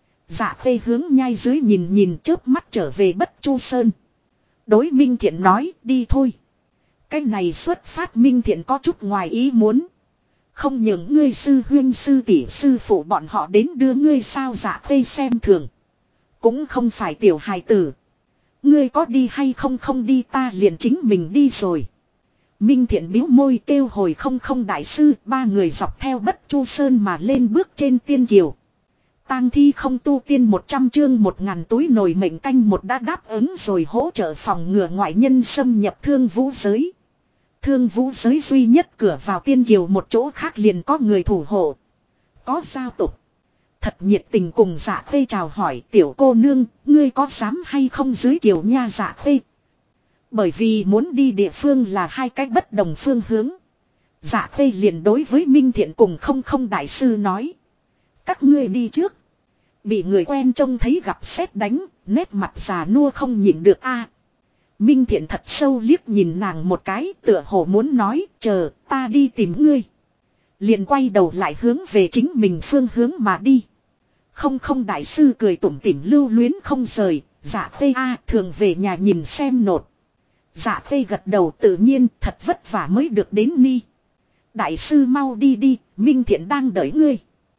Speaker 1: Dạ Khê hướng nhai dưới nhìn chớp mắt trở về Bất Chu Sơn. Đối Minh Thiện nói đi thôi. Cái này xuất phát Minh Thiện có chút ngoài ý muốn. Không những ngươi sư huynh sư tỷ sư phụ bọn họ đến đưa ngươi sao. Dạ Khê xem thường. Cũng không phải tiểu hài tử. Ngươi có đi hay không không đi ta liền chính mình đi rồi. Minh Thiện bĩu môi kêu hồi không không đại sư. Ba người dọc theo Bất Chu Sơn mà lên bước trên tiên kiều. Tang thi không tu tiên 100 chương 1000 túi nồi mệnh canh một đã đáp ứng rồi hỗ trợ phòng ngừa ngoại nhân xâm nhập Thương Vũ giới. Thương Vũ giới duy nhất cửa vào tiên kiều một chỗ khác liền có người thủ hộ. Có giao tục. Thật nhiệt tình cùng Dạ Khê chào hỏi tiểu cô nương, ngươi có dám hay không dưới kiều nha. Dạ Khê. Bởi vì muốn đi địa phương là hai cách bất đồng phương hướng. Dạ Khê liền đối với Minh Thiện cùng không không đại sư nói. Các ngươi đi trước. Bị người quen trông thấy gặp sét đánh, nét mặt già nua không nhịn được a. Minh Thiện thật sâu liếc nhìn nàng một cái tựa hồ muốn nói chờ ta đi tìm ngươi. Liền quay đầu lại hướng về chính mình phương hướng mà đi. Không không đại sư cười tủm tỉm lưu luyến không rời. Dạ Khê a thường về nhà nhìn xem nột. Dạ khê gật đầu, tự nhiên thật vất vả mới được đến ni. Đại sư mau đi đi, Minh Thiện đang đợi ngươi.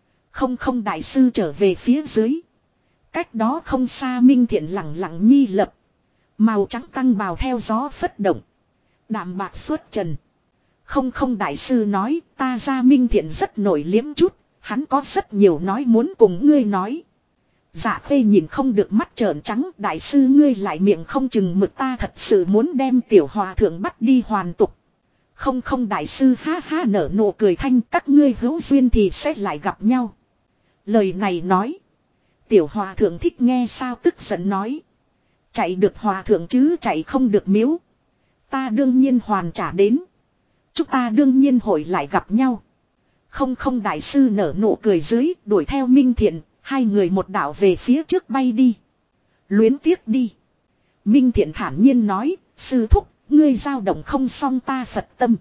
Speaker 1: Không, đại sư trở về phía dưới. Cách đó không xa Minh Thiện lặng lặng nhi lập. Màu trắng tăng bào theo gió phất động. Đạm bạc xuất trần. Không, đại sư nói, ta ra Minh Thiện rất nổi liếm chút, hắn có rất nhiều nói muốn cùng ngươi nói. Dạ khê nhìn không được mắt trợn trắng, đại sư ngươi lại miệng không chừng mực, ta thật sự muốn đem tiểu hòa thượng bắt đi hoàn tục. Không, đại sư ha ha nở nụ cười thanh, các ngươi hữu duyên thì sẽ lại gặp nhau. Lời này nói. Tiểu hòa thượng thích nghe sao, tức giận nói. Chạy được hòa thượng chứ chạy không được miếu. Ta đương nhiên hoàn trả đến. Chúng ta đương nhiên hội lại gặp nhau. Không, đại sư nở nụ cười dưới, đuổi theo Minh Thiện, hai người một đạo về phía trước bay đi. Luyến tiếc đi. Minh Thiện thản nhiên nói, sư thúc, ngươi dao động không xong ta Phật tâm.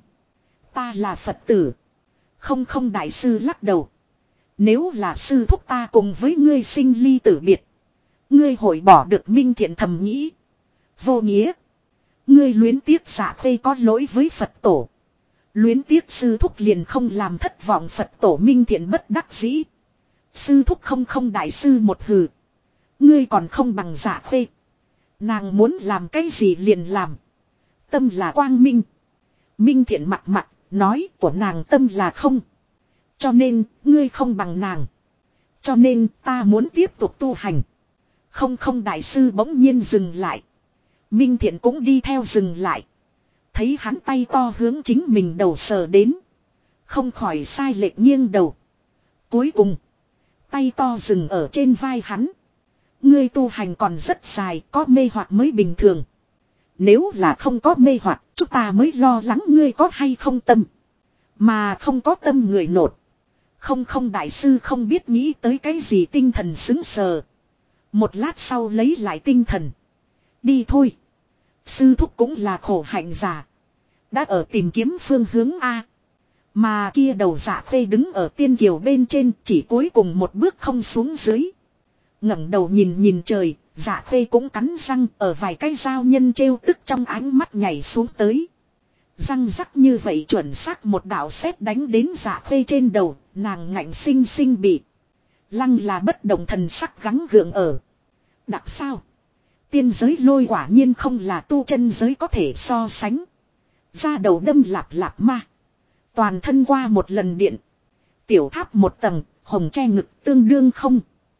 Speaker 1: Ta là Phật tử. Không, đại sư lắc đầu. Nếu là sư thúc ta cùng với ngươi sinh ly tử biệt. Ngươi hội bỏ được, Minh Thiện thầm nghĩ. Vô nghĩa. Ngươi luyến tiếc Dạ khê có lỗi với Phật tổ. Luyến tiếc sư thúc liền không làm thất vọng Phật tổ, Minh Thiện bất đắc dĩ. Sư thúc không, đại sư một hừ. Ngươi còn không bằng Dạ khê. Nàng muốn làm cái gì liền làm. Tâm là quang minh. Minh Thiện mặt nói của nàng tâm là không. Cho nên, ngươi không bằng nàng. Cho nên, ta muốn tiếp tục tu hành. Không, đại sư bỗng nhiên dừng lại. Minh Thiện cũng đi theo dừng lại. Thấy hắn tay to hướng chính mình đầu sờ đến. Không khỏi sai lệch nghiêng đầu. Cuối cùng, tay to dừng ở trên vai hắn. Ngươi tu hành còn rất dài, có mê hoặc mới bình thường. Nếu là không có mê hoặc, chúng ta mới lo lắng ngươi có hay không tâm. Mà không có tâm người nột. Không, đại sư không biết nghĩ tới cái gì, tinh thần sững sờ. Một lát sau lấy lại tinh thần. Đi thôi. Sư thúc cũng là khổ hạnh giả. Đã ở tìm kiếm phương hướng A. Mà kia đầu Dạ khê đứng ở tiên kiều bên trên, chỉ cuối cùng một bước không xuống dưới. Ngẩng đầu nhìn trời, Dạ khê cũng cắn răng, ở vài cái dao nhân trêu tức trong ánh mắt nhảy xuống tới. Răng rắc như vậy chuẩn xác một đạo sét đánh đến Dạ khê trên đầu, nàng ngạnh sinh sinh bị. Lăng là bất động thần sắc gắng gượng ở. Đặc sao? Tiên giới lôi quả nhiên không là tu chân giới có thể so sánh. Ra đầu đâm lạp ma. Toàn thân qua một lần điện. Tiểu tháp một tầng, hồng che ngực tương đương không.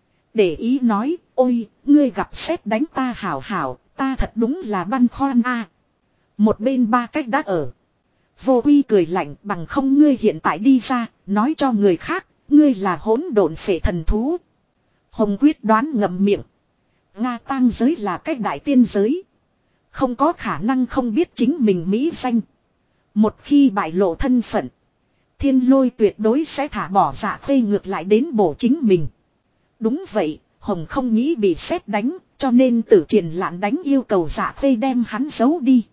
Speaker 1: Để ý nói, ôi, ngươi gặp sét đánh ta hảo, ta thật đúng là băn khoăn a. Một bên ba cách đã ở. Vô Uy cười lạnh, bằng không ngươi hiện tại đi ra, nói cho người khác, ngươi là hỗn độn phệ thần thú. Hồng quyết đoán ngậm miệng. Nga tang giới là cách đại tiên giới. Không có khả năng không biết chính mình mỹ danh. Một khi bại lộ thân phận, Thiên Lôi tuyệt đối sẽ thả bỏ Dạ khê ngược lại đến bổ chính mình. Đúng vậy, Hồng không nghĩ bị sét đánh, cho nên Tử Triền Lạn đánh yêu cầu Dạ khê đem hắn giấu đi.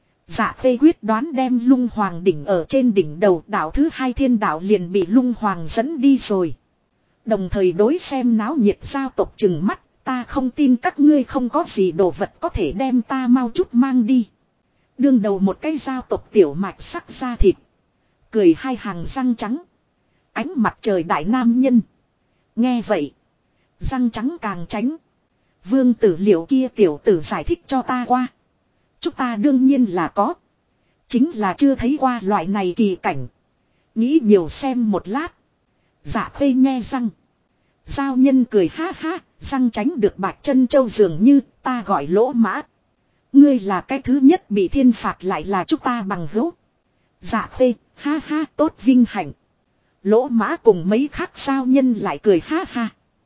Speaker 1: Dạ khê quyết đoán đem Lung Hoàng đỉnh ở trên đỉnh đầu, đảo thứ hai thiên đạo liền bị Lung Hoàng dẫn đi rồi. Đồng thời đối xem náo nhiệt giao tộc chừng mắt, ta không tin các ngươi không có gì đồ vật có thể đem ta mau chút mang đi. Đương đầu một cái giao tộc tiểu mạch sắc da thịt. Cười hai hàng răng trắng. Ánh mặt trời đại nam nhân. Nghe vậy. Răng trắng càng tránh. Vương tử liệu kia tiểu tử giải thích cho ta qua. Chúng ta đương nhiên là có. Chính là chưa thấy qua loại này kỳ cảnh. Nghĩ nhiều xem một lát. Dạ khê nghe răng. Giao nhân cười ha ha. Răng tránh được bạch chân châu dường như ta gọi Lỗ Mã. Ngươi là cái thứ nhất bị thiên phạt lại là chúng ta bằng hữu. Dạ khê, ha ha, tốt vinh hạnh. Lỗ Mã cùng mấy khác sao nhân lại cười ha ha.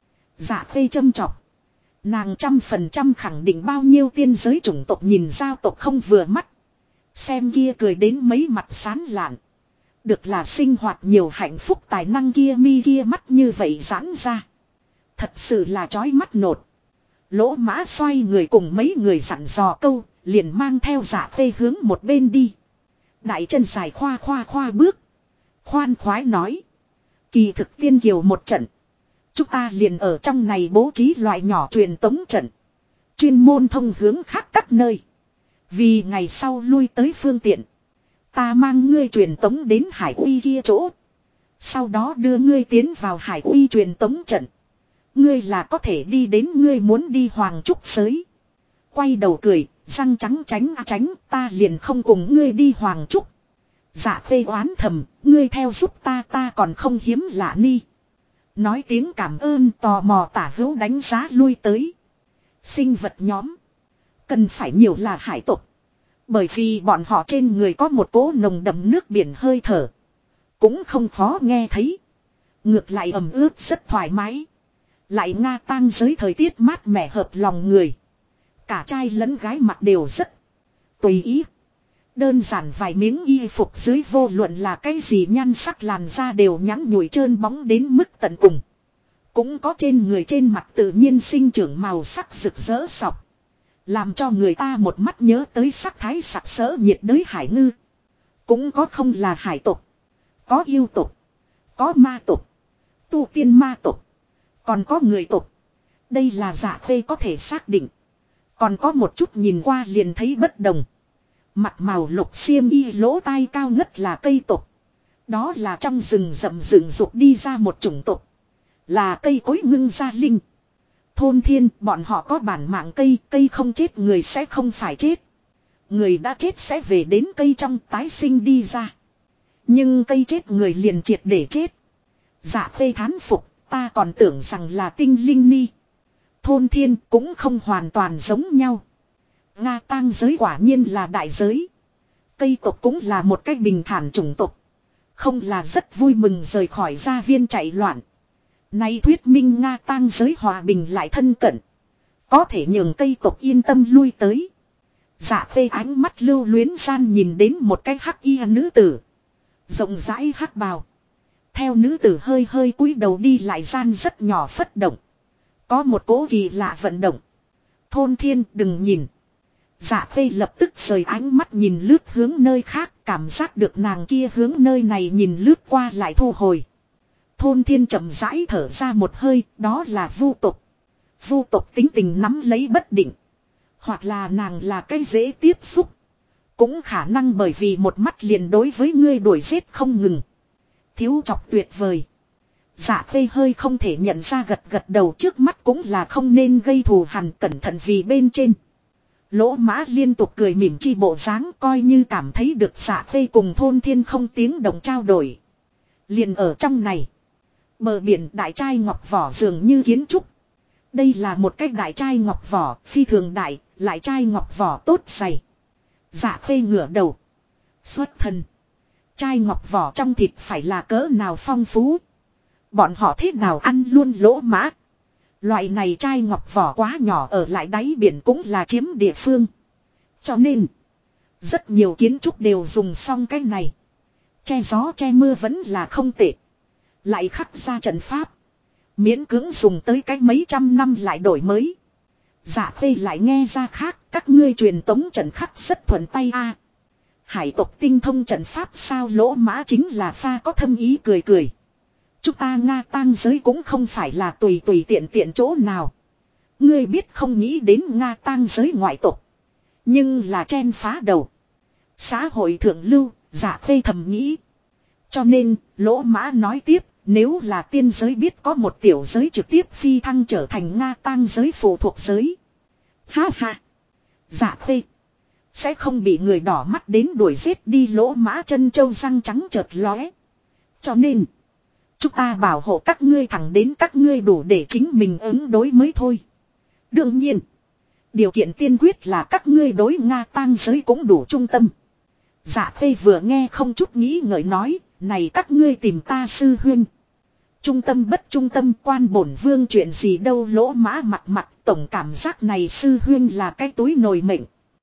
Speaker 1: Dạ khê châm chọc. Nàng 100% khẳng định bao nhiêu tiên giới chủng tộc nhìn giao tộc không vừa mắt. Xem kia cười đến mấy mặt sán lạn. Được là sinh hoạt nhiều hạnh phúc, tài năng kia mi kia mắt như vậy giãn ra. Thật sự là chói mắt nột. Lỗ Mã xoay người cùng mấy người dặn dò câu, liền mang theo Dạ khê hướng một bên đi. Đại chân dài khoa bước. Khoan khoái nói. Kỳ thực tiên kiều một trận. Chúng ta liền ở trong này bố trí loại nhỏ truyền tống trận. Chuyên môn thông hướng khác các nơi. Vì ngày sau lui tới phương tiện. Ta mang ngươi truyền tống đến Hải Uy kia chỗ. Sau đó đưa ngươi tiến vào Hải Uy truyền tống trận. Ngươi là có thể đi đến ngươi muốn đi Hoàng Trúc giới. Quay đầu cười, răng trắng tránh ta liền không cùng ngươi đi Hoàng Trúc. Dạ phê oán thầm, ngươi theo giúp ta còn không hiếm lạ ni. Nói tiếng cảm ơn tò mò tả hữu đánh giá lui tới. Sinh vật nhóm. Cần phải nhiều là hải tộc. Bởi vì bọn họ trên người có một cỗ nồng đậm nước biển hơi thở. Cũng không khó nghe thấy. Ngược lại ẩm ướt rất thoải mái. Lại Nga tang giới thời tiết mát mẻ hợp lòng người. Cả trai lẫn gái mặc đều rất tùy ý. Đơn giản vài miếng y phục dưới vô luận là cái gì nhan sắc làn da đều nhẵn nhủi trơn bóng đến mức tận cùng. Cũng có trên người trên mặt tự nhiên sinh trưởng màu sắc rực rỡ sọc. Làm cho người ta một mắt nhớ tới sắc thái sặc sỡ nhiệt đới hải ngư. Cũng có không là hải tộc. Có yêu tộc. Có ma tộc. Tu tiên ma tộc. Còn có người tộc. Đây là dạ phê có thể xác định. Còn có một chút nhìn qua liền thấy bất đồng. Mặt màu lục xiêm y lỗ tai cao ngất là cây tộc. Đó là trong rừng rậm rừng rục đi ra một chủng tộc. Là cây cối ngưng ra linh. Thôn thiên bọn họ có bản mạng cây. Cây không chết người sẽ không phải chết. Người đã chết sẽ về đến cây trong tái sinh đi ra. Nhưng cây chết người liền triệt để chết. Dạ phê thán phục. Ta còn tưởng rằng là tinh linh ni. Thôn thiên cũng không hoàn toàn giống nhau. Nga tang giới quả nhiên là đại giới. Cây tộc cũng là một cách bình thản chủng tộc. Không là rất vui mừng rời khỏi gia viên chạy loạn. Nay thuyết minh Nga tang giới hòa bình lại thân cận. Có thể nhường cây tộc yên tâm lui tới. Dạ phê ánh mắt lưu luyến gian nhìn đến một cái hắc y nữ tử. Rộng rãi hắc bào. Theo nữ tử hơi hơi cúi đầu đi lại gian rất nhỏ phất động. Có một cỗ kỳ lạ vận động. Thôn thiên đừng nhìn. Dạ phê lập tức rời ánh mắt nhìn lướt hướng nơi khác. Cảm giác được nàng kia hướng nơi này nhìn lướt qua lại thu hồi. Thôn thiên chậm rãi thở ra một hơi. Đó là vu tộc. Vu tộc tính tình nắm lấy bất định. Hoặc là nàng là cái dễ tiếp xúc. Cũng khả năng bởi vì một mắt liền đối với ngươi đuổi giết không ngừng. Thiếu chọc tuyệt vời. Dạ phê hơi không thể nhận ra gật gật đầu trước mắt cũng là không nên gây thù hằn cẩn thận vì bên trên. Lỗ mã liên tục cười mỉm chi bộ dáng coi như cảm thấy được dạ phê cùng thôn thiên không tiếng động trao đổi. Liền ở trong này. Bờ biển đại trai ngọc vỏ dường như kiến trúc. Đây là một cái đại trai ngọc vỏ phi thường đại, lại trai ngọc vỏ tốt dày. Dạ phê ngửa đầu. Xuất thân. Trai ngọc vỏ trong thịt phải là cỡ nào phong phú. Bọn họ thế nào ăn luôn lỗ mã. Loại này trai ngọc vỏ quá nhỏ ở lại đáy biển cũng là chiếm địa phương. Cho nên. Rất nhiều kiến trúc đều dùng xong cái này. Che gió che mưa vẫn là không tệ. Lại khắc ra trận pháp. Miễn cưỡng dùng tới cái mấy trăm năm lại đổi mới. Dạ phê lại nghe ra khác. Các ngươi truyền tống trận khắc rất thuận tay a. Hải tộc tinh thông trận pháp sao lỗ mã chính là pha có thâm ý cười cười. Chúng ta Nga tang giới cũng không phải là tùy tùy tiện tiện chỗ nào. Ngươi biết không nghĩ đến Nga tang giới ngoại tộc. Nhưng là chen phá đầu. Xã hội thượng lưu, dạ phê thầm nghĩ. Cho nên, lỗ mã nói tiếp, nếu là tiên giới biết có một tiểu giới trực tiếp phi thăng trở thành Nga tang giới phụ thuộc giới. Ha ha. Dạ phê. Sẽ không bị người đỏ mắt đến đuổi giết đi lỗ mã chân châu răng trắng chợt lóe. Cho nên. Chúng ta bảo hộ các ngươi thẳng đến các ngươi đủ để chính mình ứng đối mới thôi. Đương nhiên. Điều kiện tiên quyết là các ngươi đối Nga tang giới cũng đủ trung tâm. Dạ phê vừa nghe không chút nghĩ ngợi nói. Này các ngươi tìm ta sư huynh. Trung tâm bất trung tâm quan bổn vương chuyện gì đâu lỗ mã mặt tổng cảm giác này sư huynh là cái túi nồi mệnh.